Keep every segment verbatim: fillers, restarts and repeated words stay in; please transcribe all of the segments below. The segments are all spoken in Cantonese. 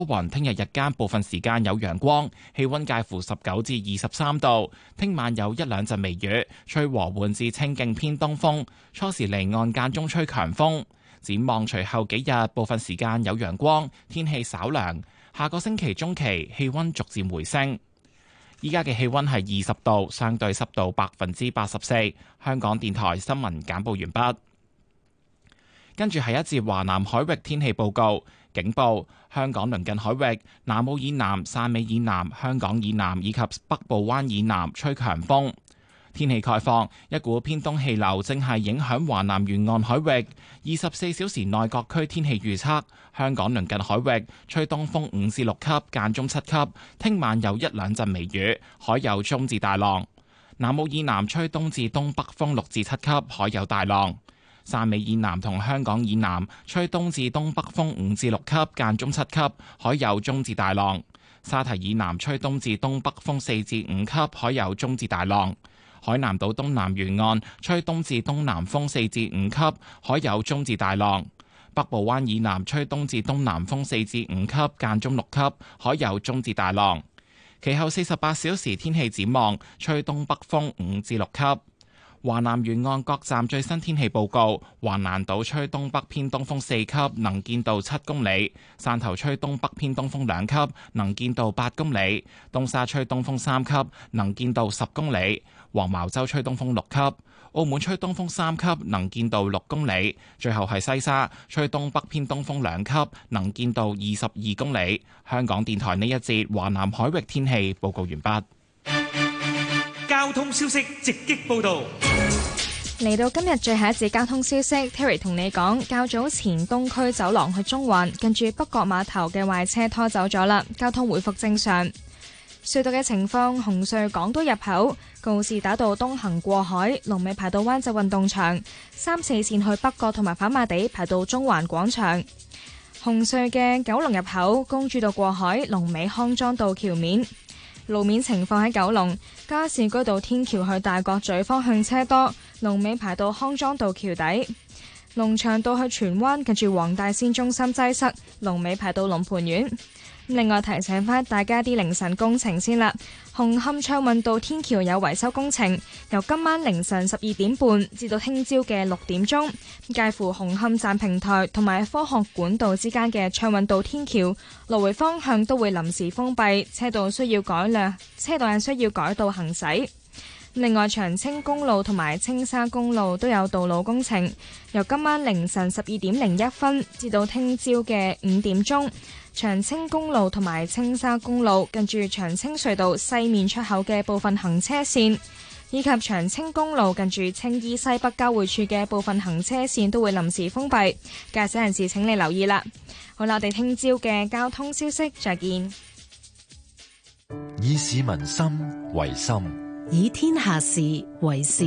雲，聽日日間部分時間有陽光，氣溫介乎十九至二十三度。聽晚有一兩陣微雨，吹和緩至清勁偏東風，初時離岸間中吹強風。展望隨後幾日，部分時間有陽光，天氣稍涼。下個星期中期氣溫逐漸回升。依家嘅氣溫係二十度，相對濕度百分之八十四。香港電台新聞簡報完畢。跟住係一節華南海域天氣報告。警報：香港鄰近海域、南澳以南、汕尾以南、香港以南以及北部灣以南吹強風。天氣概況：一股偏東氣流正係影響華南沿岸海域。二十四小時內各區天氣預測：香港鄰近海域吹東風五至六級，間中七級。聽晚有一兩陣微雨，海有中至大浪。南澳以南吹東至東北風六至七級，海有大浪。汕尾以南同香港以南吹東至東北風五至六級，間中七級，海有中至大浪。沙堤以南吹東至東北風四至五級，海有中至大浪。海南島東南沿岸吹東至東南風四至五級，海有中至大浪。北部灣以南吹東至東南風四至五級，間中六級，海有中至大浪。其後四十八小時天氣展望，吹東北風五至六級。華南沿岸各站最新天氣報告：橫瀾島吹東北偏東風四級，能見度七公里；汕頭吹東北偏東風兩級，能見度八公里；東沙吹東風三級，能見度十公里；黃茅洲吹東風六級；澳門吹東風三級，能見度六公里；最後係西沙吹東北偏東風兩級，能見度二十二公里。香港電台呢一節華南海域天氣報告完畢。 交通消息直擊報道。 嚟到今日最後一節交通消息 ，Terry 同你講，較早前東區走廊去中環，近住北角碼頭嘅壞車拖走咗啦，交通回復正常。隧道嘅情況：紅隧港島入口告士打道東行過海，龍尾排到灣仔運動場；三四線去北角同埋跑馬地排到中環廣場。紅隧嘅九龍入口公主道過海，龍尾康莊道橋面。路面情況喺九龍加士居道天橋去大角咀方向車多，龍尾排到康莊道橋底；龍翔道去荃灣近住黃大仙中心擠塞，龍尾排到龍蟠苑。另外提醒翻大家啲凌晨工程先啦，紅磡暢運道天橋有維修工程，由今晚凌晨十二點半至到聽朝嘅六點鐘，介乎紅磡站平台同埋科學館道之間嘅暢運道天橋來回方向都會臨時封閉，車道需要改良，車道係需要改道行駛。另外，長青公路同埋青沙公路都有道路工程，由今晚凌晨十二點零一分至到聽朝嘅五點鐘。長青公路同埋青沙公路近住長青隧道西面出口嘅部分行車線，以及長青公路近住青衣西北交匯處嘅部分行車線都會臨時封閉，駕駛人士請你留意啦。好啦，我哋聽朝嘅交通消息再見。 以市民心為心， 以天下事為事。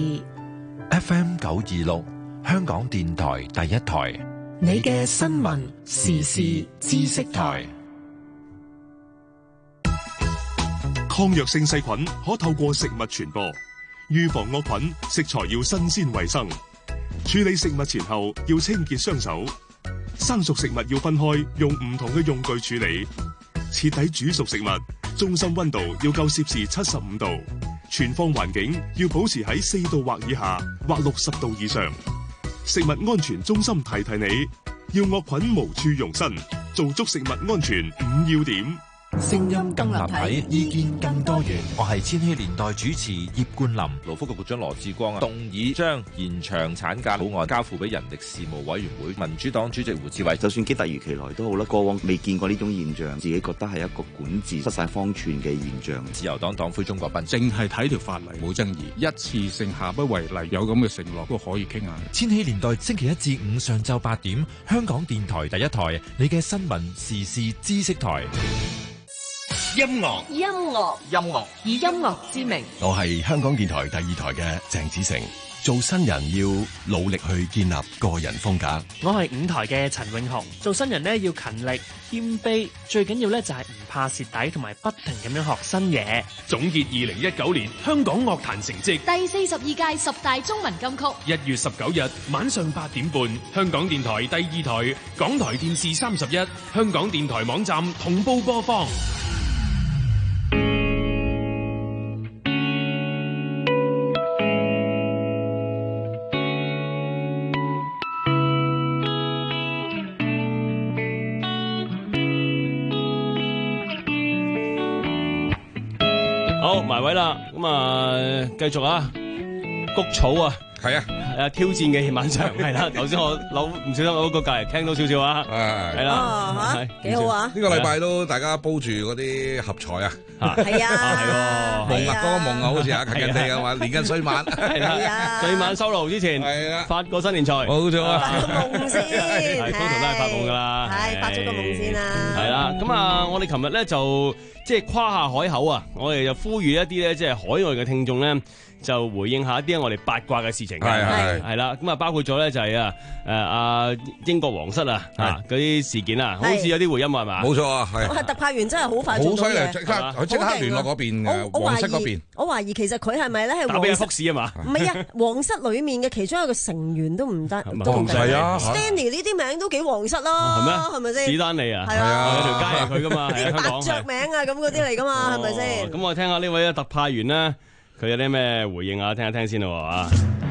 F M 九二六，香港電台第一台。 你嘅新聞時事知識台。 抗藥性細菌可透過食物傳播，預防惡菌，食材要新鮮衛生。處理食物前後要清潔雙手。生熟食物要分開，用唔同嘅用具處理。徹底煮熟食物，中心溫度要夠攝氏七十五度，存放環境要保持喺四度或以下，或六十度以上。食物安全中心提提你，要惡菌無處容身，做足食物安全五要點。 聲音更立體，意見更多元。我係千禧年代主持葉冠霖。 勞福局局長羅致光啊，動議將延長產假草案交付俾人力事務委員會。民主黨主席胡志偉， 就算幾突如其來都好啦，過往未見過呢種現象，自己覺得係一個管治失晒方寸嘅現象。 自由黨黨魁鍾國斌， 淨係睇條法例冇爭議，一次性下不為例，有咁嘅承諾都可以傾下。 千禧年代星期一至五上晝八點，香港電台第一台，你嘅新聞時事知識台。 音樂， 音樂， 音樂， 以音樂之名。 我係香港電台第二台嘅鄭子誠。 做新人要努力去建立個人風格。 我係五台嘅陳永雄，做新人呢要勤力謙卑，最緊要呢就係唔怕蝕底，同埋不停咁樣學新嘢。 總結二零一九年香港樂壇成績， 第四十二屆十大中文金曲， 一月十九日晚上八點半，香港電台第二台、港台電視三十一、香港電台網站同步播放。 好埋位啦，咁啊繼續啊，谷草啊， 係啊， 誒挑戰嘅晚上係啦。頭先我扭唔小心攞個隔籬聽到少少啊，係啦， 係幾好啊！ 呢個禮拜都大家煲住嗰啲合彩啊， 係啊， 係夢啊，嗰個夢啊，好似啊近近地啊嘛，年近歲晚， 係啦，歲晚收爐之前係啊，發個新年財， 冇錯啊， 發個夢先， 係通常都係發夢噶啦， 係發咗個夢先啦， 係啦。咁啊，我哋琴日咧就。即係誇下海口啊！我哋就呼籲一啲咧，即係海外嘅聽眾咧，就回應下一啲我哋八卦嘅事情嘅，係係啦。咁啊，包括咗咧就係啊誒阿英國皇室啊啊嗰啲事件啊，好似有啲回音係嘛？ 冇錯啊，係。 特派員真係好快做到嘢， 好犀利！即刻佢即刻聯絡嗰邊嘅皇室嗰邊。 我懷疑其實佢係咪咧係打俾阿福士啊嘛？ 唔係啊，皇室裡面嘅其中一個成員都唔得，都唔得。 係啊 Stanley 呢啲名都幾皇室啦， 係咩？ 係咪先？ 史丹利啊， 係啊， 有條街係佢噶嘛， 啲伯爵名啊咁嗰啲嚟噶嘛，係咪先？ 咁我聽下呢位特派員咧，佢有啲咩回應啊？聽一聽先咯啊！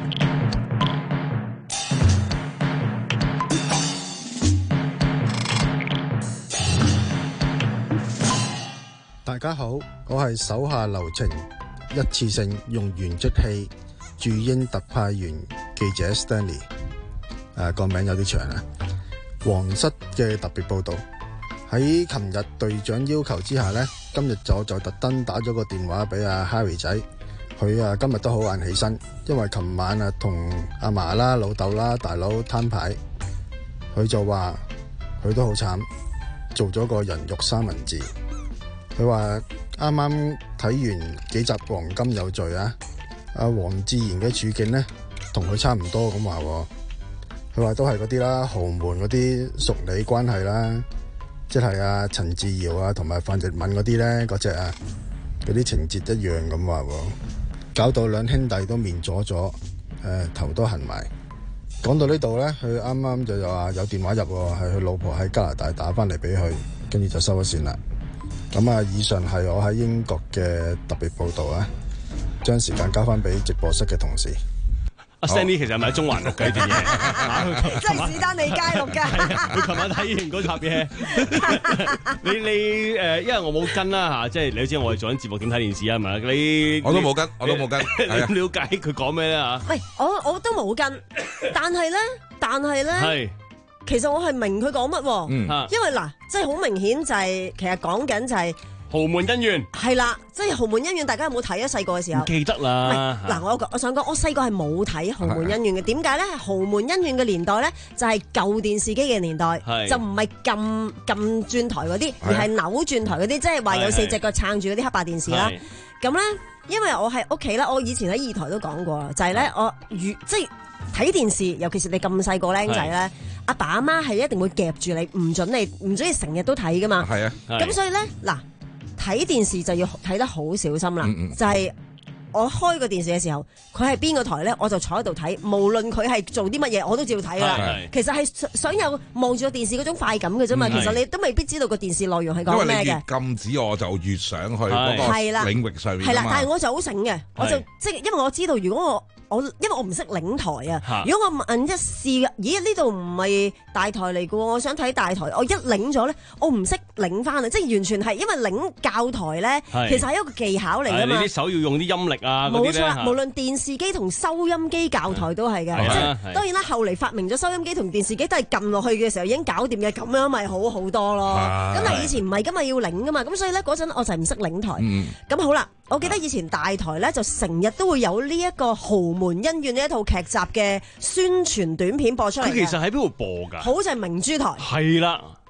大家好，我係手下留情，一次性用完即棄駐英特派員記者 Stanley， 誒個名有啲長啊。皇室嘅特別報導，喺琴日隊長要求之下呢，今日就就特登打咗個電話俾阿 Harry 仔，佢啊今日都好晏起身，因為琴晚啊同阿嫲啦、老豆啦、大佬攤牌，佢就話佢都好慘，做咗個人肉三文治。佢話啱啱睇完幾集《黃金有罪》啊，阿黃智賢嘅處境呢，同佢差唔多咁話。佢話都係嗰啲啦，豪門嗰啲屬理關係啦，即係阿陳自瑤啊同埋范逸敏嗰啲咧，嗰隻啊嗰啲情節一樣咁話，搞到兩兄弟都面咗咗，誒、呃、頭都痕埋。講到呢度咧，佢啱啱就又話有電話入，係佢老婆喺加拿大打翻嚟俾佢，跟住就收咗線啦。咁啊，以上係我喺英國嘅特別報導啊，將時間交翻俾直播室嘅同事。 阿 Sandy 其實係咪喺中環錄嘅呢段嘢？ 真係史丹利街錄㗎。 佢琴晚睇完嗰集嘢，你你誒，因為我冇跟啦嚇，即係你都知我哋做緊節目點睇電視啊嘛。你我都冇跟，我都冇跟。 你咁了解佢講咩咧嚇？ 喂，我我都冇跟，但係咧，但係咧。係。其實我係明佢講乜喎，嗯、因為嗱，即係好明顯就係、是、其實講緊就係、是、 豪門恩怨，係啦，即係豪門恩怨，大家有冇睇啊？細個嘅時候， 記得啦。 嗱，我我想講，我細個係冇睇豪門恩怨嘅。點解咧？豪門恩怨嘅年代咧，就係舊電視機嘅年代，就唔係撳撳轉台嗰啲，而係扭轉台嗰啲，即係話有四隻腳撐住嗰啲黑白電視啦。咁咧，因為我喺屋企咧，我以前喺二台都講過啦，就係、是、咧，我如即係睇電視，尤其是你咁細個僆仔咧。阿爸阿媽係一定會夾住你，唔准你唔准你成日都睇噶嘛。係啊，咁所以咧，嗱，睇電視就要睇得好小心啦。嗯嗯就係我開個電視嘅時候，佢係邊個台咧，我就坐喺度睇，無論佢係做啲乜嘢，我都照睇噶啦。其實係想有望住個電視嗰種快感嘅啫嘛。其實你都未必知道個電視內容係講咩嘅。因為你越禁止我就越想去嗰個領域上面。係啦，但係我就好醒嘅，我就即係因為我知道如果我。我因為我唔識領台啊，如果我問一試，咦呢度唔係大台嚟嘅喎，我想睇大台，我一領咗咧，我唔識領翻啊，即係完全係因為領教台咧，其實係一個技巧嚟㗎嘛。你啲手要用啲音力啊，冇錯啦，無論電視機同收音機教台都係嘅，即係當然啦。後嚟發明咗收音機同電視機都係撳落去嘅時候已經搞掂嘅，咁樣咪好好多咯。咁但係以前唔係㗎嘛，要領㗎嘛，咁所以咧嗰陣我就係唔識領台。咁好啦，我記得以前大台咧就成日都會有呢一個豪門恩怨呢一套劇集嘅宣傳短片播出嚟嘅。佢其實喺邊度播㗎？ 好似係明珠台。 係啦。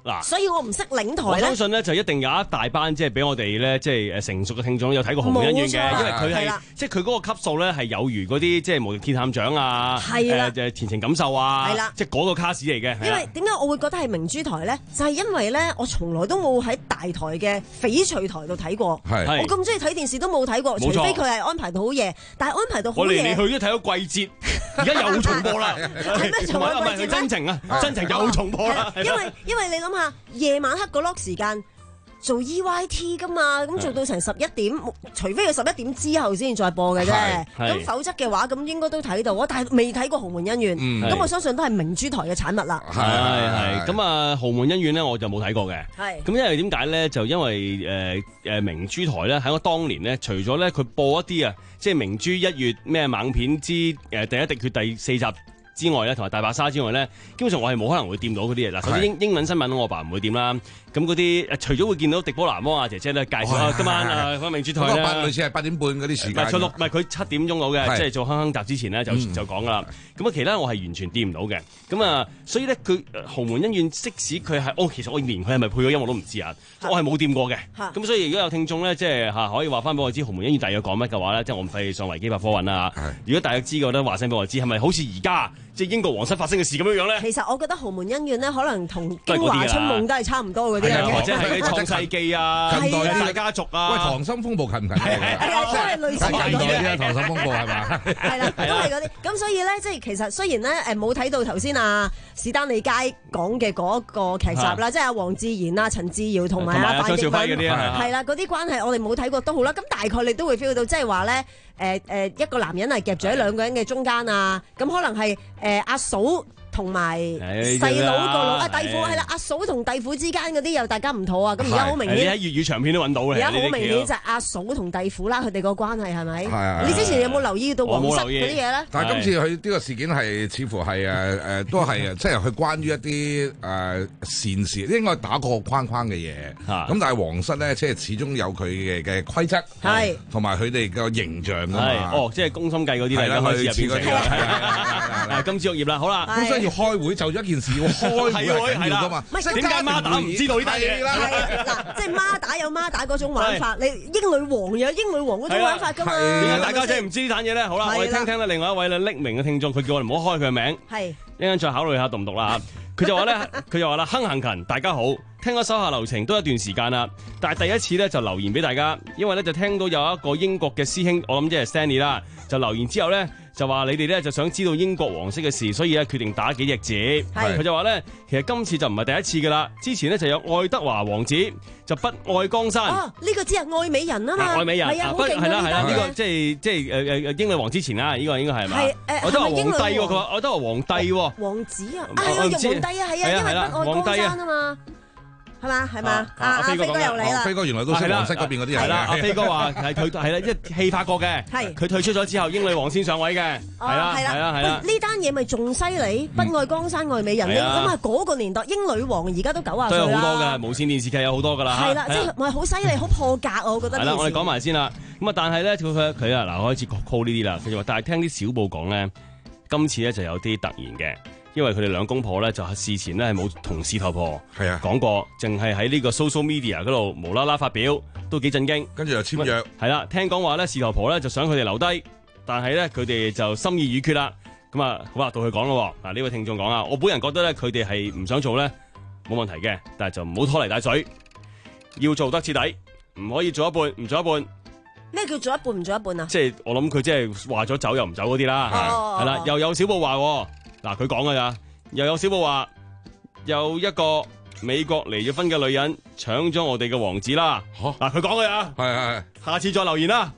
嗱， 所以我唔識領台咧。 我相信咧就一定有一大班即係俾我哋咧即係誒成熟嘅聽眾有睇過《鴻門恩怨》嘅，因為佢係即係佢嗰個級數咧係有如嗰啲即係無敵鐵探長啊，誒誒前程錦繡啊，即係嗰個卡士嚟嘅。 因為點解我會覺得係明珠台咧？就係因為咧我從來都冇喺大台嘅翡翠台度睇過，我咁中意睇電視都冇睇過，除非佢係安排到好夜，但係安排到好夜。我嚟嚟去都睇到季節，而家又重播啦。 係咩重播季節咧？真情啊，真情又重播啦。 因為因為你諗下夜晚黑個 lock 時間做 E Y T 噶嘛，咁做到成十一點，除非佢十一點之後先再播嘅啫。咁否則嘅話，咁應該都睇到。我但係未睇過《鴻門恩怨》，咁我相信都係明珠台嘅產物啦。 係係咁啊，《鴻門恩怨》咧我就冇睇過嘅。係咁，因為點解咧？就因為誒誒明珠台咧喺我當年咧，除咗咧佢播一啲啊，即係明珠一月咩猛片之誒第一滴血第四集之外咧，同埋大白鯊之外咧，基本上我係冇可能會掂到嗰啲嘢。嗱，首先英英文新聞我爸唔會掂啦。咁嗰啲除咗會見到迪波拿摩啊姐姐咧介紹啊，今晚啊嗰明珠台咧， 類似係八點半嗰啲時間。 唔係六，唔係佢七點鐘到嘅，即係做哼哼集之前咧就就講噶啦。咁啊，其他我係完全掂唔到嘅。咁啊，所以咧佢鴻門恩怨，即使佢係哦，其實我連佢係咪配咗音我都唔知啊，我係冇掂過嘅。咁所以如果有聽眾咧，即係嚇可以話翻俾我知鴻門恩怨大約講乜嘅話咧，即係我唔費上維基百科揾啦。如果大家知嘅話咧，話聲俾我知，係咪好似而家即係英國皇室發生嘅事咁樣樣咧？ 其實我覺得鴻門恩怨咧，可能同京華春夢都係差唔多嗰啲或者係創世記啊，近代大家族啊， 喂，溏心風暴近唔近？係啊，都係類似嗰啲。 溏心風暴係嘛？ 係啦，都係嗰啲。咁所以咧，即係其實雖然咧誒冇睇到頭先啊史丹利佳講嘅嗰個劇集啦，即係阿黃智賢啊、陳志堯同埋阿范迪文嗰啲係啦，嗰啲關係我哋冇睇過都好啦。咁大概你都會 feel 到，即係話咧誒誒一個男人係夾住喺兩個人嘅中間啊，咁可能係誒阿嫂同埋細佬個佬啊，弟婦係啦，阿嫂同弟婦之間嗰啲又大家唔妥啊，咁而家好明顯。 你喺粵語長片都揾到嘅。 而家好明顯就係阿嫂同弟婦啦，佢哋個關係係咪？係你之前有冇留意到皇室嗰啲嘢咧？ 但係今次佢呢個事件係似乎係誒誒，都係啊，即係佢關於一啲誒善事，應該打個框框嘅嘢。咁但係皇室咧，即係始終有佢嘅嘅規則，係同埋佢哋個形象㗎嘛。 哦，即係宮心計嗰啲嚟啦，開始入邊嗰啲。金枝玉葉啦，好啦。 要開會就一件事要開會係緊要噶嘛？ 點解孖打唔知道呢單嘢啦？ 嗱，即係孖打有孖打嗰種玩法，你英女王有英女王嗰種玩法噶嘛？ 點解大家真係唔知呢單嘢咧？好啦，我哋聽聽咧，另外一位咧匿名嘅聽眾，佢叫我哋唔好開佢嘅名，係一陣再考慮下讀唔讀啦。佢就話咧，佢就話啦，亨行勤，大家好，聽咗手下留情都一段時間啦，但係第一次咧就留言俾大家，因為咧就聽到有一個英國嘅師兄，我諗即係 Stanley 啦，就留言之後咧。就話你哋咧就想知道英國皇室嘅事，所以咧決定打幾隻字。佢就話咧，其實今次就唔係第一次噶啦，之前咧就有愛德華王子就不愛江山。 哦，呢個只係愛美人啊嘛， 愛美人係啊，好勁係啦係啦，呢個即係即係誒誒英女王之前啦，呢個應該係咪？係誒，愛德華皇帝喎，佢話愛德華皇帝喎。 王子啊，啊係皇帝啊，係啊，因為不愛江山啊嘛。係嘛係嘛，阿飛哥又嚟啦！ 飛哥原來都係皇室嗰邊嗰啲人嘅。 係啦，阿飛哥話係退係啦，一戲發過嘅。係佢退出咗之後，英女王先上位嘅。係啦係啦係啦。 呢單嘢咪仲犀利？不愛江山愛美人。你諗下嗰個年代，英女王而家都九啊歲啦。 都有好多㗎，無線電視劇有好多㗎啦。 係啦，即係咪好犀利、好破格啊？我覺得。 係啦，我哋講埋先啦。咁啊，但係咧，佢佢佢啊，嗱，我開始 call 呢啲啦。佢就話，但係聽啲小報講咧，今次咧就有啲突然嘅。因為佢哋兩公婆咧就係事前咧係冇同事頭婆係啊講過，淨係喺呢個 social media 嗰度無啦啦發表，都幾震驚。 跟住又簽約， 係啦，聽講話咧事頭婆咧就想佢哋留低，但係咧佢哋就心意已決啦。咁啊，好啦，到佢講咯。嗱，呢位聽眾講啊，我本人覺得咧佢哋係唔想做咧冇問題嘅，但係就唔好拖泥帶水，要做得徹底，唔可以做一半唔做一半。 咩叫做一半唔做一半啊？ 即係我諗佢即係話咗走又唔走嗰啲啦，係啦，又有小報話。嗱，佢講噶咋，又有小報話，有一個美國離咗婚嘅女人搶咗我哋嘅王子啦。嗱，佢講噶咋， 係係， 下次再留言啦。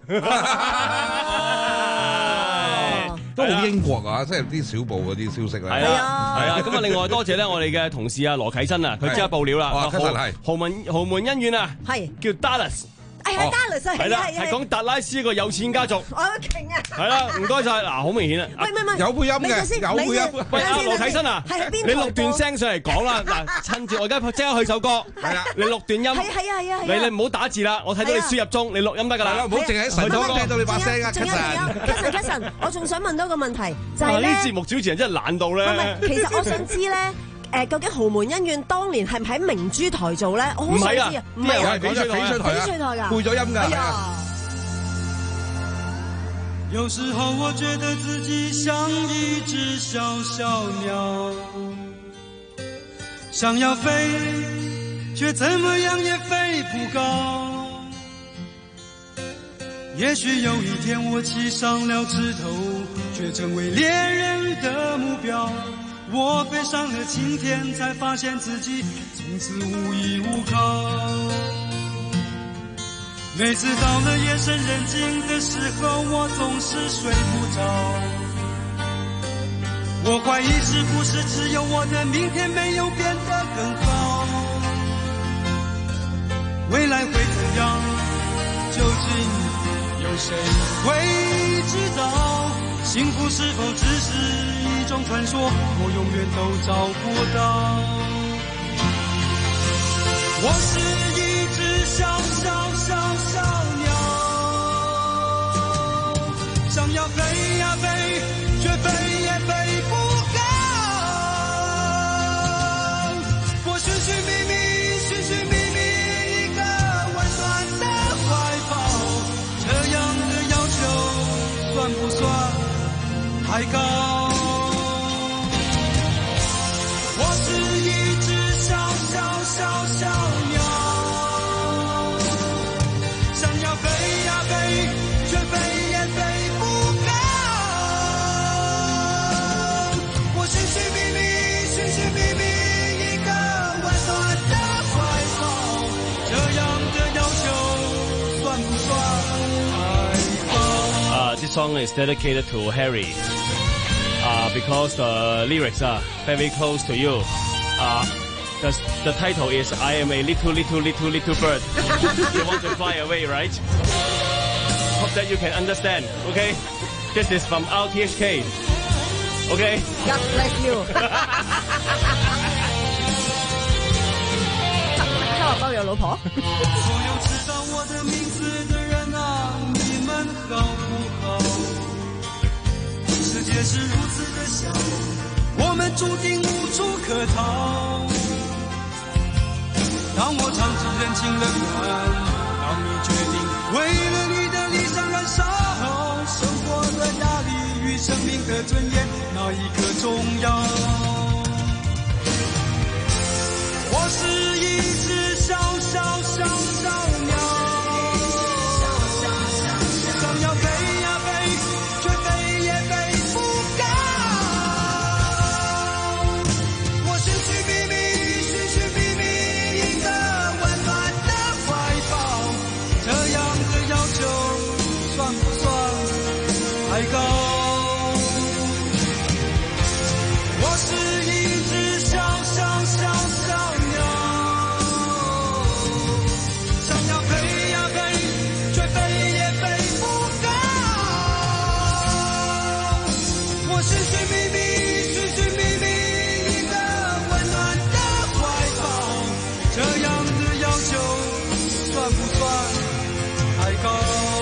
都好英國啊，即係啲小報嗰啲消息咧。 係啊，係啊。咁啊，另外多謝咧，我哋嘅同事啊羅啟新啊，佢即刻報料啦。 哇，其實係豪門豪門恩怨啊，係叫 Dallas。 係啊 Dallas 係啦，係講達拉斯一個有錢家族。 我勁啊！ 係啦，唔該晒。嗱，好明顯啊。 喂，唔係有配音嘅，有配音。 喂，阿羅啟新啊，你錄段聲上嚟講啦。嗱，趁住我而家即刻去首歌。係啦，你錄段音。 係係啊係啊。 你你唔好打字啦，我睇到你輸入中，你錄音得㗎啦。 唔好淨係喺神台聽到你把聲啊 ，Kason Kason，我仲想問多個問題，就係咧。 呢節目主持人真係懶到咧。 唔係，其實我想知咧。 誒，究竟豪門恩怨當年係唔喺明珠台做咧？我好想知啊，唔係啊， 翡翠台啊， 翡翠台㗎， 背咗音㗎。係啊。 有時候我覺得自己像一隻小小鳥，想要飛，卻怎麼樣也飛不高。也許有一天我騎上了枝頭，卻成為獵人的目標。我飛上了青天，才發現自己從此無依無靠。每次到了夜深人靜的時候，我總是睡不着。我懷疑是不是只有我的明天沒有變得更好？未來會怎樣？究竟有誰會知道？幸福是否只是一種傳說？我永遠都找不到。我是一隻小小小小鳥，想要飛呀飛，卻飛也飛不高。我尋尋覓覓，尋尋覓覓一個溫暖的懷抱，這樣的要求算不算太高？我是一隻小小小小鳥，想要飛呀飛，卻飛也飛不高。我尋尋覓覓，尋尋覓覓一個溫暖的懷抱，這樣的要求算不算太高？ Uh, this song is dedicated to Harry. Uh, because the lyrics are very close to you. Uh, the, the title is I am a little, little, little, little bird. You want to fly away, right? Hope that you can understand, okay? This is from R T H K. Okay? God bless you. 他話包有老婆。 所有知道我的名字的人啊，你們好不好？世界是如此的小，我們注定無處可逃。當我嘗盡人情冷暖，當你決定為了你的理想燃燒，生活的壓力與生命的尊嚴，哪一個重要？我是一隻小小小小鳥，想要飛呀飛，卻飛也飛不高。我尋尋覓覓，尋尋覓覓一個溫暖的懷抱，這樣的要求算不算太高？我是一隻小小小小鳥，想要飛呀飛，卻飛也飛不高。我尋尋覓覓，尋尋覓覓一個溫暖的懷抱，這樣的要求算不算太高？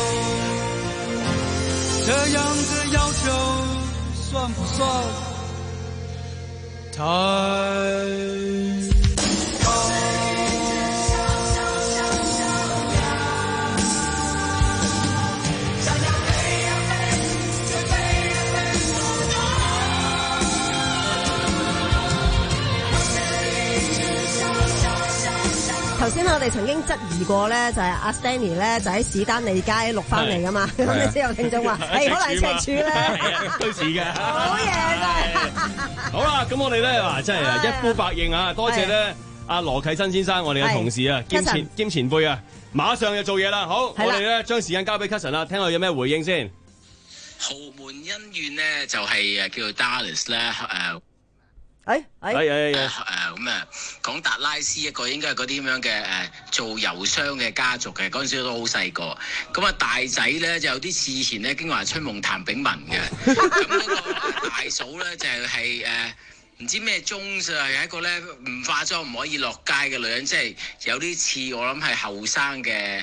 這樣的要求算不算太高？ 頭先我哋曾經質疑過咧，就係阿 Stanley 咧就喺史丹利街錄翻嚟噶嘛，咁你之後聽眾話，誒可能係赤柱咧， 都似嘅。 好嘢真係。 好啦，咁我哋咧嗱，真係啊一呼百應啊！多謝咧阿羅啟新先生，我哋嘅同事啊，兼前兼前輩啊，馬上就做嘢啦。好，我哋咧將時間交俾 Cousin 啦，聽下有咩回應先。 豪門恩怨咧就係誒叫做 Dallas 咧誒。 誒誒誒誒咁啊，講達拉斯一個應該係嗰啲咁樣嘅誒、呃、做郵商嘅家族嘅，嗰陣時都好細個。咁啊大仔咧就有啲似以前咧經華春夢譚炳文嘅。咁嗰個大嫂咧就係誒唔知咩宗啊，係一個咧唔化妝唔可以落街嘅女人，即係有啲似我諗係後生嘅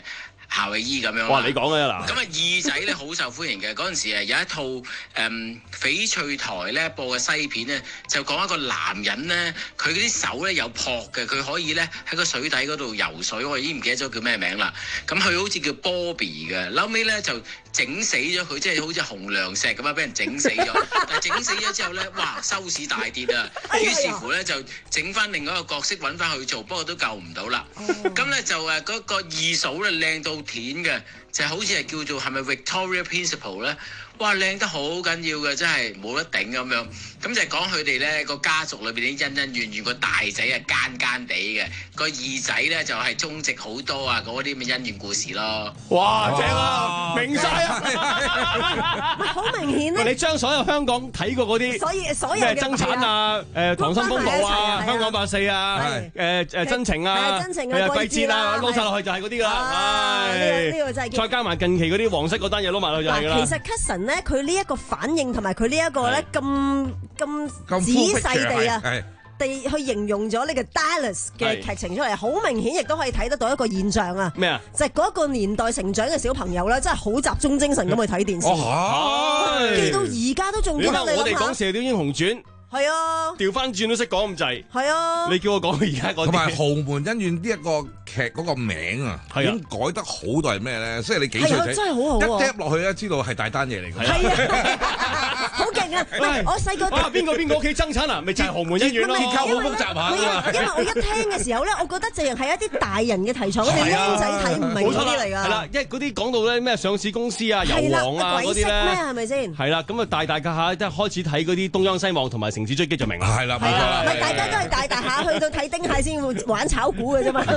夏威夷咁樣。 哇！你講嘅嗱。 咁啊二仔咧好受歡迎嘅，嗰陣時誒有一套誒、嗯、翡翠台咧播嘅西片咧，就講一個男人咧，佢嗰啲手咧有蹼嘅，佢可以咧喺個水底嗰度游水，我已經唔記得咗叫咩名啦。咁佢好似叫 Bobby 嘅，後尾咧就整死咗佢，即係好似紅亮石咁樣俾人整死咗。但係整死咗之後咧，哇收市大跌啊！於是乎咧就整翻另外一個角色揾翻去做，不過都救唔到啦。咁咧、oh. 就誒嗰個二嫂咧靚到甜嘅，就好似係叫做係咪 Victoria Principal 咧？哇靚得好緊要嘅，真係冇得頂咁樣。咁就係講佢哋咧個家族裏邊啲恩恩怨怨，個大仔係奸奸地嘅，個二仔咧就係忠直好多啊，嗰啲咁嘅恩怨故事咯。 哇正啊，明晒啊！ 好明顯咧， 你將所有香港睇過嗰啲， 所以所有咩爭產啊、誒溏心風暴啊、香港八四啊、誒誒真情啊、 真情啊、 季節啊，撈晒落去就係嗰啲㗎啦。唉， 呢個真係再加埋近期嗰啲黃色嗰單嘢撈埋落去就係㗎啦。 其實 Cousin 咧，佢呢一個反應同埋佢呢一個咧咁咁仔細地啊，地去形容咗呢個 Dallas 嘅劇情出嚟，好明顯亦都可以睇得到一個現象啊！ 咩啊？ 就係嗰一個年代成長嘅小朋友咧，真係好集中精神咁去睇電視，記到而家都仲記得。你我哋講《射雕英雄傳》。 係啊， 調翻轉都識講咁滯。係啊， 你叫我講而家嗰啲。 同埋《豪門恩怨》呢一個劇嗰個名啊，已經改得好到係咩咧？即係你幾歲仔， 真係好好一嗒落去咧，知道係大單嘢嚟嘅。 係啊，好勁啊！我細個啊，邊個邊個屋企爭產啊？咪就係《豪門恩怨》咯。 結構好複雜下。 因為我一聽嘅時候咧，我覺得淨係一啲大人嘅題材，我哋僆仔睇唔明嗰啲嚟㗎。 係啦，因為嗰啲講到咧咩上市公司啊、油王啊嗰啲咧， 咩係咪先？ 係啦，咁啊大大家下即係開始睇嗰啲東央西望同埋城市追擊就明啦。 係啦，冇錯啦。 咪大家都係大大下去到睇丁蟹先會玩炒股嘅啫嘛。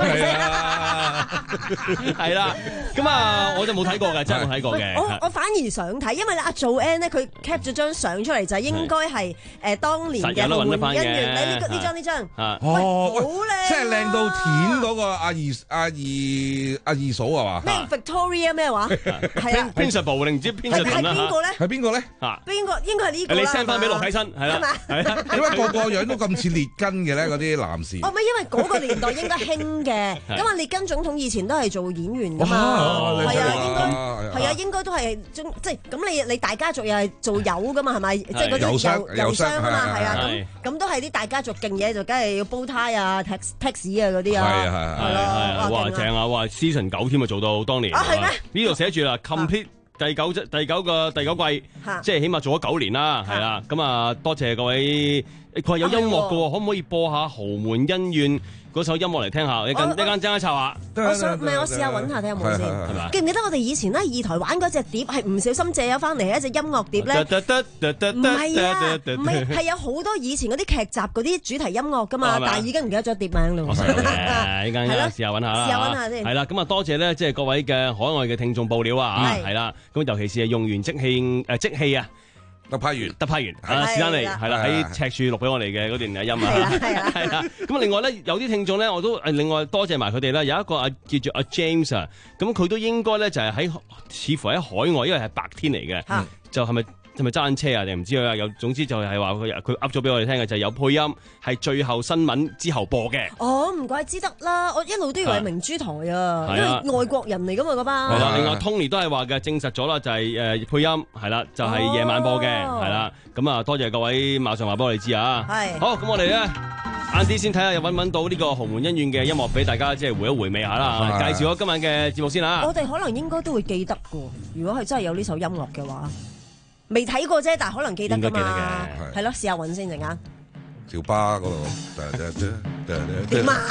係啦，咁啊我就冇睇過嘅，真係冇睇過嘅。 我我反而想睇，因為咧阿 Joanne 咧佢 cap 咗張相出嚟，就應該係誒當年嘅豪門恩怨。誒呢呢張呢張， 哦， 好靚， 即係靚到舔嗰個阿二阿二阿二嫂係嘛？ 咩 Victoria 咩話？係啊 ，Principal 定唔知 Principal 係邊個咧？ 係邊個咧？ 嚇， 邊個應該係呢個啦。 你 send 翻俾羅啟新係啦，係啊， 點解個個樣都咁似列根嘅咧？嗰啲男士。 哦，咪因為嗰個年代應該興嘅，因為列根總統以前都係做演員㗎嘛，係啊，應該係啊，應該都係中即係咁。你你大家族又係做油㗎嘛，係咪？即係嗰啲油油商啊嘛，係啊，咁咁都係啲大家族勁嘢，就梗係要煲呔啊、tax tax 啊嗰啲啊， 係啊係啊，哇正啊，哇 season 九添啊，做到當年啊係咩？ 呢度寫住啦 complete。第九即第九個第九季，即係起碼做咗九年啦，係啦。咁啊，多謝各位。佢話有音樂嘅喎，可唔可以播下《豪門恩怨》嗰首音樂嚟聽下？一間一間爭一插下。 我想唔係我試下揾下睇有冇先，係咪？記唔記得我哋以前咧二台玩嗰隻碟係唔小心借咗翻嚟一隻音樂碟咧？唔係啊，唔係係有好多以前嗰啲劇集嗰啲主題音樂㗎嘛，但係已經唔記得咗碟名啦。 係間試下揾下啦。 試下揾下先。 係啦，咁啊多謝咧，即係各位嘅海外嘅聽眾報料啊，係啦。咁尤其是係用完即棄誒即棄啊。 特派員， 特派員，啊，史丹利係啦，喺赤柱錄俾我哋嘅嗰段嘅音啊，係啦，咁另外咧，有啲聽眾咧，我都誒另外多謝埋佢哋啦。有一個啊叫做阿 James 啊，咁佢都應該咧就係喺似乎喺海外，因為係白天嚟嘅，就係咪？係咪揸緊車啊？定唔知啊？有總之就係話佢佢噏咗俾我哋聽嘅，就係有配音，係最後新聞之後播嘅。 哦，唔怪之得啦，我一路都以為係明珠台啊，因為外國人嚟噶嘛嗰班。 係啦，另外 Tony 都係話嘅，證實咗啦，就係誒配音係啦，就係夜晚播嘅，係啦。咁啊，多謝各位馬上話俾我哋知啊。係。好，咁我哋咧晏啲先睇下，又揾唔揾到呢個《豪門恩怨》嘅音樂俾大家，即係回一回味下啦。介紹咗今晚嘅節目先啦。 我哋可能應該都會記得嘅，如果係真係有呢首音樂嘅話。未睇過啫，但係可能記得㗎嘛，係咯，試下揾先陣間。 條巴嗰度點啊？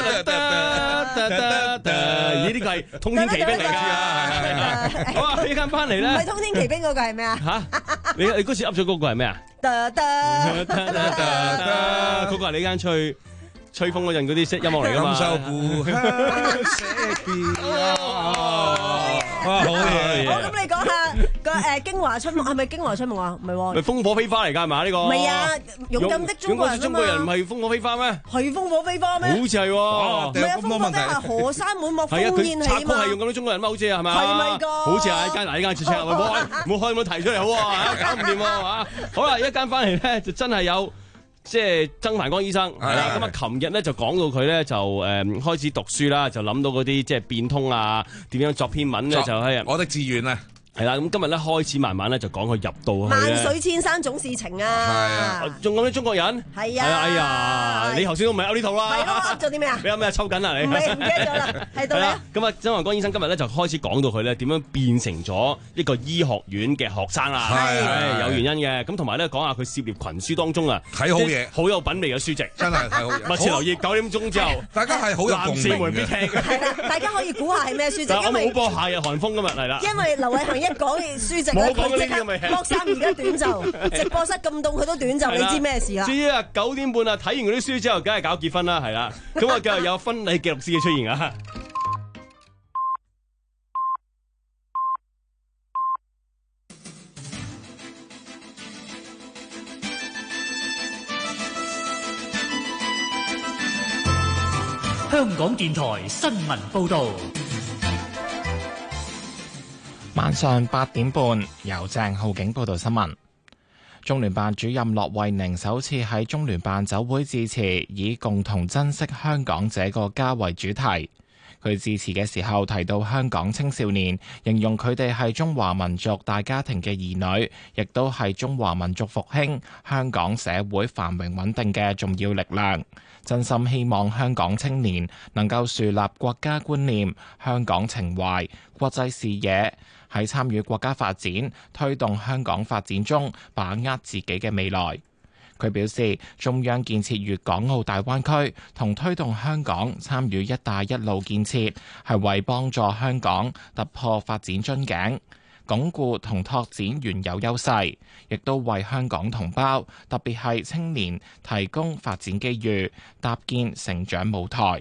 咦？呢個係通天奇兵嚟㗎。好啊，呢間翻嚟咧。 唔係通天奇兵嗰個係咩啊？ 嚇！你你嗰時噏咗嗰個係咩啊？嗰個係你間吹吹風嗰陣嗰啲色音樂嚟㗎嘛？ 哇！好嘢！ 好，咁你講下個誒京華春夢係咪京華春夢啊？唔係喎， 咪風火飛花嚟㗎係嘛？呢個唔係啊！勇敢的中國人啊嘛！ 中國人唔係風火飛花咩？ 係風火飛花咩？ 好似係喎， 唔係啊！風火飛花河山滿目烽煙起嘛？ 插曲係用咁多中國人嘛？好似係咪？ 係咪㗎？ 好似係一間嗱，呢間切切，唔好開唔好開咁樣提出嚟好啊！搞唔掂喎嚇！好啦，一間翻嚟咧就真係有即係曾繁光醫生係啦，咁啊，琴日咧就講到佢咧就誒、呃、開始讀書啦，就諗到嗰啲即係變通啊，點樣作篇文咧就係我的志願啊。 係啦，咁今日咧開始慢慢咧就講佢入到去萬水千山總是情啊！ 仲講啲中國人係啊！ 哎呀，你頭先都唔係噏呢套啦， 係咯，噏咗啲咩啊？ 你有咩抽緊啊？你唔係唔記得咗啦，係到你啊！ 咁啊，曾繁光醫生今日咧就開始講到佢咧點樣變成咗一個醫學院嘅學生啦，係有原因嘅。咁同埋咧講下佢涉獵群書當中啊， 睇好嘢， 好有品味嘅書籍， 真係睇好嘢。 密切留意九點鐘之後， 大家係好有共鳴嘅。 男士們必聽嘅， 係啦，大家可以估下係咩書籍， 因為因為播夏日寒風今日嚟啦， 因為劉偉恒一講書籍， 冇講呢啲咁嘅嘢。 剝衫而家短袖，直播室咁凍佢都短袖，你知咩事啦？ 至於啊九點半啊睇完嗰啲書之後，梗係搞結婚啦，係啦。咁啊，繼續有婚禮記錄師嘅出現啊！ 香港電台新聞報導。 晚上八點半，由鄭浩景報道新聞。中聯辦主任駱惠寧首次喺中聯辦酒會致辭，以共同珍惜香港這個家為主題。佢致辭嘅時候提到香港青少年，形容佢哋係中華民族大家庭嘅兒女，亦都係中華民族復興香港社會繁榮穩定嘅重要力量。真心希望香港青年能夠樹立國家觀念、香港情懷、國際視野，喺參與國家發展、推動香港發展中把握自己嘅未來。佢表示，中央建設粵港澳大灣區同推動香港參與一帶一路建設，係為幫助香港突破發展樽頸，鞏固同拓展原有優勢，亦都為香港同胞，特別係青年提供發展機遇，搭建成長舞台。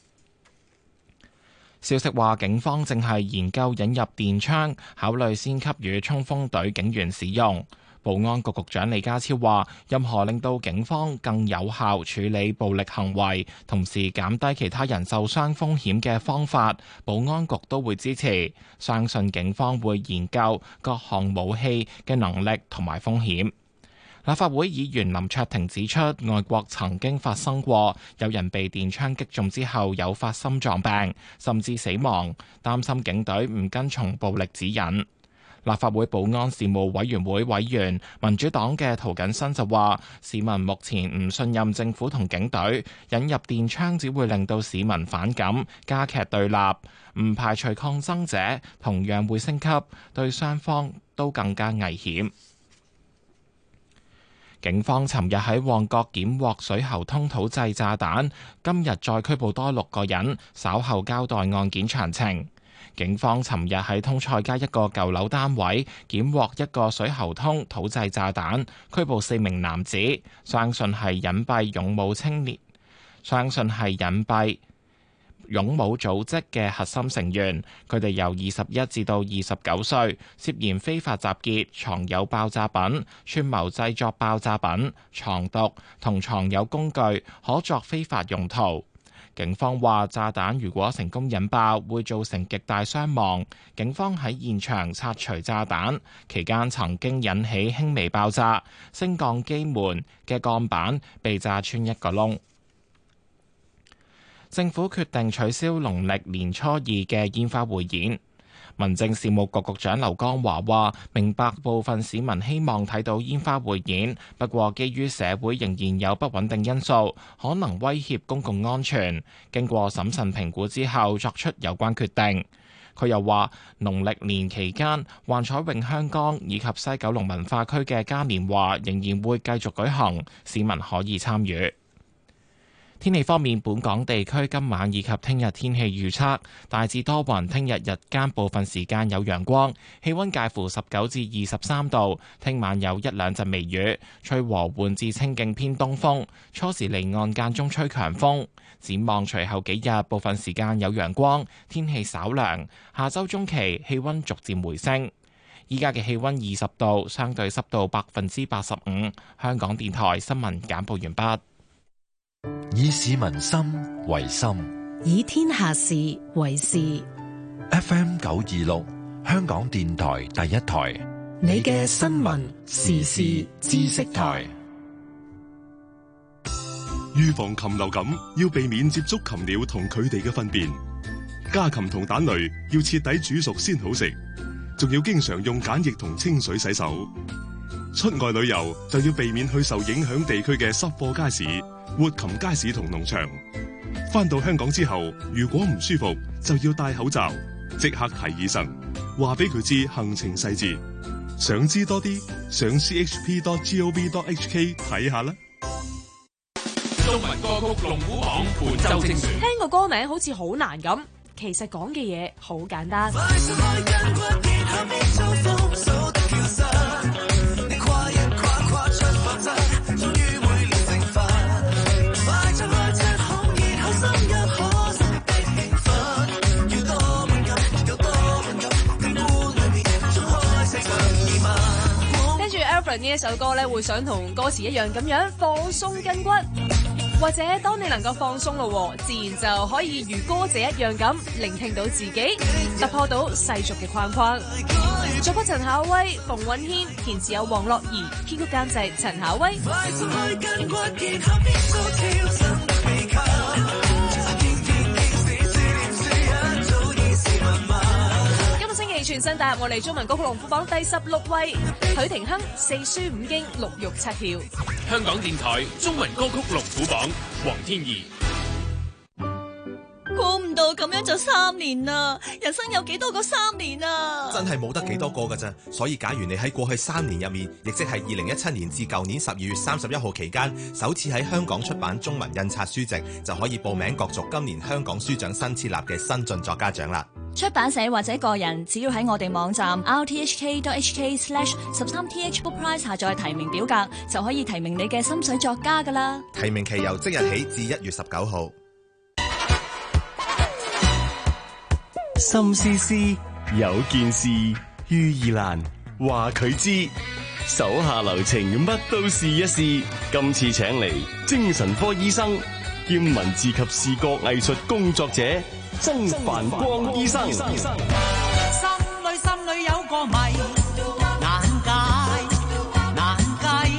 消息話，警方正係研究引入電槍，考慮先給予衝鋒隊警員使用。保安局局長李家超話，任何令到警方更有效處理暴力行為，同時減低其他人受傷風險嘅方法，保安局都會支持。相信警方會研究各項武器嘅能力同埋風險。立法會議員林卓廷指出，外國曾經發生過有人被電槍擊中之後誘發心臟病，甚至死亡，擔心警隊唔跟從暴力指引。立法會保安事務委員會委員民主黨嘅涂謹申就話，市民目前唔信任政府同警隊，引入電槍只會令到市民反感，加劇對立，唔排除抗爭者同樣會升級，對雙方都更加危險。警方尋日喺旺角檢獲水喉通土製炸彈，今日再拘捕多六個人，稍後交代案件詳情。警方尋日喺通菜街一個舊樓單位檢獲一個水喉通土製炸彈，拘捕四名男子，相信係隱蔽勇武青年，相信係隱蔽勇武組織嘅核心成員。佢哋由二十一至到二十九歲，涉嫌非法集結、藏有爆炸品、串謀製作爆炸品、藏毒同藏有工具，可作非法用途。警方話，炸彈如果成功引爆，會造成極大傷亡。警方喺現場拆除炸彈期間，曾經引起輕微爆炸，升降機門嘅鋼板被炸穿一個窿。政府決定取消農曆年初二嘅煙花匯演。民政事務局局長劉江華話：明白部分市民希望睇到煙花匯演，不過基於社會仍然有不穩定因素，可能威脅公共安全。經過審慎評估之後，作出有關決定。佢又話：農曆年期間，幻彩詠香江以及西九龍文化區嘅嘉年華仍然會繼續舉行，市民可以參與。天氣方面，本港地區今晚以及聽日天氣預測大致多雲，聽日日間部分時間有陽光，氣溫介乎十九至二十三度。聽晚有一兩陣微雨，吹和緩至清勁偏東風，初時離岸間中吹強風。展望隨後幾日，部分時間有陽光，天氣稍涼。下周中期氣溫逐漸回升。依家嘅氣溫二十度，相對濕度百分之八十五。香港電台新聞簡報完畢。 以市民心為心， 以天下事為事。 F M 九二六，香港電台第一台， 你嘅新聞時事知識台。 預防禽流感要避免接觸禽鳥同佢哋嘅糞便。家禽同蛋類要徹底煮熟先好食，仲要經常用鹼液同清水洗手。出外旅遊就要避免去受影響地區嘅濕貨街市、活禽街市同農場。返到香港之後，如果唔舒服，就要戴口罩，即刻睇醫生，話俾佢知行程細節。想知多啲，上 c h p dot gov dot h k 睇下啦。 中文歌曲龍虎榜本周精選。 聽個歌名好似好難咁，其實講嘅嘢好簡單。跟住 Alfred 呢一首歌咧，會想同歌詞一樣咁樣放鬆筋骨。或者當你能夠放鬆咯，自然就可以如歌者一樣咁聆聽到自己，突破到世俗嘅框框。作曲陳巧威、馮允謙，填詞有黃樂怡，編曲監製陳巧威。今個星期全新踏入我哋中文歌曲龍虎榜第十六位，許廷鏗四書五經六欲七竅。 香港電台中文歌曲龍虎榜，黃天怡。 估唔到咁樣就三年啦，人生有幾多個三年啊？ 真係冇得幾多個㗎咋，所以假如你喺過去三年入面，亦即係二零一七年至舊年十二月三十一號期間，首次喺香港出版中文印刷書籍，就可以報名角逐今年香港書獎新設立嘅新晉作家獎啦。 出版社或者個人只要喺我哋網站 r t h k dot h k slash 十三 t h book prize 下載提名表格，就可以提名你嘅心水作家噶啦。 提名期由即日起至一月十九號。 心思思有件事，于意蘭話佢知，手下留情乜都試一試。今次請嚟精神科醫生兼文字及視覺藝術工作者曾繁光醫生。 心裏心裏有個謎，難解難計。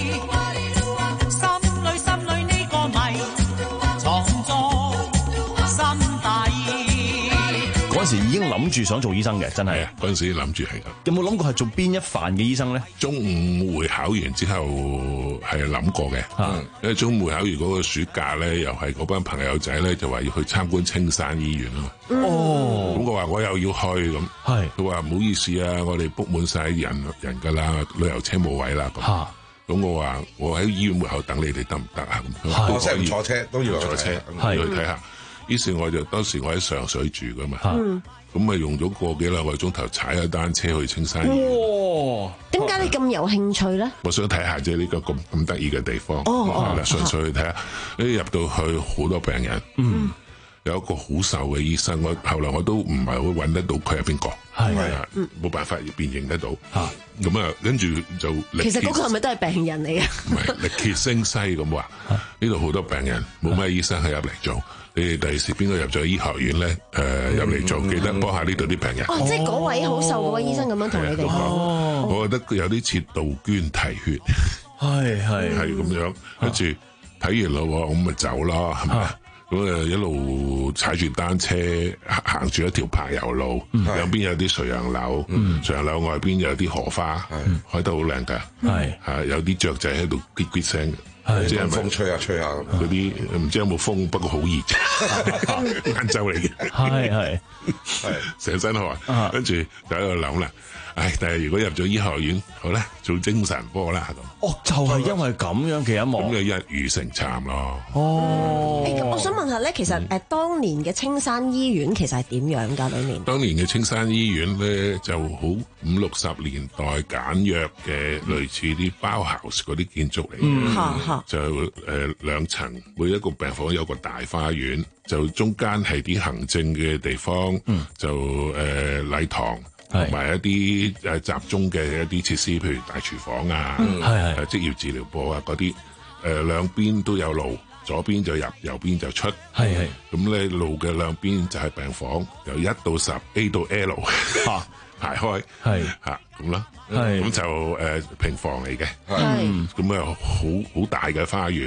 心裏心裏呢個謎，藏在心底。 嗰陣時已經諗住想做醫生嘅，真係嗰陣時諗住係咁。 有冇諗過係做邊一範嘅醫生咧？ 中五會考完之後係諗過嘅，嗯、因為中五會考完嗰個暑假咧，又係嗰班朋友仔咧就話要去參觀青山醫院啊嘛。哦，咁我話我又要去咁，係佢話唔好意思啊，我哋 book 滿晒人人㗎啦，旅遊車冇位啦咁。咁、嗯、我話我喺醫院門口等你哋得唔得啊？咁坐車唔坐車都要坐車，要去睇下。於是我就當時我喺上水住噶嘛，咁咪、嗯、用咗個幾兩個鐘頭踩下單車去青山醫院。 哇！點解你咁有興趣咧？ 我想睇下啫，呢個咁咁得意嘅地方，係啦，純粹去睇下。一入到去好多病人，嗯、有一個好瘦嘅醫生，我後來我都唔係好揾得到佢係邊個，係啊，冇辦法辨認得到。咁啊，跟住就其實嗰個係咪都係病人嚟嘅？ 唔係，力竭聲嘶咁話，呢度好多病人，冇咩醫生係入嚟做。你哋第時邊個入咗醫學院咧？誒入嚟做，記得幫下呢度啲病人。 哦，即係嗰位好瘦嗰位醫生咁樣同你哋講。 哦，我覺得有啲似杜鵑提血，係係係咁樣。跟住睇完咯，咁咪走啦，係咪？咁誒一路踩住單車行住一條柏油路，兩邊有啲垂楊柳，垂楊柳外邊有啲荷花，開得好靚㗎。係係有啲雀仔喺度嘰嘰聲。即係風吹下吹下咁，嗰啲唔知有冇風，不過好熱，晏晝嚟嘅，係係係成身汗，跟住就喺度諗啦。唉，但係如果入咗醫學院，好啦，做精神科啦咁。 哦，就係因為咁樣嘅一幕， 咁就一語成讖咯。 哦，誒，我想問下咧，其實誒，當年嘅青山醫院其實係點樣㗎？裏面當年嘅青山醫院咧，就好五六十年代簡約嘅，類似啲包 house 嗰啲建築嚟嘅，就誒兩層，每一個病房有個大花園，就中間係啲行政嘅地方，就誒禮堂。同埋一啲誒集中嘅一啲設施，譬如大廚房啊，誒、嗯、職業治療部啊嗰啲，誒兩邊都有路，左邊就入，右邊就出。係係。咁咧路嘅兩邊就係病房，由一到十 A 到 L 嚇排開。係嚇咁啦。係咁就誒平房嚟嘅。係。咁啊好好大嘅花園。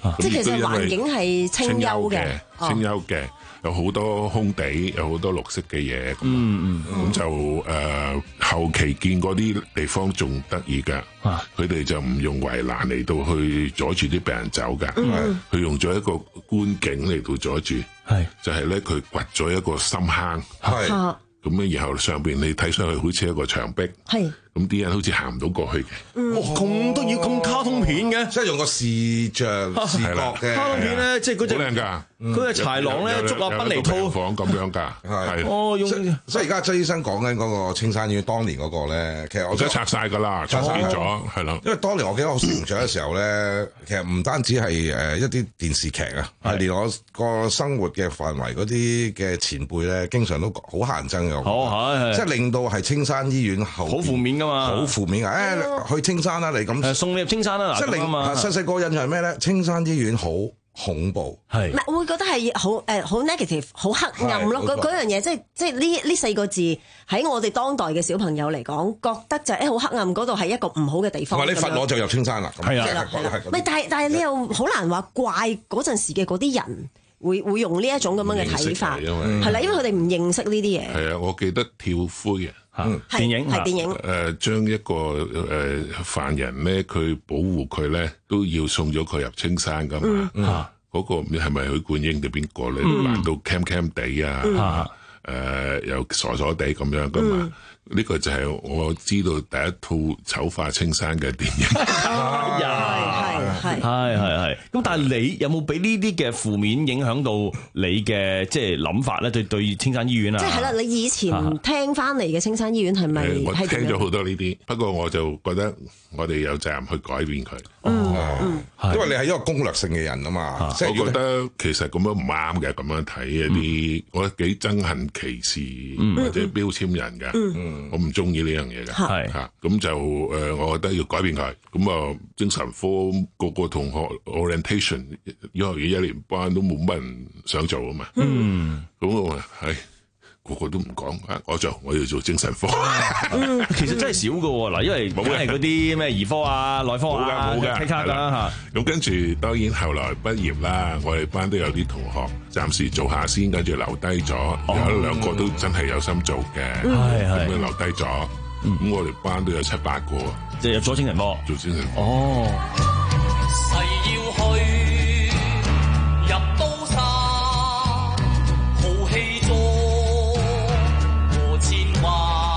即係其實環境係清幽嘅， 清幽嘅。有好多空地，有好多綠色嘅嘢，咁、嗯嗯、就誒、呃、後期見嗰啲地方仲得意㗎，佢哋、啊、就唔用圍欄嚟到去阻住啲病人走㗎，佢、嗯、用咗一個觀景嚟到阻住，是就係咧佢掘咗一個深坑，咁樣是然後上邊你睇上去好似一個牆壁。咁啲人好似行唔到過去嘅， 咁都要咁卡通片嘅， 即係用個視像視覺嘅卡通片咧，即係嗰隻好靚㗎，嗰隻豺狼咧捉阿賓尼兔房咁樣㗎，係哦，用所以而家周醫生講緊嗰個青山醫院當年嗰個咧，其實我而家拆晒㗎啦，拆晒咗係啦。 因為當年我記得我成長嘅時候咧，其實唔單止係誒一啲電視劇啊，係連我個生活嘅範圍嗰啲嘅前輩咧，經常都好乞人憎嘅， 好係， 即係令到係青山醫院好負面㗎。 好負面啊！誒，去青山啦，你咁送你入青山啦， 即係令細細個印象係咩咧？青山醫院好恐怖， 係唔係？我會覺得係好誒，好 negative，好黑暗咯。嗰嗰樣嘢，即係即係呢呢四個字喺我哋當代嘅小朋友嚟講，覺得就係好黑暗，嗰度係一個唔好嘅地方。 你罰我就入青山啦， 係啊， 唔係，但係但係你又好難話怪嗰陣時嘅嗰啲人會會用呢一種咁樣嘅睇法，係啦，因為佢哋唔認識呢啲嘢。 係啊，我記得跳灰啊。 嗯，電影係電影。 誒，將一個誒犯人咧，佢保護佢咧，都要送咗佢入青山噶嘛。嚇，嗰個係咪許冠英定邊個咧？扮到 cam cam 地啊，誒又傻傻地咁樣噶嘛。呢個就係我知道第一套醜化青山嘅電影。 係係係係係。咁但係你有冇俾呢啲嘅負面影響到你嘅即係諗法咧？對對，青山醫院啊， 即係係啦。你以前聽翻嚟嘅青山醫院係咪？ 我聽咗好多呢啲，不過我就覺得我哋有責任去改變佢。 嗯嗯，因為你係一個攻略性嘅人啊嘛。 我覺得其實咁樣唔啱嘅，咁樣睇一啲，我幾憎恨歧視或者標籤人嘅。我唔中意呢樣嘢嘅，係嚇咁就誒，我覺得要改變佢。咁啊，精神科個個同學 orientation 醫學院一年班都冇乜人想做啊嘛。嗯，咁我話係個個都唔講啊，我做我要做精神科。 嗯，其實真係少㗎喎嗱，因為冇係嗰啲咩兒科啊、內科啊、 冇㗎， 睇卡啦嚇。 咁跟住當然後來畢業啦，我哋班都有啲同學暫時做下先，跟住留低咗，有一兩個都真係有心做嘅，咁樣留低咗。咁我哋班都有七八個， 即係入咗精神科， 做精神科。 哦。 誓要去入刀山，豪氣壯和千萬，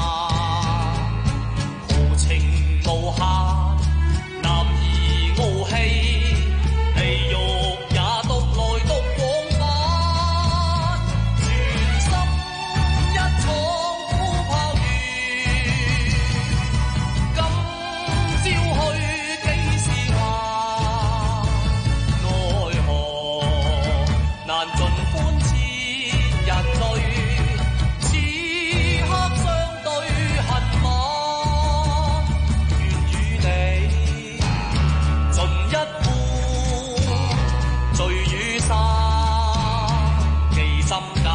豪情無限，男兒傲氣，地獄也獨來獨往返，全心一闖虎豹園。今朝去幾時還？奈何難盡歡切人類，此刻相對恨嗎？願與你盡一壺醉與散，記心間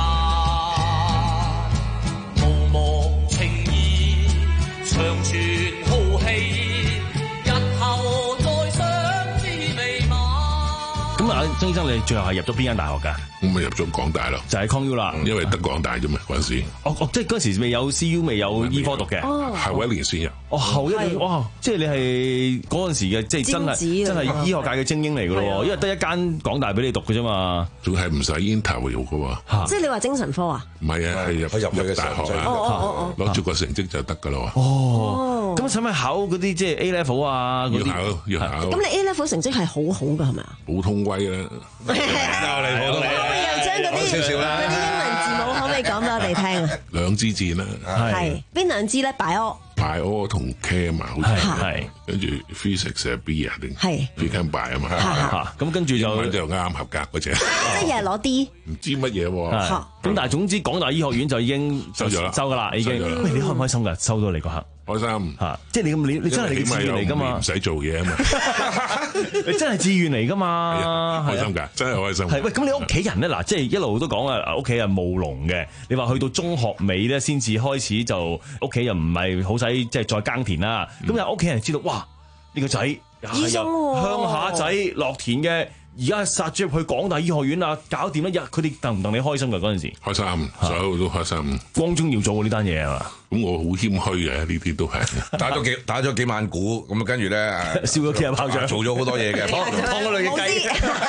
無忘情義，長存豪氣，日後再相知未晚。 咁啊，曾醫生，你最後係入咗邊間大學㗎？ 我咪入咗港大咯， 就係 Con U 啦， 因為得港大啫嘛嗰陣時。 哦哦，即係嗰陣時未有 C U， 未有醫科讀嘅， 後一年先有。 哦，後一年，哇！即係你係嗰陣時嘅，即係真係真係醫學界嘅精英嚟㗎咯，因為得一間港大俾你讀嘅啫嘛， 仲係唔使 interview 嘅喎。 即係你話精神科啊？ 唔係啊，係入入大學啊，攞住個成績就得㗎啦喎。 哦，咁使唔使考嗰啲即係 A level 啊？ 要考要考。 咁你 A level 成績係好好㗎係咪啊？ 普通威啦。 又嚟普通威。 又將嗰啲嗰啲英文字母可唔可以講俾我哋聽啊？ 兩支箭啦， 係邊兩支咧？Bio Bio 同 Chem 啊，好似係跟住 Physics 係 B 啊定係 Physics Bio 啊嘛， 咁跟住就就啱合格嗰隻， 即係攞 D， 唔知乜嘢喎。 咁但係總之港大醫學院就已經收咗啦， 收㗎啦已經。喂，你開唔開心㗎？收到你嗰刻。 開心嚇，即係你咁你你真係你嘅志願嚟㗎嘛？ 唔使做嘢啊嘛， 你真係志願嚟㗎嘛？ 開心㗎，真係開心。 係喂，咁你屋企人咧嗱，即係一路都講啊，屋企係務農嘅。你話去到中學尾咧，先至開始就屋企又唔係好使即係再耕田啦。咁有屋企人知道，哇！呢個仔係由鄉下仔落田嘅， 而家殺咗入去港大醫學院啊，搞掂一日，佢哋戥唔戥你開心㗎嗰陣時？ 開心，所有都開心。 光宗耀祖喎呢單嘢係嘛？ 咁我好謙虛嘅，呢啲都係打咗幾打咗幾萬股，咁跟住咧燒咗幾日炮仗， 做咗好多嘢嘅，劏劏嗰類嘅雞。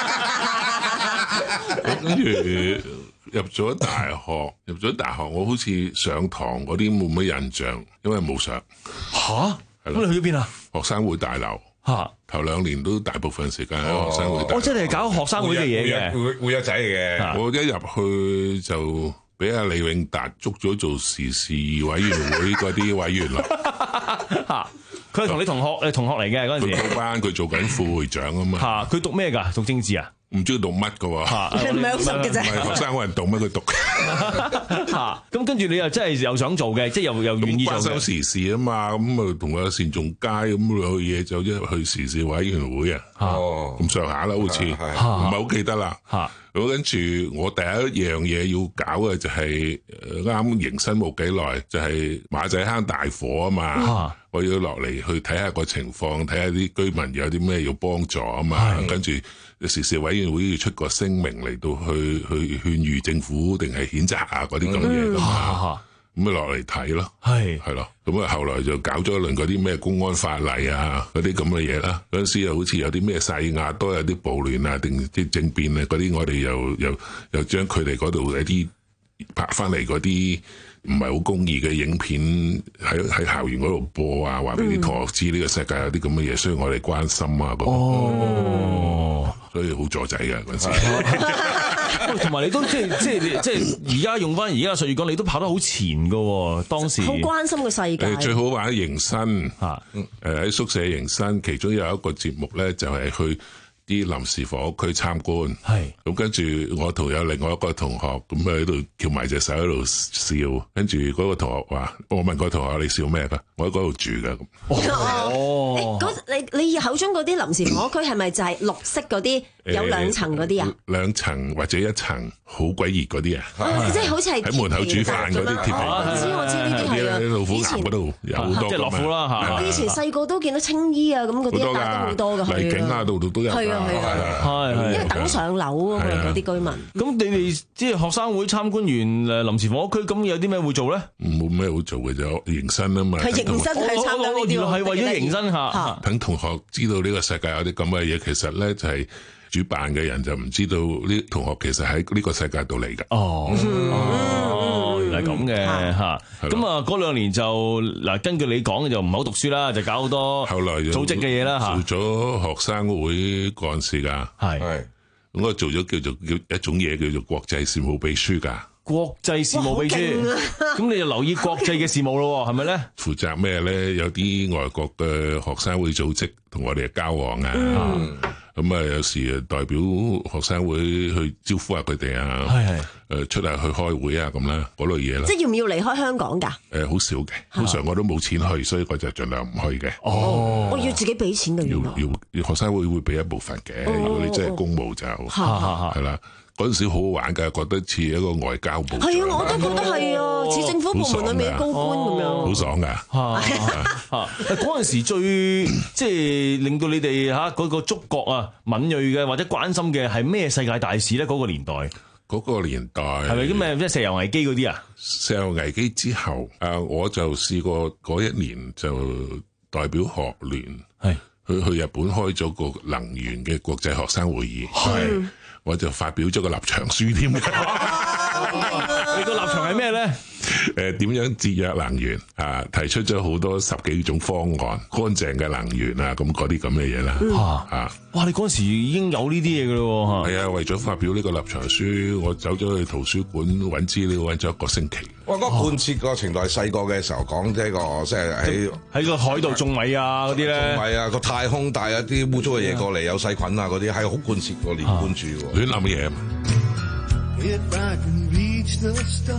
跟住入咗大學，入咗大學，我好似上堂嗰啲冇乜印象，因為冇上。 吓？咁你去咗邊啊？ 學生會大樓。嚇！頭兩年都大部分時間喺學生會大樓。 我真係搞學生會嘅嘢嘅， 會會有仔嘅。 我一入去就俾阿李永達捉咗做時事委員會嗰啲委員啦。 嚇！佢係同你同學誒同學嚟嘅嗰陣時。 佢班佢做緊副會長啊嘛。 嚇！佢讀咩㗎？讀政治啊？ 唔知佢讀乜㗎喎。 唔係好熟嘅啫。 唔係學生會人讀乜佢讀。 嚇！咁跟住你又真係又想做嘅，即係又又願意做嘅。 關心時事啊嘛，咁啊同阿單仲偕咁去嘢就一去時事委員會啊。哦，咁上下啦，好似唔係好記得啦。嚇！咁跟住我第一樣嘢要搞嘅就係啱迎新冇幾耐，就係馬仔坑大火啊嘛。我要落嚟去睇下個情況，睇下啲居民有啲咩要幫助啊嘛。跟住時事委員會要出個聲明嚟到去去勸喻政府定係譴責啊嗰啲咁嘅嘢噶嘛。咁咪落嚟睇咯，係係咯，咁啊後來就搞咗一輪嗰啲咩公安法例啊，嗰啲咁嘅嘢啦。嗰陣時又好似有啲咩細亞都有啲暴亂啊，定啲政變啊嗰啲，我哋又又又將佢哋嗰度一啲拍翻嚟嗰啲唔係好公義嘅影片喺喺校園嗰度播啊，話俾啲同學知呢個世界有啲咁嘅嘢，需要我哋關心啊。哦，所以好助仔嘅嗰陣時。 同埋你都即係即係即係而家用翻而家嘅術語講，你都跑得好前噶喎。當時好關心個世界。 最好玩迎新嚇，誒喺宿舍迎新，其中有一個節目咧，就係去啲臨時房屋區參觀。係咁跟住我同有另外一個同學咁喺度翹埋隻手喺度笑，跟住嗰個同學話：我問個同學你笑咩㗎？我喺嗰度住㗎。 哦，你你口中嗰啲臨時房屋區係咪就係綠色嗰啲有兩層嗰啲啊？ 兩層或者一層好鬼熱嗰啲啊！ 即係好似係喺門口煮飯嗰啲鐵皮。 我知我知呢啲係啊。 老虎岩嗰度有好多。 即係樂富啦嚇。 我以前細個都見到青衣啊咁嗰啲一帶都好多㗎。 麗景啊，度度都有。 係啊係啊係。因為等上樓啊嘛，嗰啲居民。 咁你哋即係學生會參觀完誒臨時房屋區，咁有啲咩會做咧？ 冇咩好做嘅就迎新啊嘛。 係迎新去參加呢啲。 原來係為咗迎新嚇。 等同學知道呢個世界有啲咁嘅嘢，其實咧就係主辦嘅人就唔知道呢同學其實喺呢個世界度嚟㗎。哦，哦，原來係咁嘅嚇。咁啊，嗰兩年就嗱，根據你講嘅就唔好讀書啦，就搞好多後來組織嘅嘢啦嚇。做咗學生會幹事㗎，係係。咁我做咗叫做叫一種嘢叫做國際事務秘書㗎。 國際事務秘書，咁你就留意國際嘅事務咯，係咪咧？ 負責咩咧？有啲外國嘅學生會組織同我哋交往啊，咁啊、嗯、有時代表學生會去招呼下佢哋啊，係係誒出嚟去開會啊咁啦，嗰類嘢啦。即係要唔要離開香港㗎？誒、呃，好少嘅，通常我都冇錢去，所以我就盡量唔去嘅。哦，我要自己俾錢㗎，要要要學生會會俾一部分嘅，哦、如果你真係公務就係啦。嗰陣時好好玩㗎，覺得似一個外交部。係啊，我都覺得係啊，似政府部門裏面嘅高官咁樣。好爽㗎！嚇嗰陣時最即係令到你哋嚇嗰個觸覺啊敏鋭嘅或者關心嘅係咩世界大事咧？嗰個年代， 嗰個年代係咪啲咩即係石油危機嗰啲啊？ 石油危機之後，誒我就試過嗰一年就代表學聯係去去日本開咗個能源嘅國際學生會議。係。我就發表咗個立場書添。 你個立場係咩咧？ 誒點樣節約能源啊？提出咗好多十幾種方案，乾淨嘅能源啊，咁嗰啲咁嘅嘢啦。嚇啊！ 哇！你嗰陣時已經有呢啲嘢㗎咯喎。 係啊，為咗發表呢個立場書，我走咗去圖書館揾資料，揾咗一個星期。 哇！嗰貫徹個程度係細個嘅時候講，即係個即係喺喺個海度種米啊嗰啲咧。 種米啊，個太空帶一啲污糟嘅嘢過嚟，有細菌啊嗰啲，係好貫徹個連貫住喎。 亂諗嘢啊嘛。If I can reach the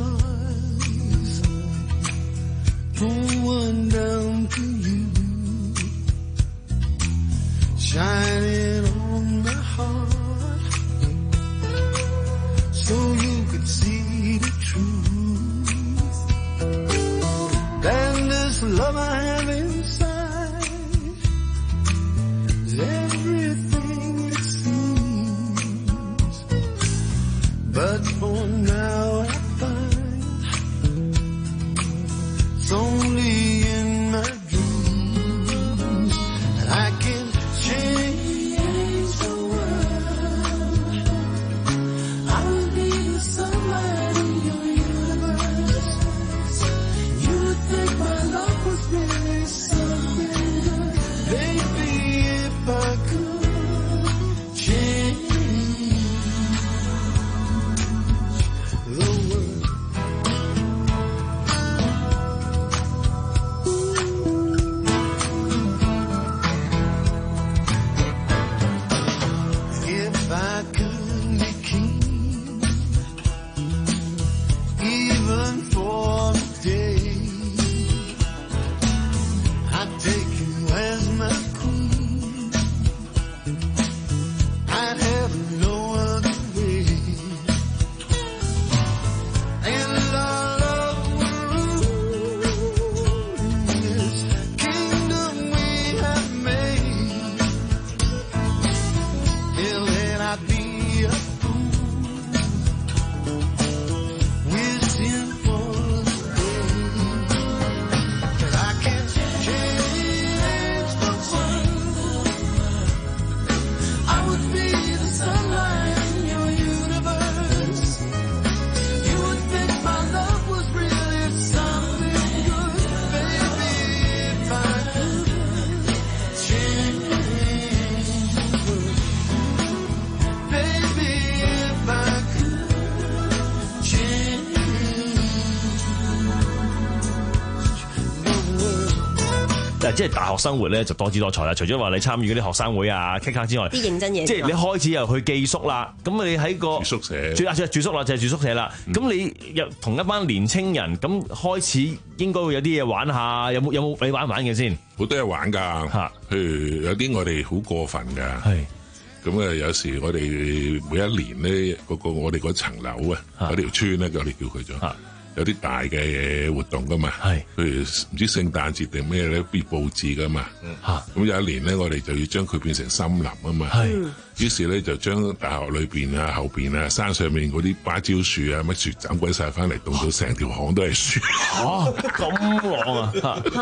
stars, pull one down to you, shining on my heart, so you could see the truth. And this love I have inside is everything it seems. 即係大學生活咧就多姿多彩啦。除咗話你參與嗰啲學生會啊、K 卡之外， 啲認真嘢， 即係你開始又去寄宿啦。咁你喺個住宿舍， 住啊住宿啦，就係住宿舍啦。咁、嗯、你又同一班年青人咁開始，應該會有啲嘢玩下。有冇有冇你玩唔玩嘅先？ 好多嘢玩㗎。嚇，譬如有啲我哋好過分㗎。係。咁啊，有時我哋每一年咧，嗰、嗰個我哋嗰層樓啊，嗰條村咧，我哋叫佢做。有啲大嘅活動噶嘛，譬如唔知聖誕節定咩咧，必佈置噶嘛。咁、嗯、有一年咧，我哋就要將佢變成森林啊嘛。於是咧就將大學裏邊啊、後邊啊、山上面嗰啲芭蕉樹啊、乜樹斬鬼晒翻嚟，凍到成條巷都係樹。嚇咁浪啊！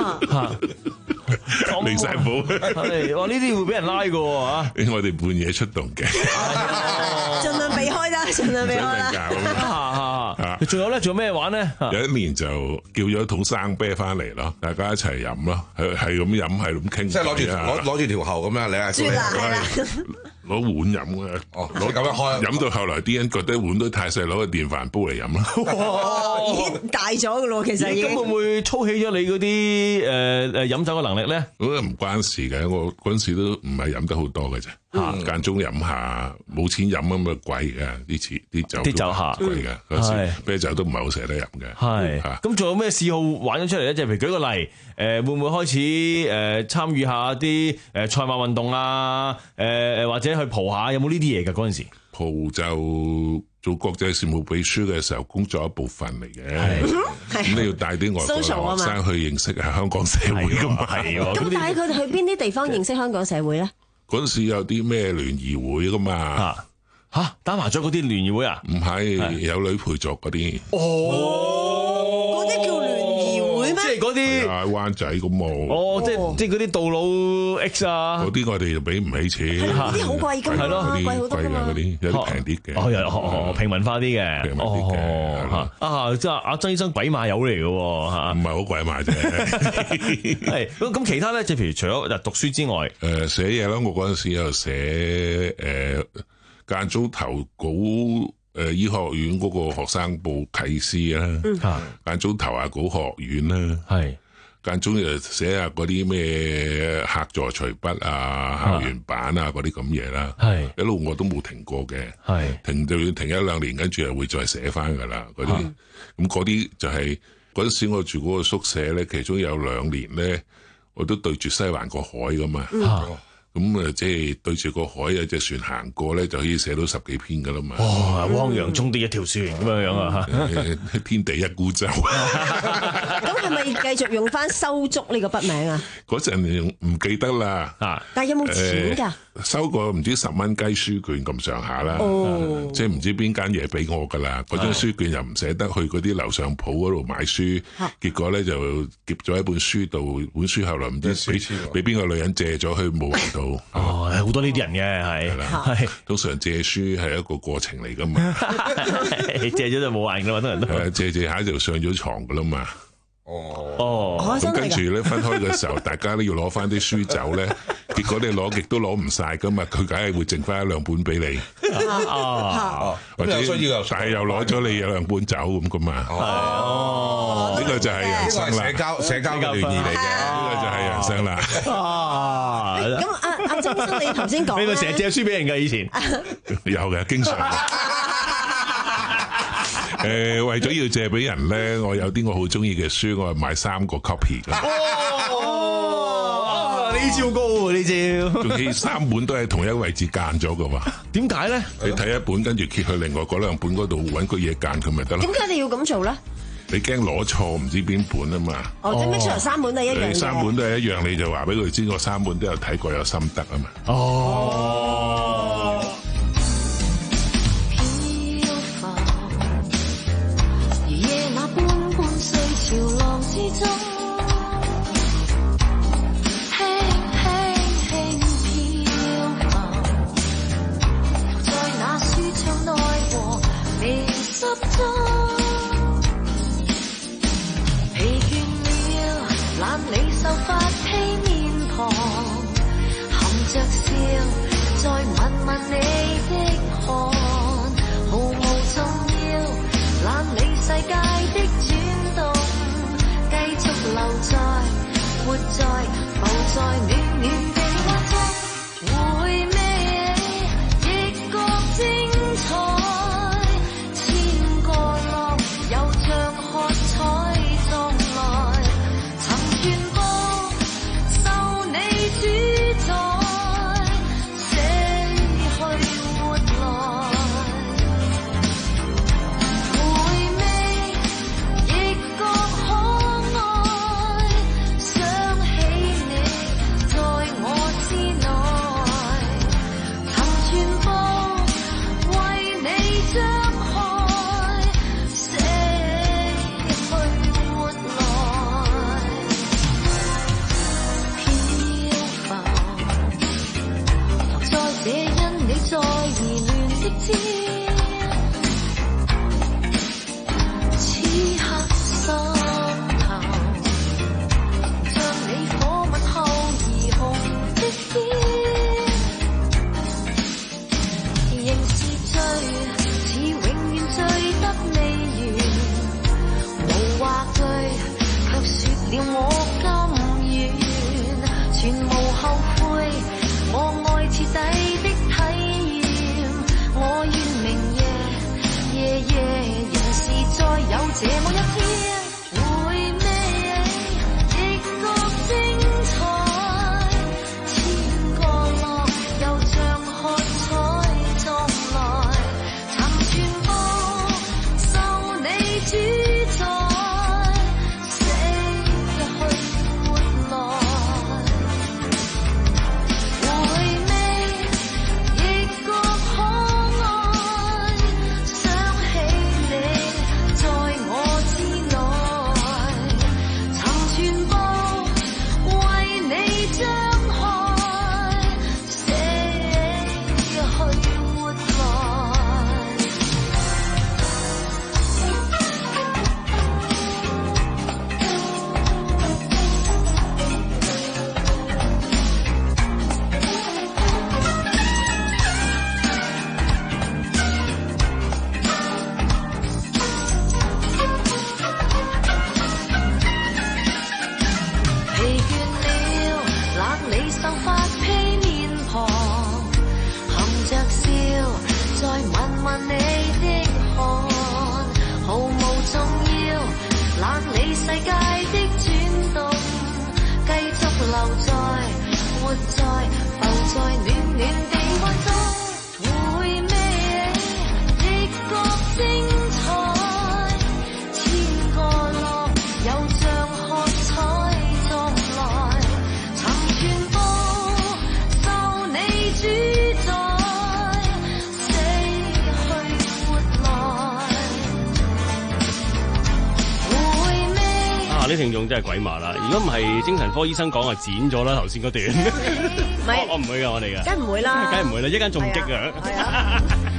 離晒譜。 係哇！呢啲會俾人拉嘅喎嚇。 我哋半夜出動嘅。 盡量避開啦，盡量避開啦。 嚇！仲有咧，仲有咩玩咧？ 有一年就叫咗一桶生啤翻嚟咯，大家一齊飲咯，係係咁飲，係咁傾。 即係攞住攞攞住條喉咁樣，你係攞碗飲嘅。 哦，攞咁樣開。 飲到後來啲人覺得碗都太細，攞個電飯煲嚟飲啦。 哇！已經大咗嘅咯，其實已經。 咁會唔會操起咗你嗰啲誒誒飲酒嘅能力咧？ 咁唔關事嘅，我嗰陣時都唔係飲得好多嘅啫。間、嗯、中飲下，冇錢飲咁啊貴嘅啲錢啲酒，啲酒下貴嘅嗰時啤酒都唔係好捨得飲嘅。係咁，仲有咩嗜好玩咗出嚟咧？即係譬如舉個例，誒、呃、會唔會開始誒參與下啲誒賽馬運動啊？誒、呃、誒或者去蒲下，有冇呢啲嘢㗎？嗰陣時蒲就做國際事務秘書嘅時候，工作一部分嚟嘅。咁你要帶啲外國學生去認識下香港社會㗎嘛？係喎。 咁帶佢哋去邊啲地方認識香港社會咧？ 嗰陣時有啲咩聯誼會噶嘛？ 吓、啊、打麻雀嗰啲聯誼會啊？唔係，有女陪作嗰啲。 哦，嗰啲叫聯誼會咩？ 即係嗰啲啊灣仔咁喎。 哦，即係即係嗰啲道路 X 啊。 嗰啲我哋就俾唔起錢。 嗰啲好貴㗎嘛，貴好多㗎嘛。 嗰啲有啲平啲嘅。 哦，又哦平民化啲嘅。 平民啲嘅。 啊，即係阿曾醫生鬼馬友嚟嘅喎嚇。唔係好鬼馬啫。 係咁咁，其他咧，即係譬如除咗讀書之外， 誒寫嘢啦。我嗰陣時又寫誒間中投稿誒醫學院嗰個學生報啟師啦，間中投下稿學院啦，係間中又寫下嗰啲咩客座隨筆啊、校園版啊嗰啲咁嘢啦，係一路我都冇停過嘅，係停就要停一兩年，跟住又會再寫翻噶啦嗰啲，咁嗰啲就係嗰陣時我住嗰個宿舍咧，其中有兩年咧，我都對住西環個海噶嘛。嗯咁啊，即係對住個海有隻船行過咧，就可以寫到十幾篇噶啦嘛。 哇！汪洋中的一條船咁樣樣啊嚇， 天地一孤舟。 咁係咪繼續用翻收足呢個筆名啊？ 嗰陣唔記得啦。啊！ 但係有冇錢㗎？ 收過唔知十蚊雞書券咁上下啦。哦。即係唔知邊間嘢俾我㗎啦。嗰張書券又唔捨得去嗰啲樓上鋪嗰度買書，結果咧就夾咗喺本書度。本書後來唔知俾俾邊個女人借咗去冇人到。 哦，好多呢啲人嘅係，係通常借書係一個過程嚟噶嘛， 借咗就冇人噶嘛，多人都係借借下就上咗床噶啦嘛。 哦， 哦，咁跟住咧分開嘅時候，大家都要攞翻啲書走咧，結果你攞極都攞唔晒噶嘛，佢梗係會剩翻一兩本俾你。 哦，或者需要， 但係又攞咗你有兩本走咁噶嘛。哦，呢個就係人生啦， 社交社交嘅聯誼嚟嘅， 呢個就係人生啦。 啊，咁阿阿曾生，你頭先講咧， 你成日借書俾人㗎以前？ 有嘅，經常。誒、呃，為咗要借俾人咧，我有啲我好中意嘅書，我係買三個 copy 㗎。 哦，呢招高喎，呢招。 仲要三本都係同一個位置間咗㗎嘛？ 點解咧？ 你睇一本，跟住揭去另外嗰兩本嗰度揾個嘢間佢咪得咯？ 點解你要咁做咧？ 你驚攞錯唔知邊本啊嘛？ 哦，即係 make sure 三本都係一樣嘅。 三本都係一樣，你就話俾佢知，我三本都有睇過，有心得啊嘛。哦。 潮浪之中，輕輕輕飄浮，在那舒暢內和微濕中，疲倦了，懶理秀髮披面龐，含着笑，再問問你的汗，毫無重要，懶理世界的轉動。繼續留在，活在浮活在浮在暖暖地愛中，回味直覺精彩，千個樂有像喝彩作來，尋全部受你主宰，死去活來，回味。 啊！呢聽眾真係鬼馬啦！如果唔係精神科醫生講啊，剪咗啦頭先嗰段。 唔係， 我唔會㗎，我哋㗎。 梗唔會啦， 梗係唔會啦，一間仲激啊！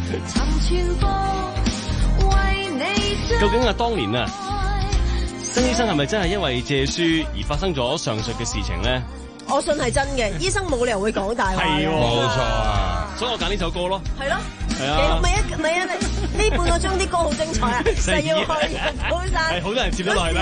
究竟啊，當年啊，曾醫生係咪真係因為借書而發生咗上述嘅事情咧？ 我信係真嘅，醫生冇理由會講大話。 係喎， 冇錯啊！ 所以我揀呢首歌咯。 係咯， 係啊， 唔係啊，唔係啊，呢半個鐘啲歌好精彩啊，就要去高山。 係好多人接咗落去啦。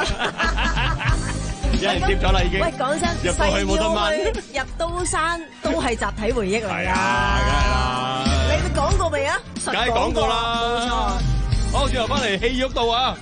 咗， 有人接咗啦已經。 喂，講真， 入到去冇得問。 入刀山都係集體回憶嚟㗎。 係啊，梗係啦。 你講過未啊？ 梗係講過啦。冇錯。好，轉頭翻嚟戲肉度啊！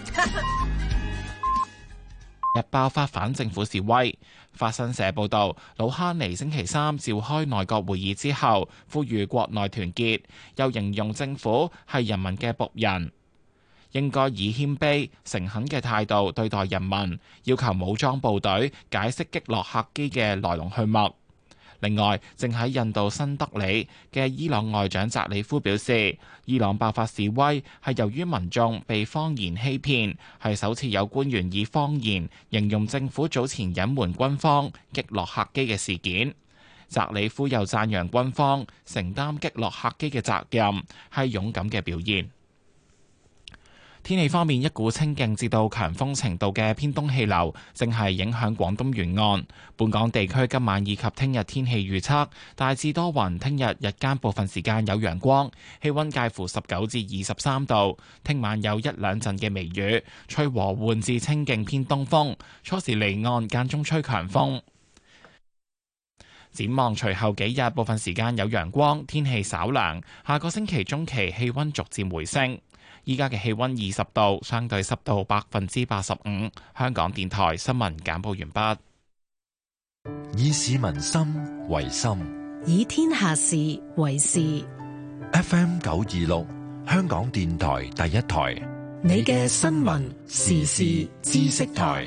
日爆發反政府示威。法新社報導，魯哈尼星期三召開內閣會議之後，呼籲國內團結，又形容政府係人民嘅僕人，應該以謙卑、誠懇嘅態度對待人民，要求武裝部隊解釋擊落客機嘅來龍去脈。另外，正喺印度新德里嘅伊朗外長扎里夫表示，伊朗爆發示威係由於民眾被謊言欺騙，係首次有官員以謊言形容政府早前隱瞞軍方擊落客機嘅事件。扎里夫又讚揚軍方承擔擊落客機嘅責任，係勇敢嘅表現。天氣方面，一股清勁至到強風程度嘅偏東氣流正係影響廣東沿岸。本港地區今晚以及聽日天氣預測大致多雲，聽日日間部分時間有陽光，氣溫介乎十九至二十三度。聽晚有一兩陣嘅微雨，吹和緩至清勁偏東風，初時離岸，間中吹強風。展望隨後幾日部分時間有陽光，天氣稍涼。下個星期中期氣溫逐漸回升。依家嘅氣溫二十度，相對濕度百分之八十五。香港電台新聞簡報完畢。 以市民心為心， 以天下事為事。 F M 九二六，香港電台第一台， 你嘅新聞時事知識台。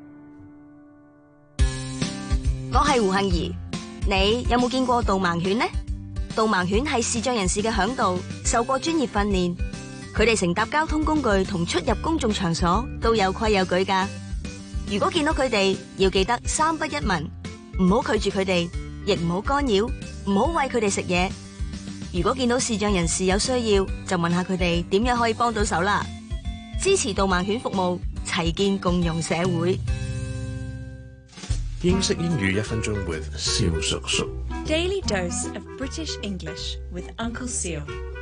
我係胡杏兒，你有冇見過導盲犬呢？導盲犬係視障人士嘅嚮導，受過專業訓練。佢哋乘搭交通工具同出入公眾場所都有規有矩噶。如果見到佢哋，要記得三不一問，唔好拒絕佢哋，亦唔好干擾，唔好餵佢哋食嘢。如果見到視障人士有需要，就問下佢哋點樣可以幫到手啦。支持導盲犬服務，齊建共融社會。 英式英語一分鐘 with 蕭叔叔。 Daily dose of British English with Uncle Seal。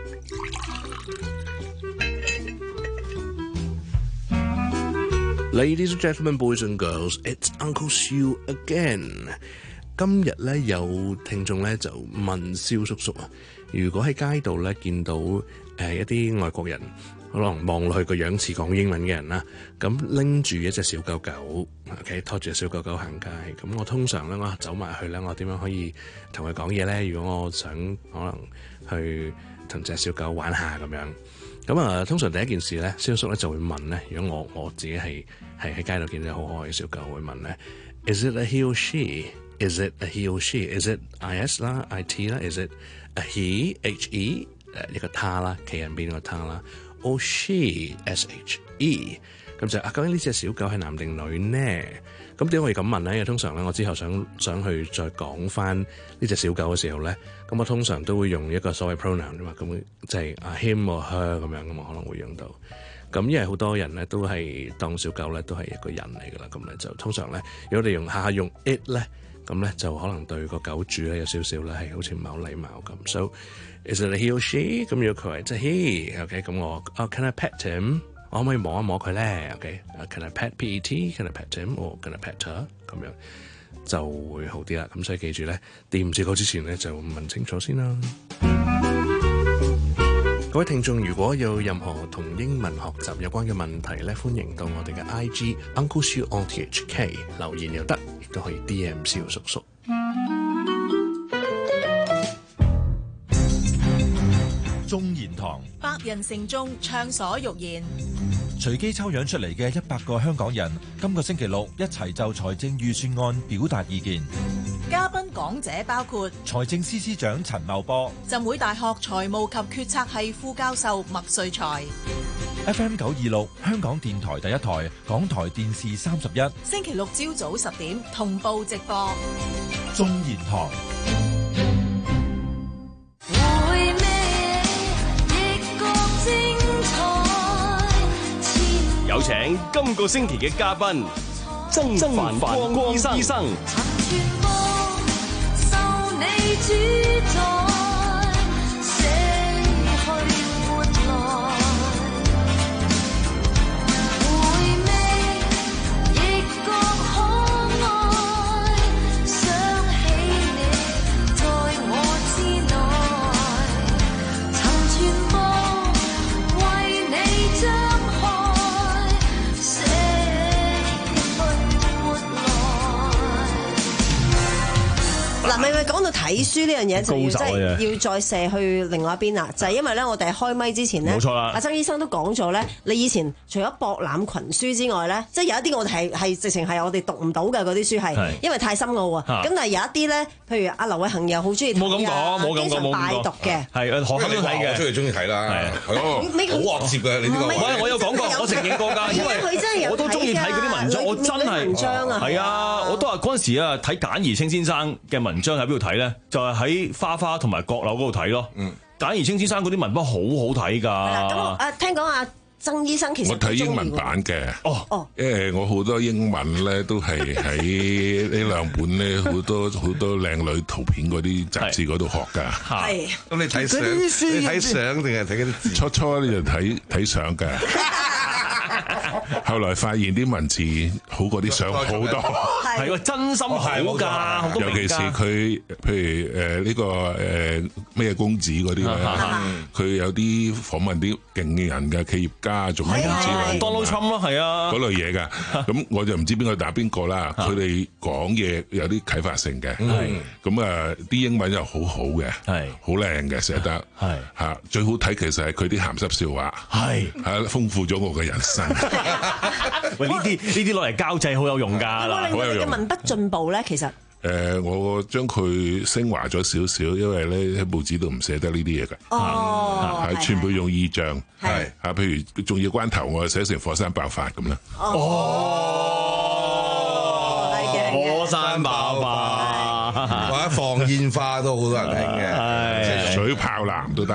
Ladies and gentlemen, boys and girls, it's Uncle Siu again。今日咧有聽眾咧就問蕭叔叔啊，如果喺街度咧見到誒、呃、一啲外國人，可能望落去個樣似講英文嘅人啦，咁拎住一隻小狗狗 ，OK， 拖住隻小狗狗行街，咁我通常咧我走埋去咧，我點樣可以同佢講嘢咧？如果我想可能去同隻小狗玩下咁樣。咁啊，通常第一件事咧，蕭叔咧就會問咧，如果我我自己係係喺街度見到好可愛嘅小狗，會問咧 ，Is it a he or she? Is it a he or she? Is it I S 啦 ，I T 啦 ？Is it a he H E 誒呢個他啦，企人邊個他啦 ，or she S H E？ 咁就啊，究竟呢隻小狗係男定女呢？咁點解我要咁問咧？因為通常咧，我之後想想去再講翻呢隻小狗嘅時候咧，咁我通常都會用一個所謂 pronoun 啫嘛，咁就係啊 him or her 咁樣，咁我可能會用到。咁因為好多人咧都係當小狗咧都係一個人嚟噶啦，咁咧就通常咧，如果你用下下用 it 咧，咁咧就可能對個狗主咧有少少咧係好似唔係好禮貌咁。So is it a he or she？ 咁如果佢係即係 he，OK， 咁我啊、oh, can I pet him？我可唔可以摸一摸佢咧 ？OK，Can I pet P E T？Can I pet him？or Can I pet her？ 咁樣就會好啲啦。咁所以記住咧，掂住狗之前咧就問清楚先啦。各位聽眾，如果有任何同英文學習有關嘅問題咧，歡迎到我哋嘅 I G Uncle Siu on T H K 留言又得，亦都可以 D M 蕭叔叔。 眾言堂， 百人城中暢所欲言。 隨機抽樣出嚟嘅一百個香港人，今個星期六一齊就財政預算案表達意見。 嘉賓講者包括財政司司長陳茂波、 浸會大學財務及決策系副教授麥瑞才。 F M 九二六香港電台第一台，港台電視三十一， 星期六朝早十點同步直播。 眾言堂。 有請今個星期嘅嘉賓曾繁光醫生。醫生嗱，咪咪講到睇書呢樣嘢，就要即係要再射去另外一邊啦。就係因為咧，我哋開咪之前咧，冇錯啦。阿曾醫生都講咗咧，你以前除咗博覽群書之外咧，即係有一啲我哋係係直情係我哋讀唔到嘅嗰啲書係，因為太深奧啊。咁但係有一啲咧，譬如阿劉偉恒又好中意睇， 冇咁講，冇咁講，冇咁講。 拜讀嘅， 係學生都睇嘅， 我中意中意睇啦，係好惡接嘅你呢個。 唔係，我有講過，我承認過㗎，因為佢真係有我都中意睇嗰啲文章，我真係文章啊， 係啊，我都話嗰陣時啊，睇簡而清先生嘅文章喺邊度睇咧？就係喺花花同埋閣樓嗰度睇咯。嗯，簡而清先生嗰啲文筆好好睇㗎。係啦， 咁誒聽講阿曾醫生其實我睇英文版嘅。哦哦，因為我好多英文咧都係喺呢兩本咧好多好多靚女圖片嗰啲雜誌嗰度學㗎。 係。 咁你睇相，你睇相定係睇嗰啲字？ 初初你就睇睇相㗎。後來發現啲文字好過啲相好多， 係喎，真心好㗎， 尤其是佢，譬如誒呢個誒咩公子嗰啲咧，佢有啲訪問啲勁嘅人嘅企業家，做咩之類 ，Donald Trump 咯，係啊， 嗰類嘢㗎。咁我就唔知邊個打邊個啦。佢哋講嘢有啲啟發性嘅，咁啊啲英文又好好嘅，係好靚嘅寫得，係嚇最好睇其實係佢啲鹹濕笑話，係係豐富咗我嘅人生。 喂，呢啲呢啲攞嚟交際好有用㗎啦， 好有用。文筆進步咧，其實誒，我將佢升華咗少少，因為咧喺報紙度唔寫得呢啲嘢㗎， 哦， 係全部用意象，係啊，譬如重要關頭，我寫成火山爆發咁啦。 哦， 火山爆發， 或者放煙花都好多人聽嘅， 水炮男都得。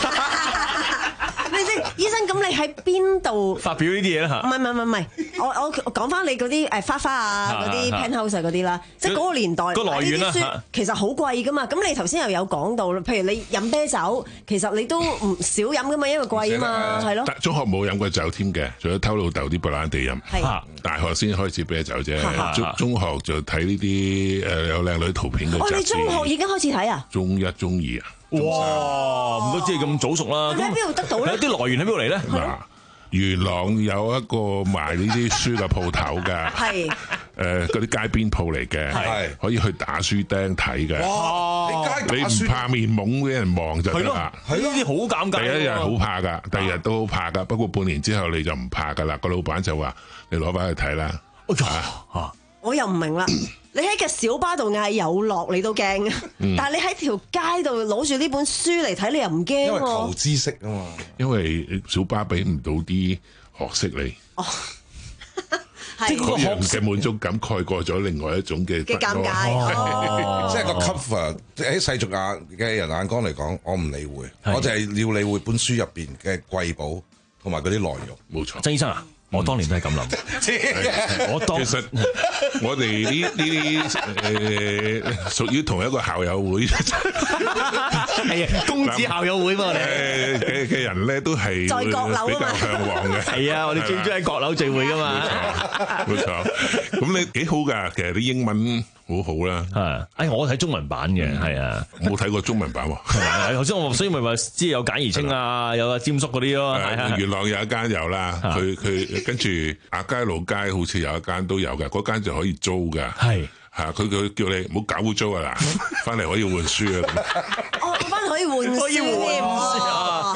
醫生，咁你喺邊度發表呢啲嘢咧嚇？ 唔係唔係唔係，我我講翻你嗰啲誒花花啊，嗰啲 penthouse 嗰啲啦，即係嗰個年代個來源啦。其實好貴噶嘛。咁你頭先又有講到，譬如你飲啤酒，其實你都唔少飲噶嘛，因為貴啊嘛，係咯。 中學冇飲過酒添嘅，除咗偷老豆啲白蘭地飲。係大學先開始啤酒啫。中中學就睇呢啲誒有靚女圖片嘅雜誌。 哦，你中學已經開始睇啊？ 中一、中二啊。 哇！唔都知係咁早熟啦。 咁喺邊度得到咧？ 有啲來源喺邊度嚟咧？ 嗱，元朗有一個賣呢啲書嘅鋪頭㗎。係。誒，嗰啲街邊鋪嚟嘅，係可以去打書釘睇嘅。 哇！ 你唔怕面懵俾人望就得啦。 係咯，呢啲好尷尬。 第一日好怕㗎，第二日都好怕㗎。不過半年之後你就唔怕㗎啦。個老闆就話：你攞翻去睇啦。 嚇！我又唔明啦。你喺個小巴度嗌有落，你都驚，嗯、但係你喺條街度攞住呢本書嚟睇，你又唔驚喎。因為求知識啊嘛。 因為小巴俾唔到啲學識你。哦，即係嗰樣嘅滿足感蓋過咗另外一種嘅嘅尷尬。 哦、即係個 cover，即係喺世俗眼嘅人眼光嚟講，我唔理會，是我就係要理會本書入邊嘅瑰寶同埋嗰啲內容。 冇錯， 曾醫生啊。我當年都係咁諗， 我當其實我哋呢呢啲誒屬於同一個校友會， 係啊，公子校友會嘛，我哋嘅嘅人咧都係在閣樓比較向往嘅， 係啊，我哋最中意喺閣樓聚會噶嘛， 冇錯，咁你幾好㗎，其實啲英文好好啦， 係，哎，我睇中文版嘅，係啊， 冇睇過中文版喎， 係頭先我所以咪話知有簡而清啊，有阿詹叔嗰啲咯， 元朗有一間有啦，佢佢。跟住亞皆老街好似有一間都有嘅，嗰間就可以租㗎。係嚇，佢佢叫你唔好搞污糟啊嗱，翻嚟可以換書啊。 哦，翻嚟可以換書添。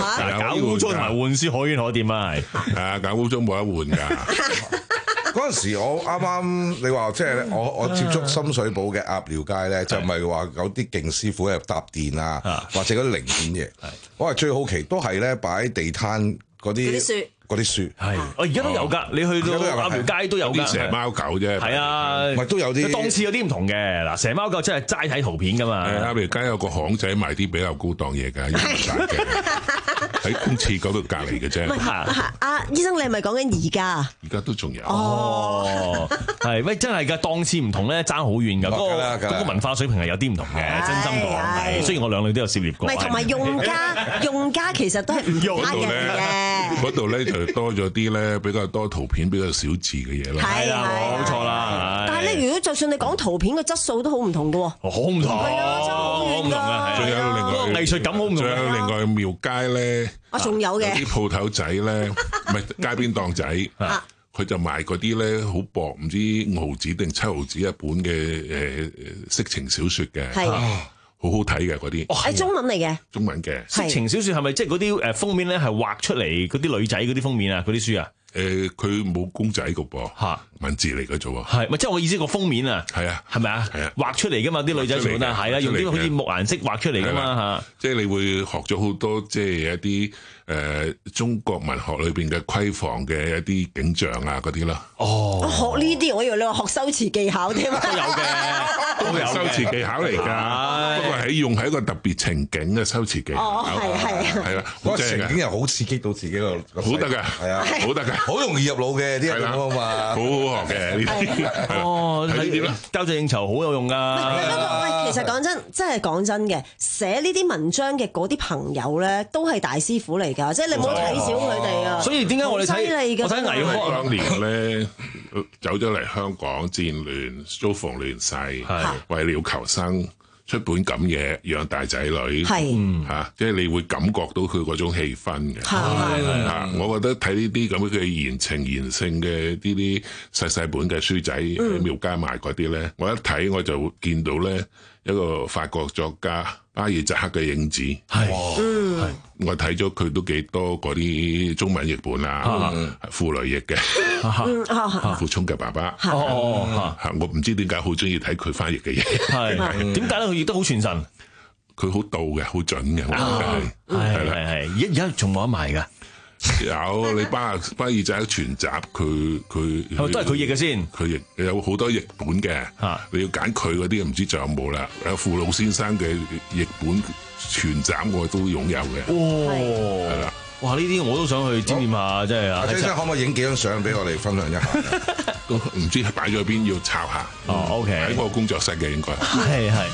搞污糟同埋換書可圈可點啊！ 係啊，搞污糟冇得換㗎。 嗰陣時我啱啱你話即係我我接觸深水埗嘅鴨寮街咧，就唔係話有啲勁師傅喺度搭電啊，或者嗰啲零件嘢。我係最好奇都係咧擺地攤嗰啲。嗰啲書係，我而家都有㗎，你去到鴨寮街都有㗎。 啲蛇貓狗啫， 係啊， 咪都有啲檔次有啲唔同嘅。嗱，蛇貓狗真係齋睇圖片㗎嘛。 鴨寮街有個巷仔賣啲比較高檔嘢㗎，喺公廁嗰度隔離嘅啫。 唔係阿醫生，你係咪講緊而家啊？ 而家都仲有。 哦，係，喂，真係㗎，檔次唔同咧，爭好遠㗎。嗰個嗰個文化水平係有啲唔同嘅，真心講係。雖然我兩類都有涉獵過。 唔係，同埋用家用家其實都係唔同嘅。 嗰度咧就多咗啲咧，比較多圖片、比較少字嘅嘢咯。 係啊， 冇錯啦。 但係咧，如果就算你講圖片嘅質素都好唔同㗎喎。 好唔同， 係啊，真係好遠㗎。 仲有另外藝術感好唔同。 仲有另外廟街咧， 啊，仲有嘅啲鋪頭仔咧，唔係街邊檔仔，佢就賣嗰啲咧好薄，唔知五毫子定七毫子一本嘅誒色情小説嘅。係。好好睇嘅嗰啲， 係中文嚟嘅， 中文嘅色情小説係咪即係嗰啲誒封面咧係畫出嚟嗰啲女仔嗰啲封面啊嗰啲書啊？ 誒，佢冇公仔嘅噃，嚇文字嚟嘅啫喎。 係咪即係我意思個封面啊？ 係啊， 係咪啊？ 係啊， 畫出嚟噶嘛啲女仔全部都係啊，用啲好似木顏色畫出嚟噶嘛嚇。 即係你會學咗好多即係一啲誒中國文學裏邊嘅閨房嘅一啲景象啊嗰啲啦。 哦， 學呢啲我以為你話學修辭技巧添啊。 都有嘅， 都係修辭技巧嚟㗎。不過係用喺一個特別情景嘅修辭技巧。 哦，係係係啦， 嗰個情景又好刺激到自己個， 好得㗎， 係啊， 好得㗎， 好容易入腦嘅啲人咁啊嘛， 好好學嘅呢啲。 哦， 係呢啲啦， 交際應酬好有用㗎。 不過喂，其實講真，真係講真嘅，寫呢啲文章嘅嗰啲朋友咧，都係大師傅嚟㗎，即係你唔好睇小佢哋啊。 所以點解我哋睇我睇倪匡當年咧走咗嚟香港戰亂，遭逢亂世，為了求生。出本咁嘢養大仔女，係嚇、啊，即係你會感覺到佢嗰種氣氛嘅。係嚇，我覺得睇呢啲咁嘅言情言性嘅呢啲細細本嘅書仔喺廟街賣嗰啲咧，我一睇我就見到咧一個法國作家巴爾扎克嘅影子。係，嗯，我睇咗佢都幾多嗰啲中文譯本啊，傅雷譯嘅，傅聰嘅爸爸。哦，嚇，我唔知點解好中意睇佢翻譯嘅嘢。 係，點解咧？佢譯得好傳神， 佢好到嘅，好準嘅，我覺得係係係係。而而家仲冇得賣㗎。 有你巴巴爾扎克全集，佢佢都係佢譯嘅先。 佢譯有好多譯本嘅，你要揀佢嗰啲，唔知仲有冇啦。有傅老先生嘅譯本全集，我都擁有嘅。 哦，係啦，哇！呢啲我都想去沾驗下，真係啊！ 先生可唔可以影幾張相俾我哋分享一下？ 都唔知擺咗邊，要抄下。 哦，OK，喺我工作室嘅應該。 係係。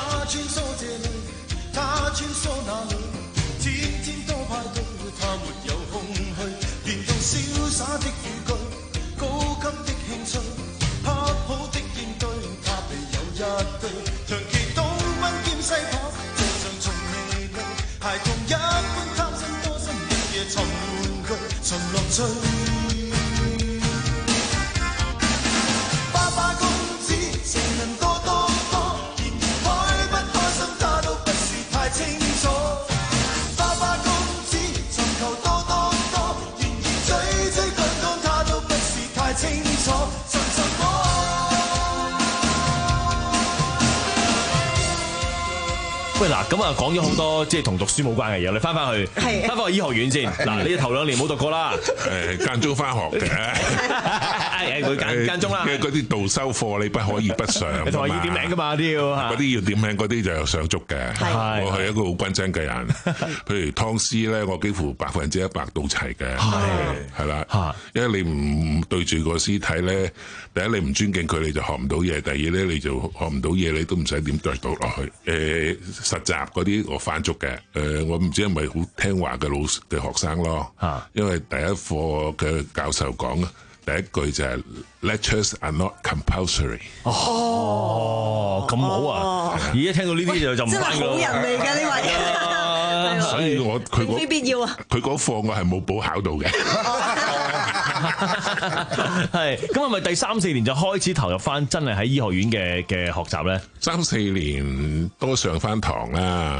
瀟灑的語句，高級的興趣，恰好的應對，他備有一對，長期東奔兼西跑，路上從未累，孩童一般貪心多心，日夜尋玩具，尋樂趣。爸爸公子情人多多多，然而開不開心他都不是太清楚。爸爸公子尋求多多多，然而追追趕趕他都不是太清楚。什什麼？ 喂嗱，咁啊講咗好多即係同讀書冇關嘅嘢，你翻返去，翻返去醫學院先。嗱，你頭兩年冇讀過啦， 誒間中翻學嘅， 誒佢間間中啦。 嗰啲導修課你不可以不上， 你同我要點名噶嘛啲要， 嗰啲要點名嗰啲就有上足嘅。我係一個好均真嘅人，譬如湯師咧，我幾乎百分之一百到齊嘅，係啦，因為你唔對住個屍體咧，第一你唔尊敬佢，你就學唔到嘢；第二咧你就學唔到嘢，你都唔使點對到落去。誒。實習嗰啲我翻足嘅，誒、呃、我唔知係咪好聽話嘅老嘅學生咯，啊、因為第一課嘅教授講第一句就係 Lectures are not compulsory。 哦，咁好啊！而家聽到呢啲就就唔翻㗎啦。真係好人嚟㗎呢位， 所以我佢嗰非必要啊！ 佢嗰課我係冇補考到嘅。 係，咁係咪第三四年就開始投入翻真係喺醫學院嘅嘅學習咧？ 三四年多上翻堂啦，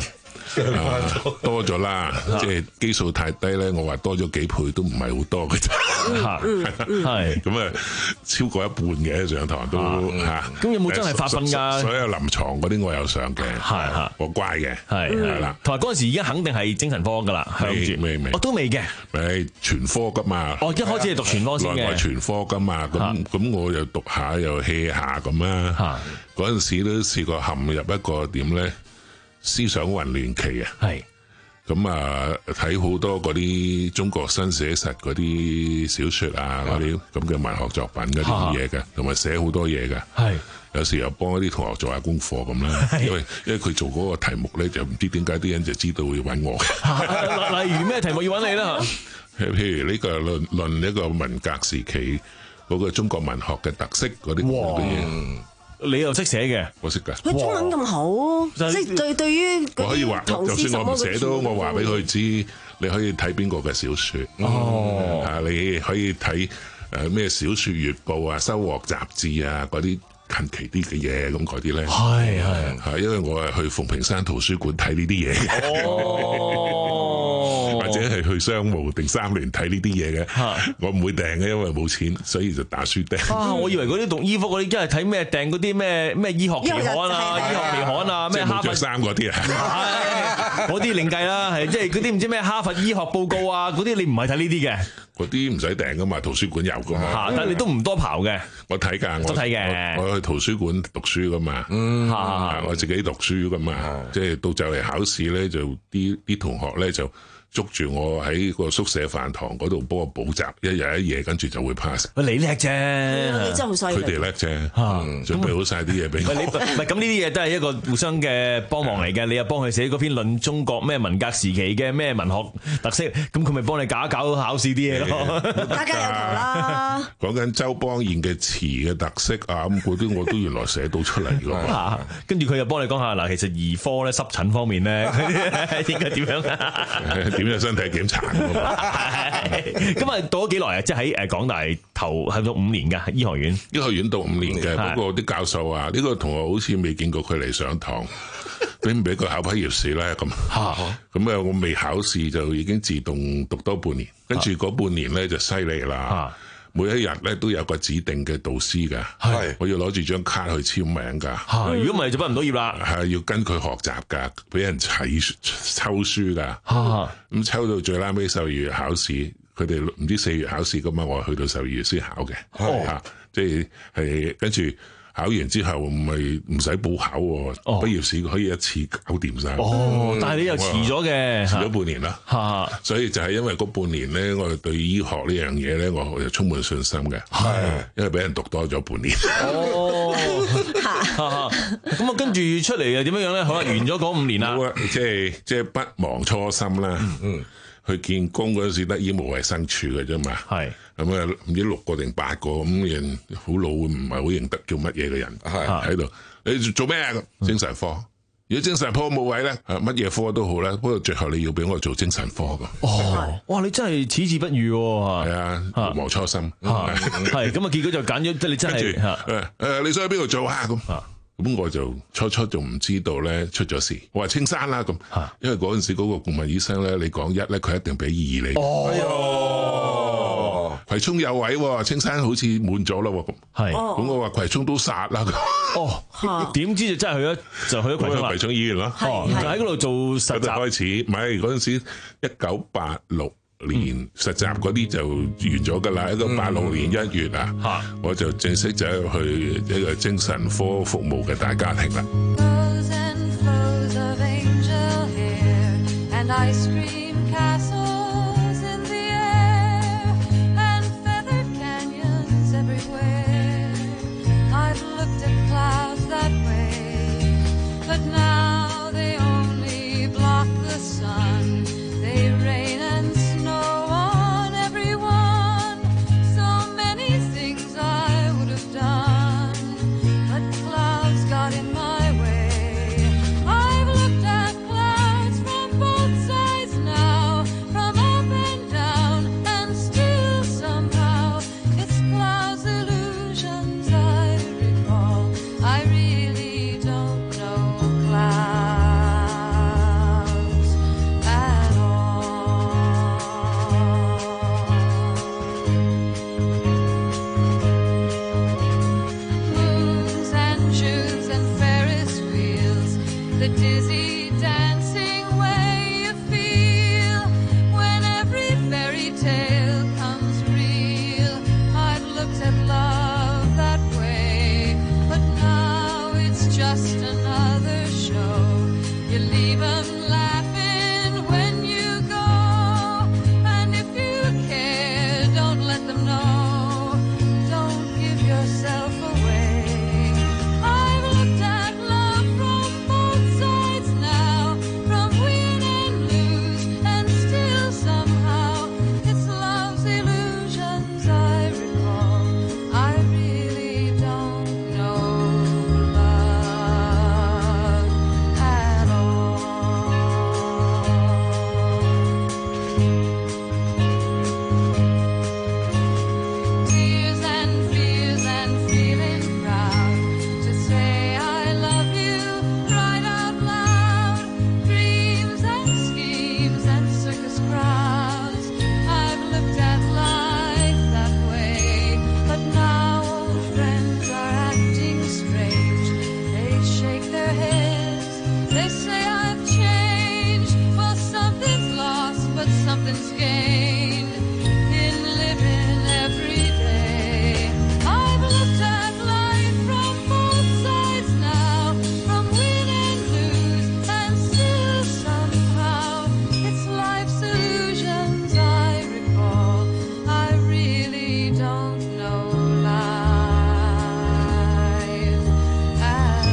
多咗啦，即係基數太低咧，我話多咗幾倍都唔係好多嘅啫。 係咁啊，超過一半嘅上堂都嚇。 咁有冇真係發奮㗎？ 所有臨床嗰啲我有上嘅，係係我乖嘅，係係啦。 同埋嗰陣時已經肯定係精神科㗎啦， 未未未， 我都未嘅， 係全科㗎嘛。 哦，一開始係讀全科先嘅， 內外全科㗎嘛。咁咁我又讀下又 hea 下咁啦。嗰陣時都試過陷入一個點咧，思想混亂期啊。 係。 咁啊，睇好多嗰啲中國新寫實嗰啲小說啊，嗰啲咁嘅文學作品嗰啲嘢嘅，同埋寫好多嘢嘅。係有時又幫一啲同學做下功課咁啦，因為因為佢做嗰個題目咧，就唔知點解啲人就知道會揾我。 例如咩題目要揾你啦？ 譬如呢個論論一個文革時期嗰個中國文學嘅特色嗰啲嘅嘢。 你又識寫嘅， 我識㗎。 佢中文咁好，即係對對於我可以話，就算我唔寫都，我話俾佢知，你可以睇邊個嘅小説。哦，啊，你可以睇誒咩小説月報啊、收穫雜誌啊嗰啲近期啲嘅嘢咁嗰啲咧。係係係，因為我係去鳳屏山圖書館睇呢啲嘢嘅。哦。或者係去商務定三聯睇呢啲嘢嘅，我唔會訂嘅，因為冇錢，所以就打書訂。 啊！我以為嗰啲讀醫科嗰啲，真係睇咩訂嗰啲咩咩醫學期刊啊、醫學期刊啊，咩哈佛衫嗰啲啊， 嗰啲另計啦，係即係嗰啲唔知咩哈佛醫學報告啊，嗰啲你唔係睇呢啲嘅。 嗰啲唔使訂噶嘛，圖書館有噶嘛。 但係你都唔多刨嘅。 我睇㗎， 我睇嘅。 我去圖書館讀書噶嘛。嗯，我自己讀書噶嘛，即係到就嚟考試咧，就啲啲同學咧就捉住我喺個宿舍飯堂嗰度幫我補習，一日一夜，跟住就會 pass。 你叻啫， 你真係好犀利。 佢哋叻啫，準備好晒啲嘢俾我。 唔係咁呢啲嘢都係一個互相嘅幫忙嚟嘅。你又幫佢寫嗰篇論中國咩文革時期嘅咩文學特色，咁佢咪幫你搞一搞考試啲嘢咯。 大家有頭啦。 講緊周邦彥嘅詞嘅特色啊，咁嗰啲我都原來寫到出嚟㗎。 跟住佢又幫你講下嗱，其實兒科咧濕疹方面咧應該點樣啊？ 點樣身體檢查咁啊？讀咗幾耐啊？即係喺誒港大頭係咗五年㗎醫學院。 醫學院讀五年嘅，不過啲教授啊，呢個同學好似未見過佢嚟上堂，你唔俾佢考畢業試咧咁。咁啊，我未考試就已經自動讀多半年，跟住嗰半年咧就犀利啦。每一日咧都有個指定嘅導師㗎，係我要攞住張卡去簽名㗎。 如果唔係就畢唔到業啦。 係要跟佢學習㗎，俾人齊抽書㗎。咁抽到最拉尾十二月考試，佢哋唔知四月考試㗎嘛，我去到十二月先考嘅。嚇，即係係跟住考完之後唔係唔使補考喎，畢業試可以一次搞掂晒。 哦，但係你又遲咗嘅， 遲咗半年啦。嚇，所以就係因為嗰半年咧，我哋對醫學呢樣嘢咧，我就充滿信心嘅。係，因為俾人讀多咗半年。哦， 咁啊，跟住出嚟又點樣樣咧？好啦，完咗嗰五年啦， 即係即係不忘初心啦。嗯。去見工嗰陣時得醫務衛生處嘅啫嘛，係咁啊，唔知六個定八個咁人好老，唔係好認得叫乜嘢嘅人喺度。你做咩啊？精神科。如果精神科冇位咧，乜嘢科都好啦。不過最後你要俾我做精神科噶。 哦，哇！你真係矢志不渝喎。 係啊，不忘初心。 係咁啊，結果就揀咗，即係你真係誒誒，你想去邊度做啊？咁咁我就初初仲唔知道咧出咗事，我話青山啦咁，因為嗰陣時嗰個顧問醫生咧，你講一咧，佢一定俾二你。哦，葵涌有位，青山好似滿咗啦咁。係，咁我話葵涌都殺啦。 哦，點知就真係去咗，就去咗葵涌啦。 葵涌醫院咯， 就喺嗰度做實習開始，唔係嗰陣時一九八六年實習嗰啲就完咗㗎啦，一九八六年一月啊，我就正式走入去一個精神科服務嘅大家庭啦。 just another show. You leave 'em laughing when you go, and if you care, don't let them know. Don't give yourself away. I've looked at love from both sides now, from win and lose, and still somehow it's love's illusions I recall. I really don't know love at all. Tears and fears and feeling proud to say I love you right out loud. Dreams and schemes and circus crowds. I've looked at life that way, but now old friends are acting strange. They shake their heads, they say I've changed. Well, something's lost, but something's gained in living every day. I've looked at life from both sides now, from win and lose, and still somehow it's life's illusions I recall. I really don't know life at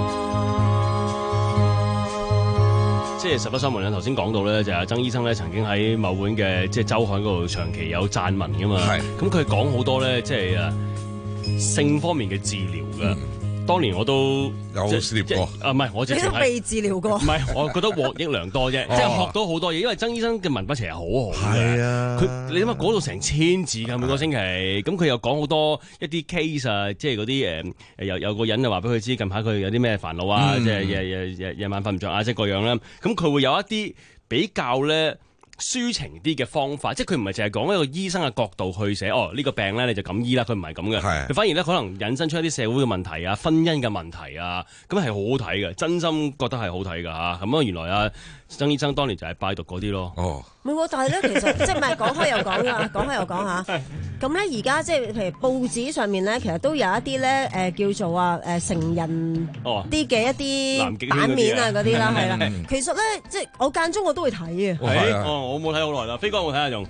all. 即係實不相瞞咧，頭先講到咧，就係曾醫生咧曾經喺某本嘅即係週刊嗰度長期有撰文噶嘛。 係咁佢講好多咧，即係誒性方面嘅治療噶。當年我都有即涉獵過即啊，唔係我直情係你都被治療過唔。係，我覺得獲益良多啫，即係學到好多嘢。因為曾醫生嘅文筆其實好好嘅， 係啊佢你諗下嗰度成千字㗎每個星期，咁佢又講好多一啲 case 啊，即係嗰啲誒誒有有個人就話俾佢知近排佢有啲咩煩惱啊， 嗯即係夜夜夜夜晚瞓唔着啊，即係個樣啦。咁佢會有一啲比較咧抒情啲嘅方法，即係佢唔係淨係講一個醫生嘅角度去寫，哦呢、個病咧你就咁醫啦，佢唔係咁嘅， 係佢反而咧可能引申出一啲社會嘅問題啊、婚姻嘅問題啊，咁係好好睇嘅，真心覺得係好睇㗎嚇。咁啊原來啊曾醫生當年就係拜讀嗰啲咯。 哦， 唔係喎，但係咧，其實即係唔係講開又講㗎，講開又講下。咁咧而家即係譬如報紙上面咧，其實都有一啲咧誒叫做啊誒成人啲嘅一南極啲版面啊嗰啲啦，係啦嗯。 其實咧即係我間中我都會睇嘅。 係哦，我冇睇好耐啦，飛哥有冇睇下仲？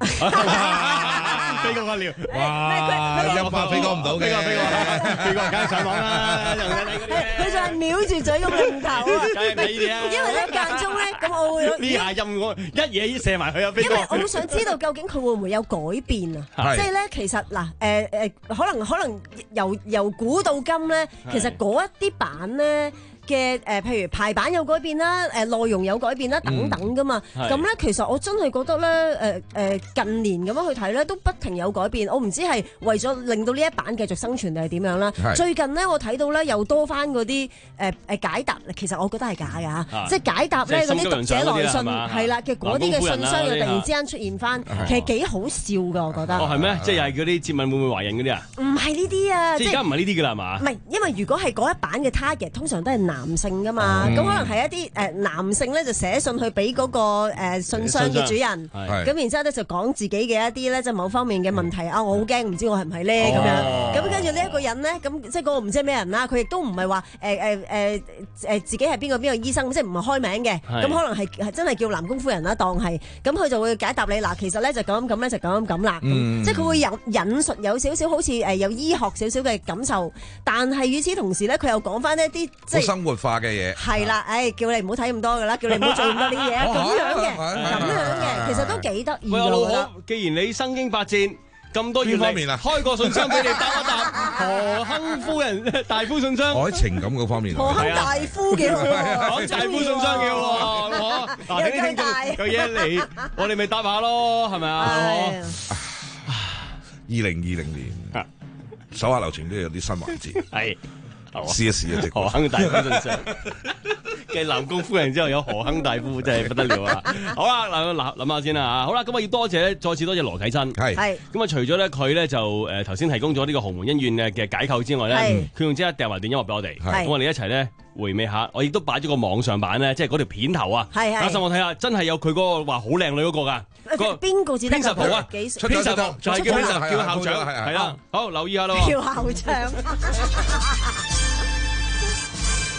飛哥不了， 哇！一百飛講唔到嘅， 飛哥飛哥飛哥梗係上網啦， 佢就係藐住嘴咁擰頭啊！ 梗係睇呢啲啊因為咧間中咧，咁我會呢下任我一嘢射埋佢啊！飛哥， 因為我好想知道究竟佢會唔會有改變啊？ 係即係咧，其實嗱誒誒，可能可能由由古到今咧，其實嗰一啲版咧。嘅誒，譬如排版有改變啦，誒內容有改變啦，等等噶嘛。咁咧，其實我真係覺得咧，誒誒近年咁樣去睇咧，都不停有改變。我唔知係為咗令到呢一版繼續生存定係點樣啦。最近咧，我睇到咧又多翻嗰啲誒誒解答，其實我覺得係假嘅嚇，即係解答咧嗰啲讀者來信係啦嘅嗰啲嘅信箱又突然之間出現翻，其實幾好笑㗎，我覺得。 哦，係咩？即係又係嗰啲接吻會唔會懷孕嗰啲啊？ 唔係呢啲啊， 即係而家唔係呢啲㗎啦，係嘛？ 唔係，因為如果係嗰一版嘅 target，通常都係男性噶嘛，咁、嗯、可能係一啲誒、呃、男性咧就寫信去俾嗰、那個、呃、信箱嘅主人，咁然之後咧就講自己嘅一啲咧即係某方面嘅問題、嗯、啊，我好驚唔知我係唔係咧咁樣，咁跟住呢一個人咧，咁即係嗰個唔知係咩人啦，佢亦都唔係話誒誒誒誒自己係邊個邊個醫生，即係唔係開名嘅，咁可能係係真係叫南宮夫人啦，當係，咁佢就會解答你嗱，其實咧就咁咁咧就咁咁啦，即係佢會有引述有少少好似誒有醫學少少嘅感受，但係與此同時咧，佢又講翻一啲即係生活化嘅嘢。 係啦，誒叫你唔好睇咁多噶啦，叫你唔好做咁多呢啲嘢，咁樣嘅，咁樣嘅，其實都幾得意喂，老㗎。 好，既然你身經百戰咁多月嚟，開個信箱俾你答一答何亨夫人大夫信箱。 我喺情感嗰方面， 何亨大夫幾好喎， 講大夫信箱幾好喎，我嗱聽聽有嘢嚟，我哋咪答下咯，係咪啊？ 二零二零年手下留情都有啲新環節， 係。 試一試啊！直何亨大夫信箱嘅南宮夫人之後有何亨大夫，真係不得了啊！好啦，嗱諗諗下先啦嚇。好啦，咁啊要多謝咧，再次多謝羅啟真。係係咁啊，除咗咧佢咧就誒頭先提供咗呢個鴻門恩怨嘅嘅解構之外咧，佢仲即刻掉埋段音樂俾我哋，咁我哋一齊咧回味下。我亦都擺咗個網上版咧，即係嗰條片頭啊。係係。等陣我睇下，真係有佢嗰個話好靚女嗰個㗎。個邊個至得？ 編輯部啊， 編輯部就係叫編輯，叫校長係啦。好，留意下啦。 叫校長。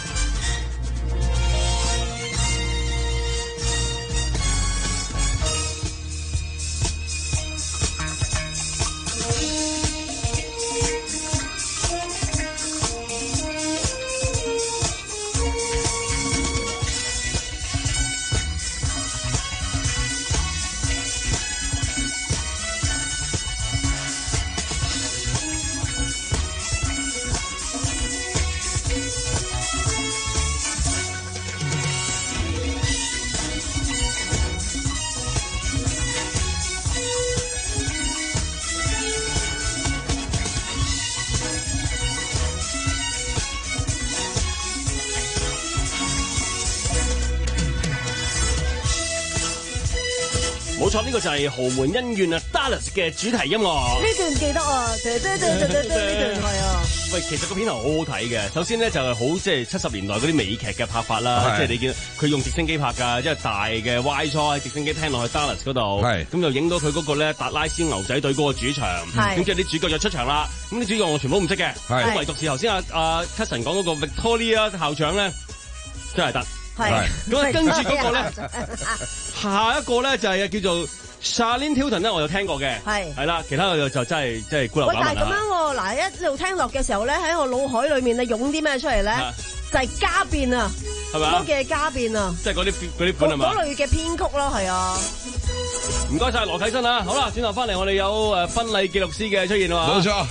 冇錯，呢、這個就係豪門恩怨啊 Dallas 嘅主題音樂。 呢段記得啊，呢段係啊。 喂，其實個片頭好好睇嘅。首先咧就係好即係七十年代嗰啲美劇嘅拍法啦，即係你見佢用直升機拍㗎，即係大嘅 Y 錯直升機聽落去 Dallas 嗰度，咁就影到佢嗰個咧達拉斯牛仔隊嗰個主場，咁即係啲主角就出場啦。咁啲主角我全部都唔識嘅，咁唯獨是頭先阿阿 Cousin 講嗰個 Victoria 校長咧，真係得。係，咁啊跟住嗰個咧，下一個咧就係叫做 Charlene Tilton 咧，我有聽過嘅，係係啦，其他嘅就就真係真係孤陋寡聞啦。喂，但係咁樣喎，嗱一路聽落嘅時候咧，喺我腦海裏面咧湧啲咩出嚟咧？就係家變啊，係咪啊？嘅家變啊，即係嗰啲嗰啲款係嘛？嗰類嘅編曲咯，係啊。唔該晒羅啟新啊，好啦，轉頭翻嚟我哋有誒婚禮記錄師嘅出現啊嘛，冇錯。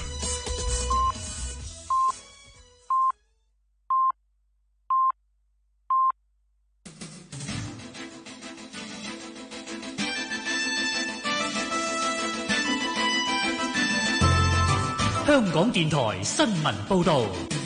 香港電台新聞報道，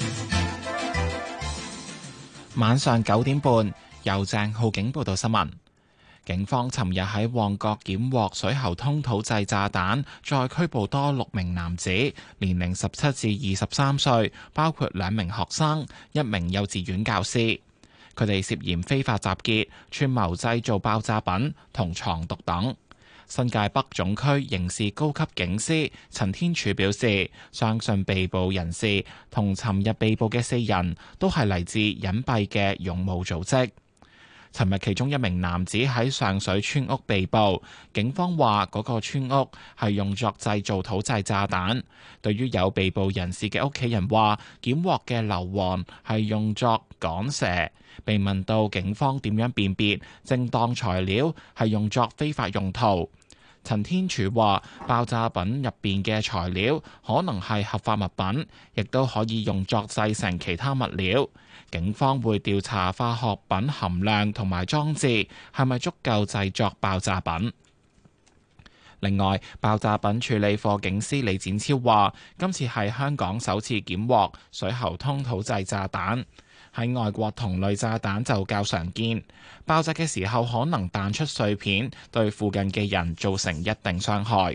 晚上九點半，由鄭浩景報道新聞。警方尋日喺旺角檢獲水喉通土製炸彈，再拘捕多六名男子，年齡十七至二十三歲，包括兩名學生、一名幼稚園教師。佢哋涉嫌非法集結、串謀製造爆炸品同藏毒等。新界北總區刑事高級警司陳天柱表示，相信被捕人士同尋日被捕嘅四人都係嚟自隱蔽嘅勇武組織。尋日其中一名男子喺上水村屋被捕，警方話嗰個村屋係用作製造土製炸彈。對於有被捕人士嘅屋企人話，檢獲嘅硫磺係用作趕蛇。被問到警方點樣辨別正當材料係用作非法用途，陳天柱話爆炸品入邊嘅材料可能係合法物品，亦都可以用作製成其他物料。警方會調查化學品含量同埋裝置係咪足夠製作爆炸品。另外，爆炸品處理課警司李展超話，今次係香港首次檢獲水喉通土製炸彈。喺外國同類炸彈就較常見，爆炸嘅時候可能彈出碎片，對附近嘅人造成一定傷害。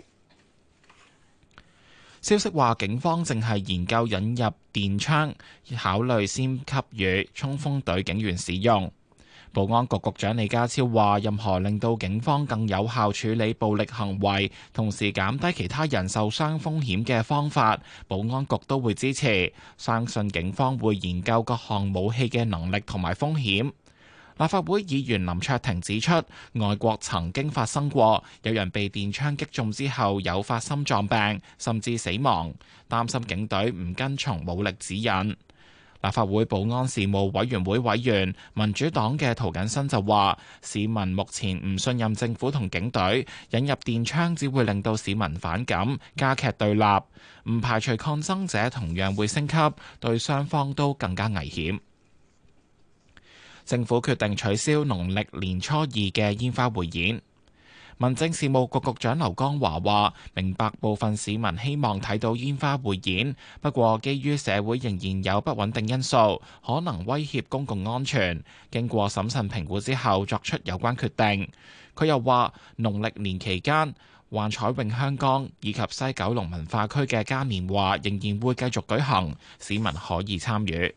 消息話，警方正係研究引入電槍，考慮先給予衝鋒隊警員使用。保安局局長李家超話，任何令到警方更有效處理暴力行為，同時減低其他人受傷風險嘅方法，保安局都會支持。相信警方會研究各項武器嘅能力同埋風險。立法會議員林卓廷指出，外國曾經發生過有人被電槍擊中之後誘發心臟病，甚至死亡，擔心警隊唔跟從武力指引。立法會保安事務委員會委員民主黨嘅涂謹申就話，市民目前唔信任政府同警隊，引入電槍只會令到市民反感，加劇對立，唔排除抗爭者同樣會升級，對雙方都更加危險。政府決定取消農曆年初二嘅煙花匯演。民政事務局局長劉江華話：明白部分市民希望睇到煙花匯演，不過基於社會仍然有不穩定因素，可能威脅公共安全，經過審慎評估之後作出有關決定。佢又話：農曆年期間，幻彩詠香江以及西九龍文化區嘅嘉年華仍然會繼續舉行，市民可以參與。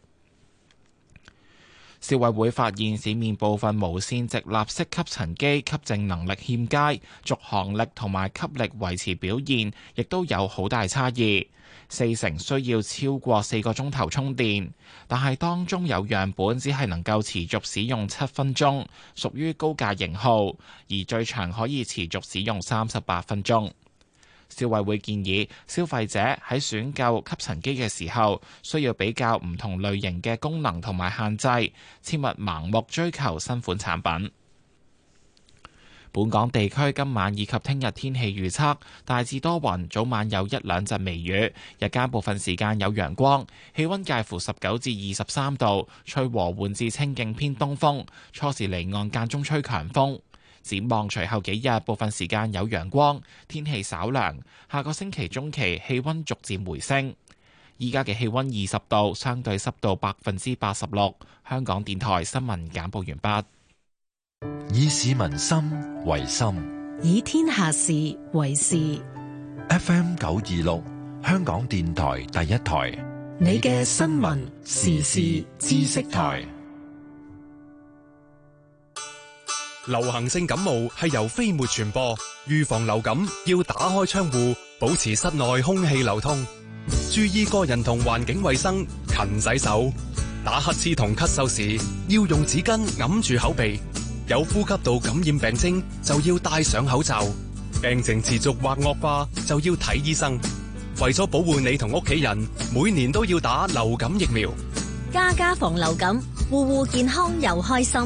消委會發現市面部分無線直立式吸塵機吸淨能力欠佳，續航力同埋吸力維持表現亦都有好大差異。四成需要超過四個鐘頭充電，但係當中有樣本只係能夠持續使用七分鐘，屬於高價型號，而最長可以持續使用三十八分鐘。消委會建議消費者喺選購吸塵機嘅時候，需要比較唔同類型嘅功能同埋限制，切勿盲目追求新款產品。本港地區今晚以及聽日天氣預測大致多雲，早晚有一兩陣微雨，日間部分時間有陽光，氣溫介乎十九至二十三度，吹和緩至清勁偏東風，初時離岸間中吹強風。展望隨後幾日，部分時間有陽光，天氣稍涼。下個星期中期氣溫逐漸回升。依家嘅氣溫二十度，相對濕度百分之八十六。香港電台新聞簡報完畢。 以市民心為心， 以天下事為事。 F M 九二六，香港電台第一台， 你嘅新聞時事知識台。 流行性感冒係由飛沫傳播，預防流感要打開窗戶，保持室內空氣流通，注意個人同環境衛生，勤洗手。打乞嗤同咳嗽時要用紙巾揞住口鼻，有呼吸道感染病徵就要戴上口罩，病情持續或惡化就要睇醫生。為咗保護你同屋企人，每年都要打流感疫苗。 家家防流感，戶戶健康又開心。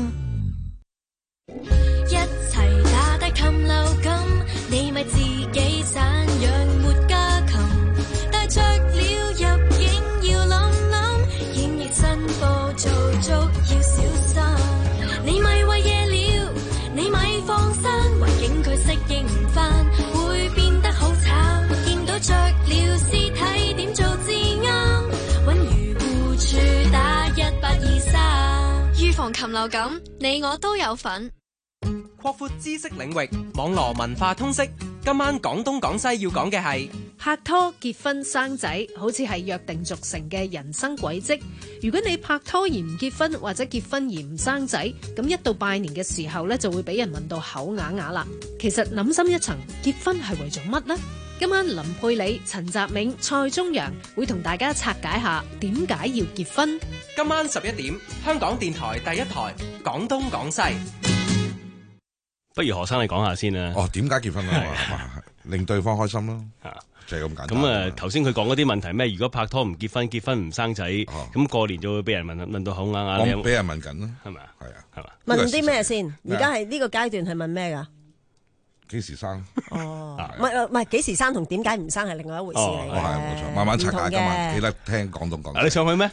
一齊打低禽流感，你咪自己散養沒家禽，帶着了入境要諗諗，檢疫申報做足要小心，你咪為夜了，你咪放心，環境佢適應唔返，會變得好慘，見到着了屍體點做至啱，揾漁護處打一八二三，預防禽流感，你我都有份。 擴闊知識領域，網羅文化通識。今晚廣東廣西要講嘅係拍拖、結婚、生仔，好似係約定俗成嘅人生軌跡。如果你拍拖而唔結婚，或者結婚而唔生仔，咁一到拜年嘅時候呢，就會俾人問到口啞啞啦。其實諗深一層，結婚係為咗乜呢？今晚林佩理、陳澤銘、蔡宗陽會同大家拆解下點解要結婚。 今晚十一點，香港電台第一台廣東廣西。 不如何生你講下先啊？ 哦，點解結婚啊？令對方開心咯，就係咁簡單。 咁啊，頭先佢講嗰啲問題咩？如果拍拖唔結婚，結婚唔生仔，咁過年就會俾人問問到口啞啞。 我俾人問緊咯， 係咪啊？ 係啊， 係嘛？ 問啲咩先？而家係呢個階段係問咩㗎？ 幾時生？ 哦，唔係唔係幾時生同點解唔生係另外一回事嚟嘅。 係冇錯，慢慢拆解㗎嘛。記得聽廣東講。 你上去咩？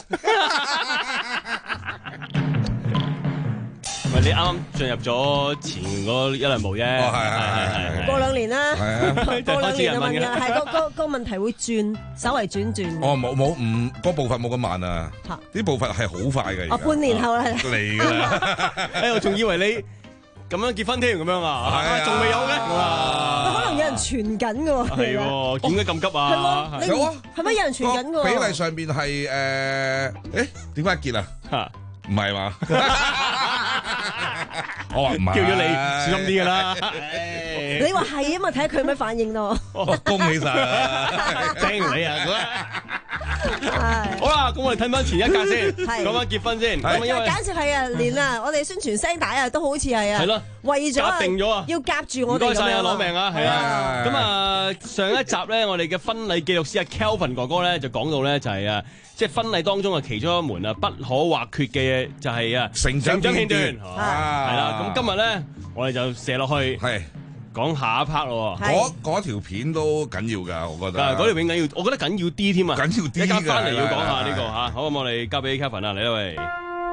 唔係你啱啱進入咗前嗰一兩步啫， 係係係係過兩年啦，過兩年就問㗎，係個個個問題會轉，稍為轉轉。 哦，冇冇唔個步伐冇咁慢啊，啲步伐係好快嘅。 哦，半年後啦， 嚟㗎啦， 誒，我仲以為你咁樣結婚添，咁樣啊，仲未有嘅， 可能有人傳緊㗎喎， 係喎，點解咁急啊？ 有啊，係咪有人傳緊㗎？ 比例上邊係誒，誒點解結啊？嚇，唔係嘛？我話唔係， 叫咗你小心啲㗎啦。 你話係啊嘛，睇下佢咩反應咯。 恭喜晒， 聽你啊！好啦，咁我哋睇翻前一格先，講翻結婚先。咁因為簡直係啊，連啊，我哋宣傳聲帶啊，都好似係啊， 係咯， 為咗夾定咗啊， 要夾住我哋咁樣。 唔該晒啊，攞命啊，係啊。咁啊，上一集咧，我哋嘅婚禮記錄師阿 Kelvin 哥哥咧就講到咧，就係啊，即係婚禮當中啊，其中一門啊不可或缺嘅就係啊成長片段， 係啦。咁今日咧，我哋就射落去， 係講下一 part 咯。 嗰嗰條片都緊要㗎，我覺得。 嗰條片緊要，我覺得緊要啲添啊！ 緊要啲， 一間翻嚟要講下呢個嚇。好，咁我哋交俾 Kevin 啊，嚟啦喂。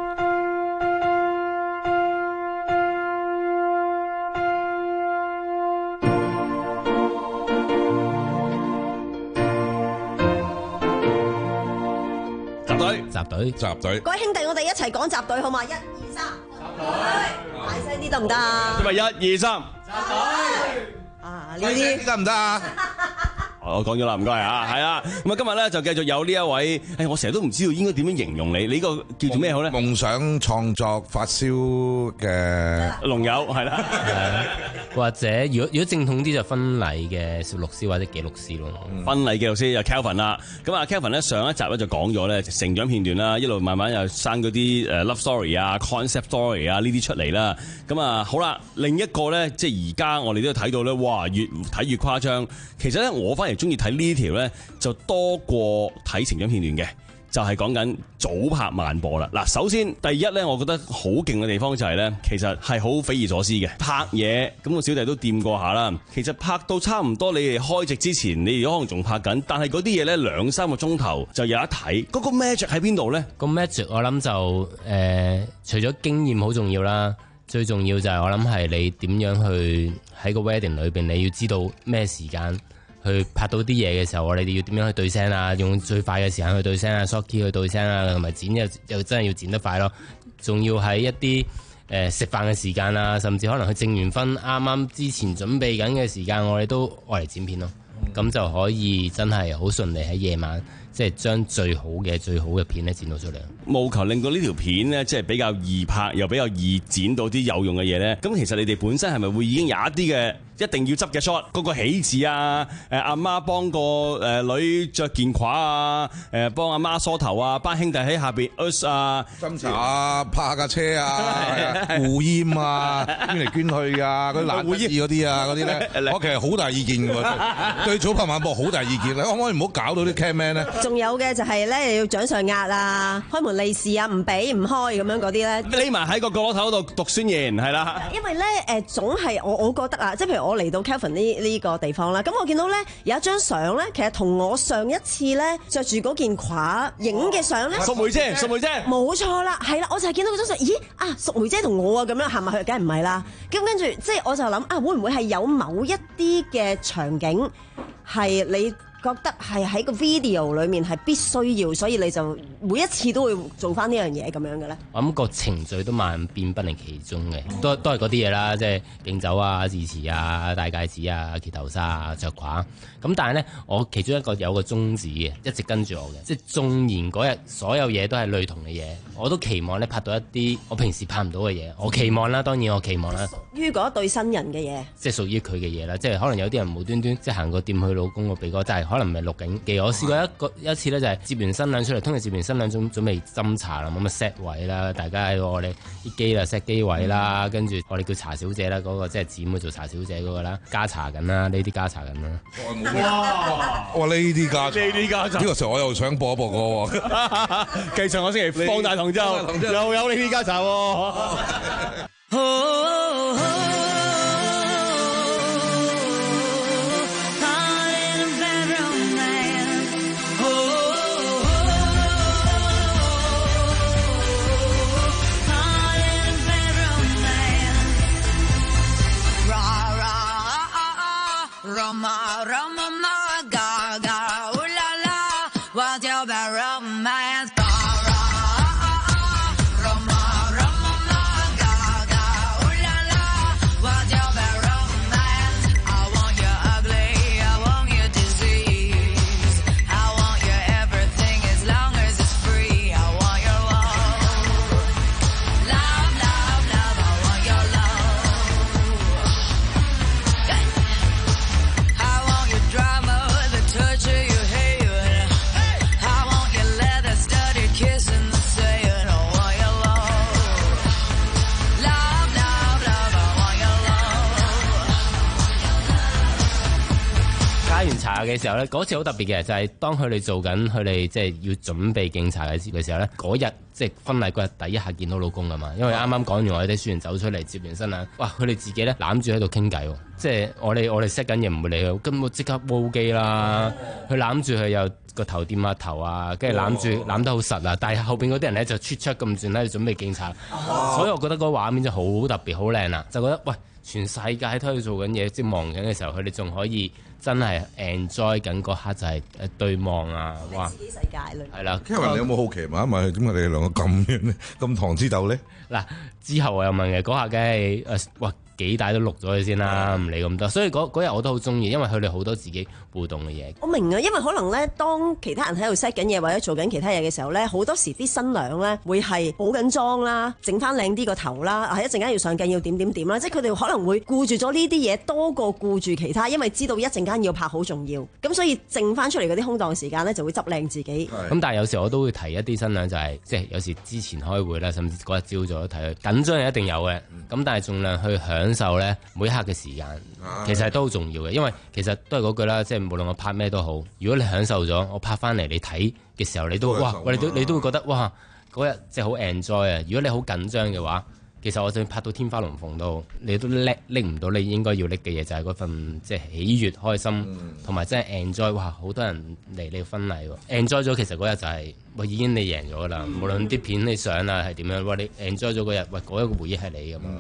集隊， 集隊， 集隊。 各位兄弟，我哋一齊講集隊好嘛？一二三，集隊。大聲啲得唔得啊？ 咁啊，一二三，集隊。啊，呢啲得唔得啊？ 我講咗啦，唔該啊，係啊，咁啊今日咧就繼續有呢一位，誒我成日都唔知道應該點樣形容你，你呢個叫做咩好咧？ 夢想創作發燒嘅龍友係啦， 或者如果如果正統啲就婚禮嘅攝錄師或者記錄師咯。 婚禮記錄師就 Kelvin 啦，咁啊 Kelvin 咧上一集咧就講咗咧成長片段啦，一路慢慢又生嗰啲誒 love story 啊、concept story 啊呢啲出嚟啦，咁啊好啦，另一個咧即係而家我哋都睇到咧，哇越睇越誇張，其實咧我反而中意睇呢條咧就多過睇成長片段嘅，就係講緊早拍慢播啦。嗱，首先第一咧，我覺得好勁嘅地方就係咧，其實係好匪夷所思嘅拍嘢。咁個小弟都掂過下啦。其實拍到差唔多，你哋開席之前，你哋可能仲拍緊，但係嗰啲嘢咧兩三個鐘頭就有得睇。嗰個 magic 喺邊度咧？ 個 magic 我諗就誒、呃，除咗經驗好重要啦，最重要就係我諗係你點樣去喺個 wedding 裏邊，你要知道咩時間去拍到啲嘢嘅時候，我哋要點樣去對聲啊？用最快嘅時間去對聲啊 short key 去對聲啊，同埋剪又又真係要剪得快咯。仲要喺一啲誒食飯嘅時間啊，甚至可能佢證完分啱啱之前準備緊嘅時間，我哋都愛嚟剪片咯。咁、嗯、就可以真係好順利喺夜晚，即係將最好嘅最好嘅片咧剪到出嚟。 務求令到呢條片咧，即係比較易拍，又比較易剪到啲有用嘅嘢咧。咁其實你哋本身係咪會已經有一啲嘅一定要執嘅 shot？嗰個喜字啊，誒阿媽幫個誒女着件褂啊，誒幫阿媽梳頭啊，班兄弟喺下邊 us 啊， 斟茶啊，拍下架車啊，護煙啊，捐嚟捐去啊，嗰啲爛得意嗰啲啊，嗰啲咧，我其實好大意見嘅喎，對早拍晚播好大意見。你可唔可以唔好搞到啲 camman 咧？ 仲有嘅就係咧，要掌上壓啊，開門利是啊，唔俾唔開咁樣嗰啲咧， 匿埋喺個角落頭度讀宣言係啦。 因為咧誒，總係我我覺得啊，即係譬如我嚟到 Kelvin 呢呢個地方啦，咁我見到咧有一張相咧，其實同我上一次咧着住嗰件褂影嘅相咧， 淑梅姐，淑梅姐， 冇錯啦，係啦，我就係見到嗰張相，咦啊，淑梅姐同我啊咁樣行埋去，梗係唔係啦。咁跟住即係我就諗啊，會唔會係有某一啲嘅場景係你覺得係喺個 video 裏面係必須要，所以你就每一次都會做翻呢樣嘢咁樣嘅咧？ 我諗個程序都萬變不離其宗嘅，都都係嗰啲嘢啦，即係敬酒啊、致辭啊、戴戒指啊、揭頭紗啊、着褂。咁但係咧，我其中一個有個宗旨嘅，一直跟住我嘅，即係縱然嗰日所有嘢都係類同嘅嘢，我都期望咧拍到一啲我平時拍唔到嘅嘢。我期望啦，當然我期望啦， 屬於嗰一對新人嘅嘢， 即係屬於佢嘅嘢啦。即係可能有啲人無端端即係行過掂佢老公個鼻哥，但係可能唔係錄緊機。我試過一個一次咧，就係接完新娘出嚟，通常接完新娘準準備斟茶啦，咁啊 set 位啦，大家喺我哋啲機啦 set 機位啦，跟住我哋叫茶小姐啦，嗰個即係剪去做茶小姐嗰個啦，加茶緊啦，呢啲加茶緊啦。 哇！哇！呢啲加茶， 呢啲加茶， 呢個時候我又想播一播個喎。 繼上個星期放大同舟，又有呢啲加茶喎。 Roma, Roma, ma, ga, ga, ooh la la, what's your bad romance? Roma, Roma, ma, ga, ga, ooh la la, what's your bad romance? I want you ugly, I want you disease, I want you everything as long as it's free. I want your love, love, love, love. I want your love. I want your drama, the torture you hate. I want your leather studded kiss and the saying. I want your love, love, love, love. I want your love. 加完茶嘅時候咧，嗰次好特別嘅，就係、是、當佢哋做緊佢哋即係要準備敬茶嘅嘅時候咧，嗰日即係婚禮嗰日第一下見到老公㗎嘛，因為啱啱講完我哋啲書員走出嚟接完新娘，哇！佢哋自己咧攬住喺度傾偈喎，即係我哋我哋 set 緊嘢唔會理佢，根本即刻煲機啦，佢攬住佢又個頭掂下頭啊，跟住攬住攬得好實啊，但係後邊嗰啲人咧就出出咁轉喺度準備敬茶，所以我覺得嗰個畫面就好特別好靚啊，就覺得喂，全世界都喺度做緊嘢，即係忙緊嘅時候，佢哋仲可以真係 enjoy 緊嗰刻就係誒對望啊！哇！ 自己世界裏係啦。 Kevin，你有冇好奇問一問佢點解你哋兩個咁樣咧咁糖之豆咧？ 嗱，之後我又問嘅嗰下，梗係誒哇幾大都錄咗佢先啦，唔理咁多。所以嗰嗰日我都好中意，因為佢哋好多自己互動嘅嘢。 我明啊，因為可能咧，當其他人喺度 set 緊嘢或者做緊其他嘢嘅時候咧，好多時啲新娘咧會係補緊妝啦，整翻靚啲個頭啦，係一陣間要上鏡要點點點啦，即係佢哋可能會顧住咗呢啲嘢多過顧住其他，因為知道一陣間要拍好重要，咁所以剩翻出嚟嗰啲空檔時間咧就會執靚自己。 咁但係有時我都會提一啲新娘就係、是，即係有時之前開會啦，甚至嗰日朝早都提佢緊張係一定有嘅，咁、嗯、但係盡量去享受咧每一刻嘅時間，其實都好重要嘅，因為其實都係嗰句啦，即係無論我拍咩都好，如果你享受咗，我拍翻嚟你睇嘅時候，你都哇，你都你都會覺得哇嗰日即係好 enjoy 啊！如果你好緊張嘅話，其實我就算拍到天花龍鳳都好，你都拎拎唔到你應該要拎嘅嘢，就係、是、嗰份即係喜悅、開心，同埋真係 enjoy。哇！好多人嚟你婚禮喎，enjoy 咗，其實嗰日就係、是、喂已經你贏咗㗎啦。無論啲片你上啊係點樣，哇！你 enjoy 咗嗰日，喂嗰一個回憶係你㗎嘛。嗯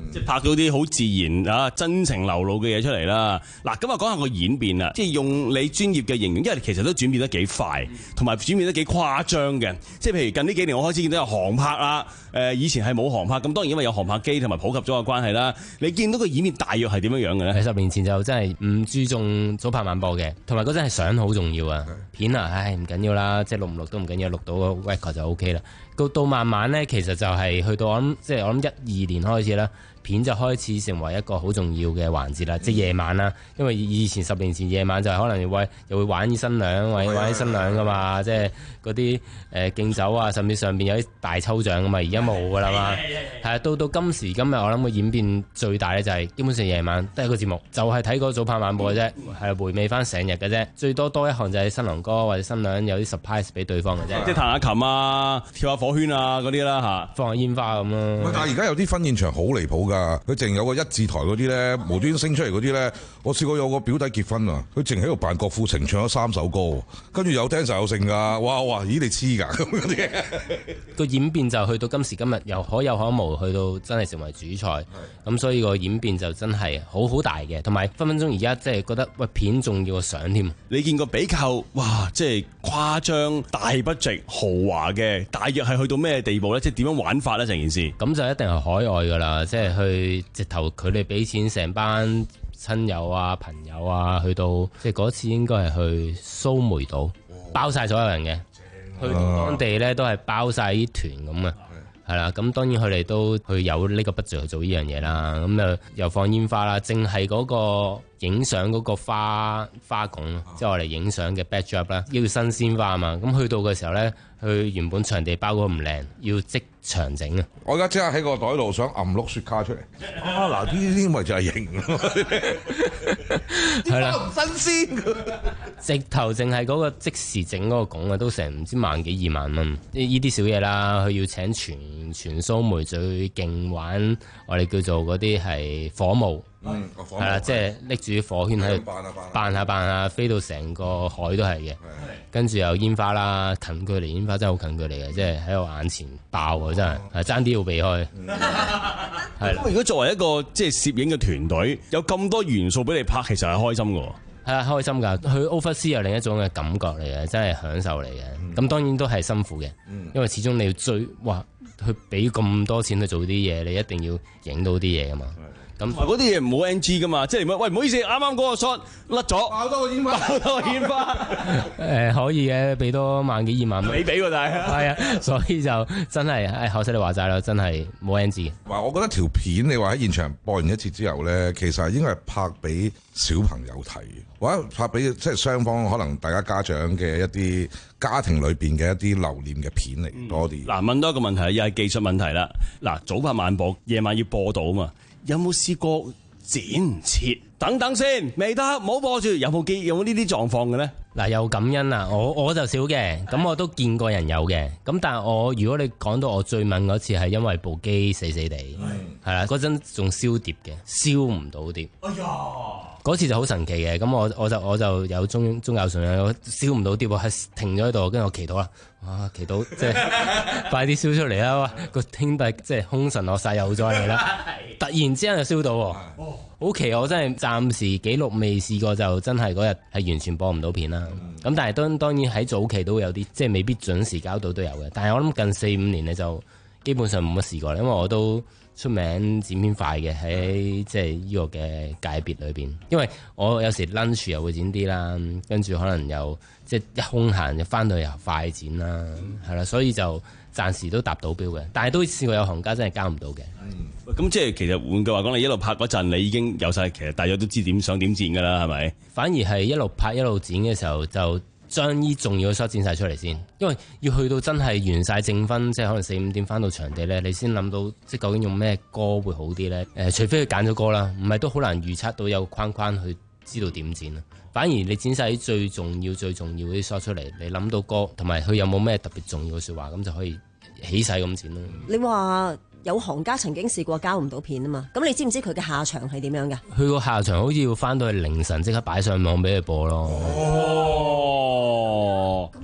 即係拍到啲好自然啊、真情流露嘅嘢出嚟啦。嗱，咁啊講下個演變啦，即係用你專業嘅形容，因為其實都轉變得幾快，同埋轉變得幾誇張嘅。即係譬如近呢幾年，我開始見到有航拍啦，誒以前係冇航拍，咁當然因為有航拍機同埋普及咗嘅關係啦。你見到個演變大約係點樣樣嘅咧？ 十年前就真係唔注重早拍晚播嘅，同埋嗰陣係相好重要啊。片啊，唉唔緊要啦，即係錄唔錄都唔緊要，錄到個 record 就 O K 啦。到到慢慢咧，其實就係去到我諗，即係我諗一二年開始啦。片就開始成為一個好重要嘅環節啦，即係夜晚啦。因為以前十年前夜晚就係可能會又會玩啲新娘，或者玩啲新娘噶嘛，即係嗰啲誒敬酒啊，甚至上邊有啲大抽獎噶嘛。而家冇噶啦嘛，係啊。到到今時今日，我諗個演變最大咧就係基本上夜晚得一個節目，就係睇個早拍晚播嘅啫，係回味翻成日嘅啫。最多多一項就係新郎哥或者新娘有啲 surprise 俾對方嘅啫， 即係彈下琴啊、跳下火圈啊嗰啲啦嚇， 放下煙花咁咯。 但係而家有啲婚宴場好離譜㗎。佢淨有個一字台嗰啲咧，無端升出嚟嗰啲咧，我試過有個表弟結婚啊，佢淨喺度扮郭富城唱咗三首歌，跟住有聽實有剩㗎，哇哇，咦你黐㗎咁嗰啲。 個演變就去到今時今日，由可有可無，去到真係成為主菜，咁所以個演變就真係好好大嘅，同埋分分鐘而家即係覺得喂片仲要個相添。 你見過比較哇，即係誇張大budget豪華嘅，大約係去到咩地步咧？即係點樣玩法咧？成件事咁就一定係海外㗎啦，即係去直頭佢哋俾錢成班親友啊朋友啊去到，即係嗰次應該係去蘇梅島，包晒所有人嘅，去到當地咧都係包晒啲團咁啊，係啦，咁當然佢哋都去有呢個 budget去做呢樣嘢啦，咁啊又放煙花啦，淨係嗰個影相嗰個花花拱，即係我哋影相嘅 backdrop 啦，要新鮮花啊嘛，咁去到嘅時候咧，佢原本場地包嗰唔靚，要即場整啊！ 我而家即刻喺個袋度想揞碌雪卡出嚟啊！嗱，呢啲咪就係型咯， 係啦， 唔新鮮。 直頭淨係嗰個即時整嗰個拱啊，都成唔知萬幾二萬蚊。呢呢啲小嘢啦，佢要請全全蘇梅最勁玩，我哋叫做嗰啲係火舞。 嗯， 係啦，即係拎住啲火圈喺度扮下扮下，飛到成個海都係嘅。跟住有煙花啦，近距離煙花真係好近距離嘅，即係喺我眼前爆啊！真係係爭啲要避開。係啦， 如果作為一個即係攝影嘅團隊，有咁多元素俾你拍，其實係開心嘅。 係啊，開心㗎！去 oversea 有另一種嘅感覺嚟嘅，真係享受嚟嘅。咁、嗯、當然都係辛苦嘅，嗯、因為始終你要追，哇！去俾咁多錢去做啲嘢，你一定要影到啲嘢㗎嘛。咁嗰啲嘢唔好 N G 噶嘛，即係喂唔好意思，啱啱嗰個 shot 甩咗，爆多個煙花，爆多個煙花。誒、 呃、可以嘅，俾多萬幾二萬蚊。 你俾喎，但係係啊，所以就真係誒，學識你話齋啦，真係冇 N G。 話我覺得條片你話喺現場播完一次之後咧，其實應該係拍俾小朋友睇，或者拍俾即係雙方可能大家家長嘅一啲家庭裏邊嘅一啲留念嘅片嚟、嗯、多啲。 嗱，問多一個問題，又係技術問題啦。嗱，早拍晚播，夜晚要播到啊嘛。有冇試過剪唔切？等等先，未得，唔好播住。有冇機？有冇呢啲狀況嘅咧？ 嗱，有感恩啊！我我就少嘅，咁我都見過人有嘅。咁但係我如果你講到我最問嗰次係因為部機死死地，係啦，嗰陣仲燒碟嘅，燒唔到碟。哎呀！嗰次就好神奇嘅，咁我我就我就有宗宗教信仰，燒唔到碟喎，係停咗喺度，跟住我祈禱啦，哇，祈禱即係快啲燒出嚟啦！個兄弟即係凶神惡煞又再嚟啦，突然之間就燒到喎，好奇我真係暫時紀錄未試過，就真係嗰日係完全播唔到片啦。咁、嗯、但係當當然喺早期都有啲即係未必準時交到都有嘅，但係我諗近四五年咧就基本上冇乜試過啦，因為我都出名剪片快嘅喺即係呢個嘅界別裏邊，因為我有時 lunch 又會剪啲啦，跟住可能又即係一空閒就翻到又快剪啦，係啦、嗯，所以就暫時都達到標嘅，但係都試過有行家真係交唔到嘅。 嗯，咁即係其實換句話講，你一路拍嗰陣，你已經有晒，其實大約都知點想點剪㗎啦，係咪？ 反而係一路拍一路剪嘅時候就。將呢重要嘅 shot 剪晒出嚟先，因為要去到真係完晒正分，即係可能四五點翻到場地咧，你先諗到即係究竟用咩歌會好啲咧？誒、呃，除非佢揀咗歌啦，唔係都好難預測到有框框去知道點剪啊。反而你剪晒啲最重要、最重要嗰啲 shot 出嚟，你諗到歌同埋佢有冇咩特別重要嘅説話，咁就可以起勢咁剪咯。 你話有行家曾經試過交唔到片啊嘛，咁你知唔知佢嘅下場係點樣㗎？ 佢個下場好似要翻到去凌晨即刻擺上網俾佢播咯。 哦， 咁樣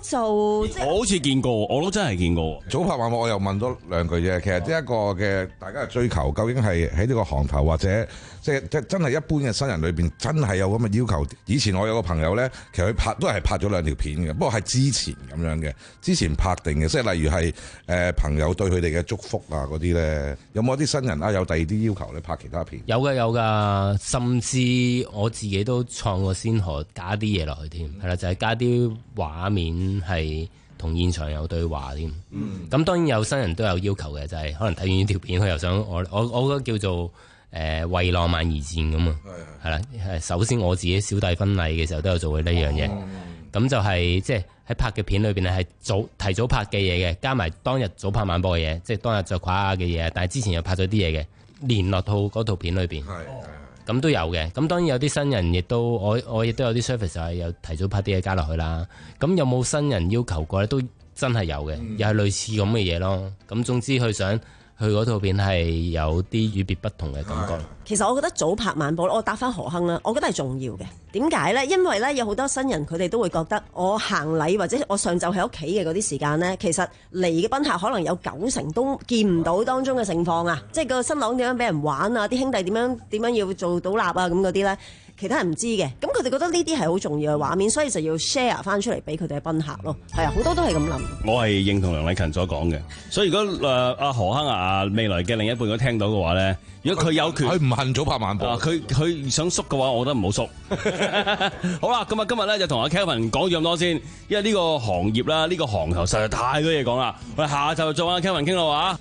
就即係我好似見過，我都真係見過。 早拍晚播，我又問多兩句啫。其實呢一個嘅大家嘅追求，究竟係喺呢個行頭或者即係即係真係一般嘅新人裏邊，真係有咁嘅要求？以前我有個朋友咧，其實佢拍都係拍咗兩條片嘅，不過係之前咁樣嘅，之前拍定嘅，即係例如係誒、呃、朋友對佢哋嘅祝福啊嗰啲咧，有冇啲新人啊有第二啲要求咧拍其他片？ 有嘅有㗎，甚至我自己都創過先河，加啲嘢落去添，係啦、嗯，就係、是、加啲畫面係同現場有對話添。咁、嗯、當然有新人都有要求嘅，就係、是、可能睇完呢條片，佢又想我我我覺得叫做誒、呃、為浪漫而戰咁啊，係啦，係首先我自己小弟婚禮嘅時候都有做過呢樣嘢，咁、嗯、就係即係喺拍嘅片裏邊咧係早提早拍嘅嘢嘅，加埋當日早拍晚播嘅嘢，即係當日着褂嘅嘢，但係之前又拍咗啲嘢嘅，連落套嗰套片裏邊。咁都有嘅，咁當然有啲新人亦都，我我亦都有啲 service 係有提早拍啲嘢加落去啦。咁有冇新人要求過咧？都真係有嘅，嗯、又係類似咁嘅嘢咯。咁總之佢想去嗰套片係有啲與別不同嘅感覺。 其實我覺得早拍晚播，我答翻何鏗啦，我覺得係重要嘅。點解呢？因為呢，有好多新人佢哋都會覺得，我行禮或者我上晝喺屋企嘅嗰啲時間呢，其實嚟嘅賓客可能有九成都見唔到當中嘅情況啊，即係個新郎點樣俾人玩啊，啲兄弟點樣點樣要做倒立啊咁嗰啲呢，其他人唔知嘅。咁佢哋覺得呢啲係好重要嘅畫面，所以就要 share 翻出嚟俾佢哋嘅賓客咯。係啊，好多都係咁諗。 我係認同梁禮勤所講嘅，所以如果誒阿、呃、何鏗啊未來嘅另一半如果聽到嘅話咧，如果佢有權， 佢唔恨早拍晚播， 佢佢、啊、想縮嘅話，我覺得唔好縮。好啦，咁啊今日咧就同阿 Kelvin 講咗咁多先，因為呢個行業啦，呢、呢個行頭實在太多嘢講啦。我哋下晝再揾阿 Kelvin 傾啦話。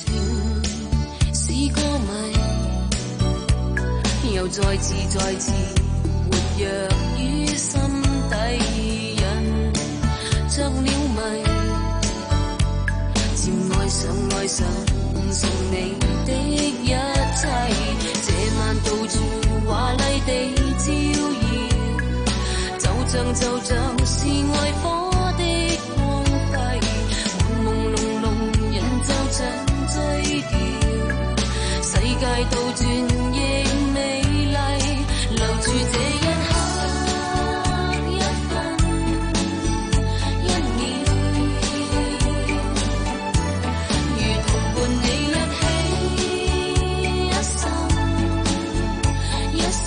試過迷，又再次再次活躍於心底，人着了迷，漸愛上愛上成你的一切，這晚到處華麗地照耀，就像就像是愛火的光輝，朦朦朧朧人就像醉掉，世界倒轉亦美麗，留住這一刻一分一秒，如同伴你一起一生一世，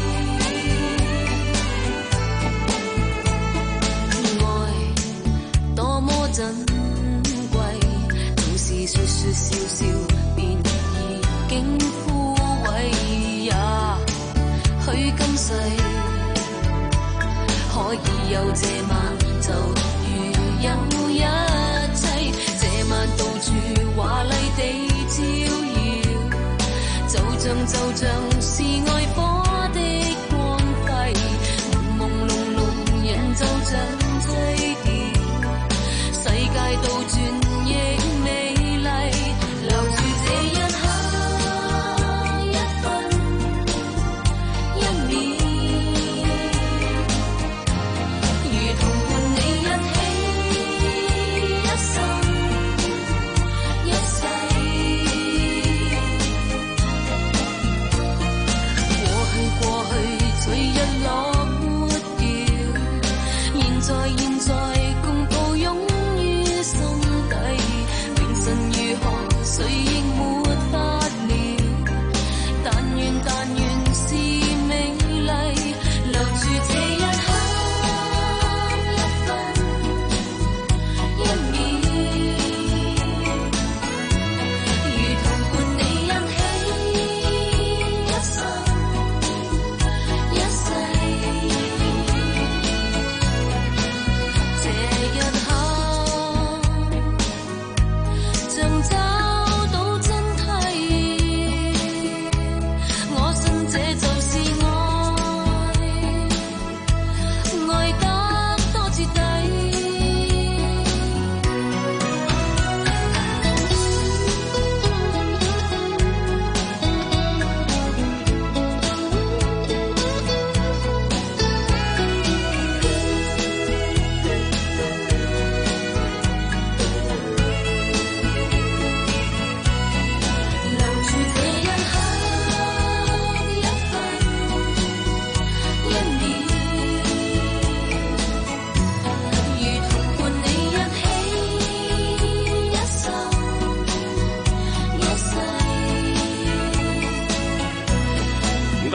愛多麼珍貴，總是說說笑笑便已經枯萎呀，許今世可以有這晚，就如有一切，這晚到處華麗地照耀，就像就像是愛火的光輝，朦朦朧朧人就像醉掉，世界倒轉亦美麗，留住這一刻一分一秒，如同伴你一起一生一世，過去過去隨日落沒掉，現在現在共抱擁於心底，明晨如何誰亦沒法料，但願但願是美麗，留住這一刻一分一秒，如同伴你一起一生一世，這一刻像找到真諦，我信這就是愛，愛得多徹底。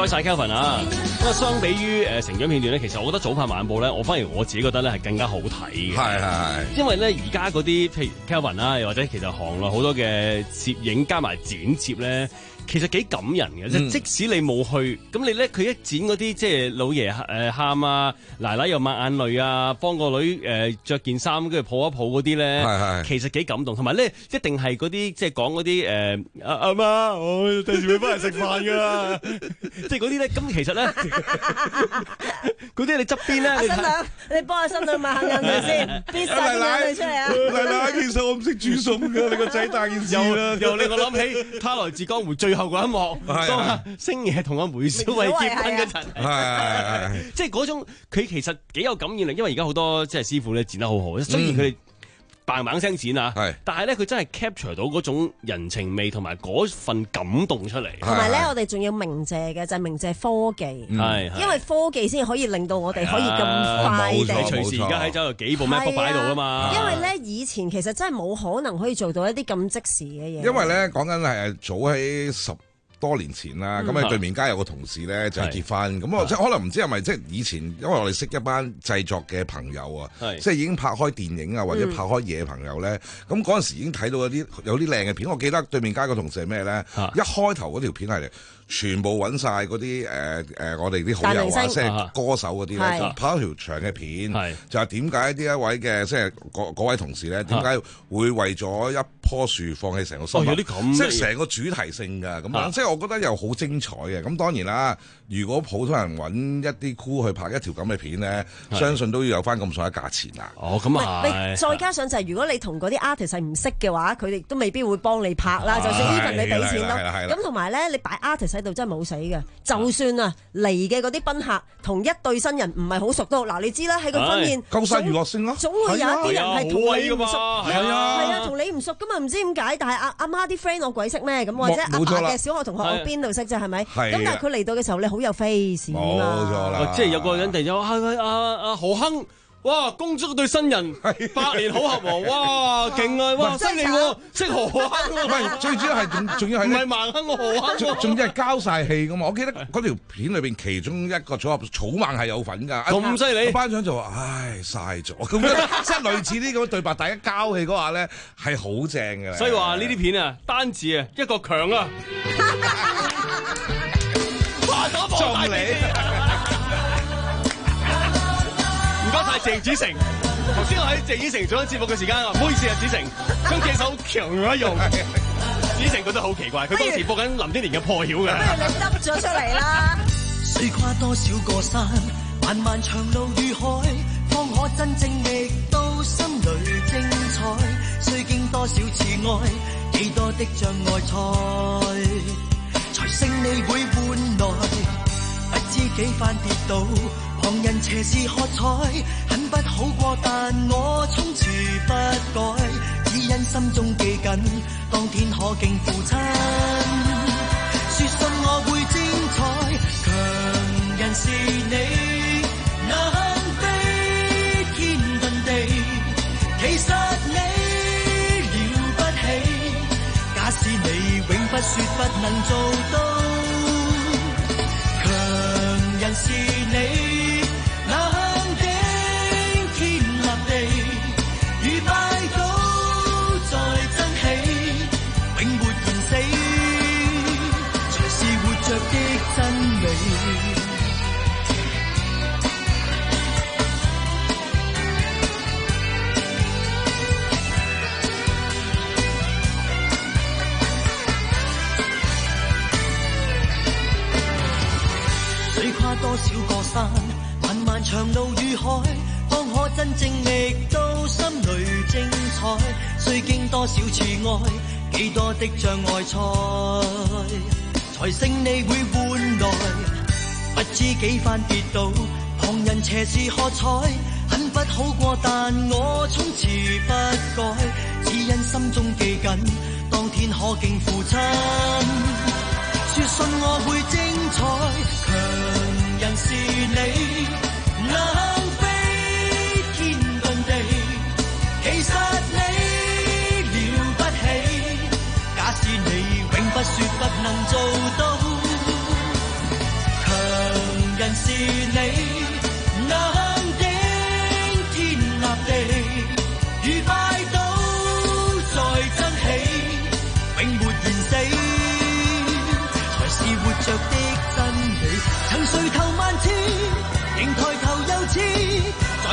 該晒 Kelvin 啊！咁啊，相比於誒成長片段咧，其實我覺得早拍晚報咧，我反而我自己覺得咧係更加好睇嘅。 係係因為咧而家嗰啲譬如 Kelvin 啦，又或者其實行內好多嘅攝影加埋剪接咧。其實幾感人嘅，即、嗯、即使你冇去，咁你咧佢一剪嗰啲即係老爺誒喊啊，奶奶又抹眼淚啊，幫個女誒著件衫跟住抱一抱嗰啲咧，其實幾感動。同埋咧一定係嗰啲即係講嗰啲誒阿阿媽，我第時會翻嚟食飯㗎啦，即係嗰啲咧。咁其實咧嗰啲你側邊咧， 新娘，你幫阿新娘抹下眼淚先，邊晒啲眼淚出嚟啊！ 奶奶，其實我唔識煮餸㗎，你個仔大件事啦， 又令我諗起他來自江湖最後嗰一幕，當阿星爺同阿梅小惠結婚嗰陣，即係嗰種佢其實幾有感染力，因為而家好多即係師傅咧剪得好好，雖然佢哋嘭嘭聲剪啊，但係咧佢真係 capture 到嗰種人情味同埋嗰份感動出嚟。 同埋咧，我哋仲要鳴謝嘅就係鳴謝科技，因為科技先可以令到我哋可以咁快地， 你隨時而家喺走有幾部 MacBook 擺喺度啊嘛。 因為咧以前其實真係冇可能可以做到一啲咁即時嘅嘢。 因為咧講緊係早喺十多年前啦，咁喺、嗯、對面街有個同事咧就係結婚，咁我即係可能唔知係咪即係以前，因為我哋識一班製作嘅朋友啊，即係已經拍開電影啊或者拍開嘢嘅朋友咧，咁嗰陣時已經睇到有啲有啲靚嘅片。我記得對面街個同事係咩咧？啊、一開頭嗰條片係全部揾晒嗰啲誒誒我哋啲好友啊，即係歌手嗰啲咧，拍一條長嘅片，就係點解呢一位嘅即係嗰位同事咧，點解會為咗一棵樹放棄成個森林？ 有啲咁， 即係成個主題性㗎，咁樣即係我覺得又好精彩嘅。咁當然啦，如果普通人揾一啲 crew 去拍一條咁嘅片咧，相信都要有翻咁上下價錢啦。 哦，咁啊， 你再加上就係如果你同嗰啲 artist 係唔識嘅話，佢哋都未必會幫你拍啦。就算 even 你俾錢咯，咁同埋咧，你擺 artist喺度真係冇死嘅。就算啊嚟嘅嗰啲賓客同一對新人唔係好熟都，嗱你知啦，喺個婚宴夠晒娛樂性咯， 總會有一啲人係同你唔熟， 係啊， 係啊，同你唔熟咁啊，唔知點解，但係阿阿媽啲 friend 我鬼識咩咁，或者阿爸嘅小學同學我邊度識啫，係咪？咁但係佢嚟到嘅時候，你好有 face 啊嘛， 冇錯啦， 即係有個人突然間話係阿阿何亨。哇！恭祝對新人百年好合和，哇！勁啊！哇！犀利喎，識何亨喎。 唔係最主要係仲仲要係唔係盲亨我何亨喎？ 仲要係交晒戲噶嘛！我記得嗰條片裏邊其中一個組合草蜢係有份㗎。 咁犀利！ 班長就話：唉，嘥咗咁樣，即係類似呢個對白，大家交戲嗰下咧係好正嘅。 所以話呢啲片啊，單字啊，一個強啊！ 中你！ 唔該晒鄭子誠，頭先我喺鄭子誠做緊節目嘅時間啊，唔好意思啊，子誠將幾首強咗用，子誠覺得好奇怪，佢當時播緊林天年嘅破曉嘅。 不如你執咗出嚟啦！ 須跨多少個山，漫漫長路與海，方可真正覓到心裏精彩。須經多少次愛，幾多的障礙賽，才勝利會換來，不知幾番跌倒。旁人斜視喝彩，很不好過，但我從此不改，只因心中記緊，當天可敬父親。說信我會精彩，強人是你，能飛天遁地，其實你了不起，假使你永不說不能做到，強人是你。多少個山，漫漫長路與海，方可真正覓到心裏精彩。須經多少次愛，幾多的障礙賽，才勝利會換來。不知幾番跌倒，旁人斜視喝彩，很不好過，但我從此不改，只因心中記緊，當天可敬父親。說信我會精彩，強人是你，能飛天遁地，其實你了不起，假使你永不說不能做到，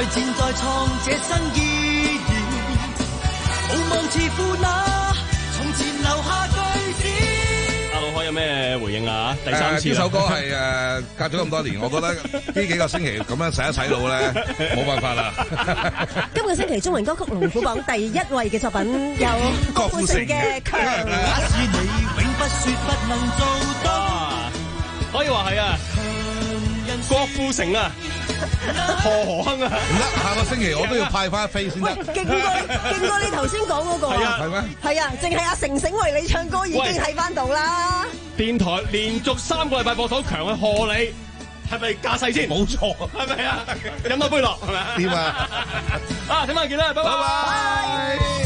戰再創這新意義，無望似乎那從前留下句子。 阿老開有咩回應啊？第三次呢首歌係誒隔咗咁多年，我覺得呢幾個星期咁樣洗一洗腦咧，冇辦法啦。 今個星期中文歌曲龍虎榜第一位嘅作品有郭富城嘅《強》。 假使你永不說不能做到， 可以話係啊，郭富城啊，何何鏗啊， 唔得，下個星期我都要派翻飛先得。 勁過勁過你頭先講嗰個啊， 係咩？ 係啊，淨係阿成成為你唱歌已經喺翻度啦。 電台連續三個禮拜播到強去賀你，係咪架勢先？ 冇錯， 係咪啊？飲多杯落係咪啊？ 點啊？ 啊，聽晚見啦，拜拜。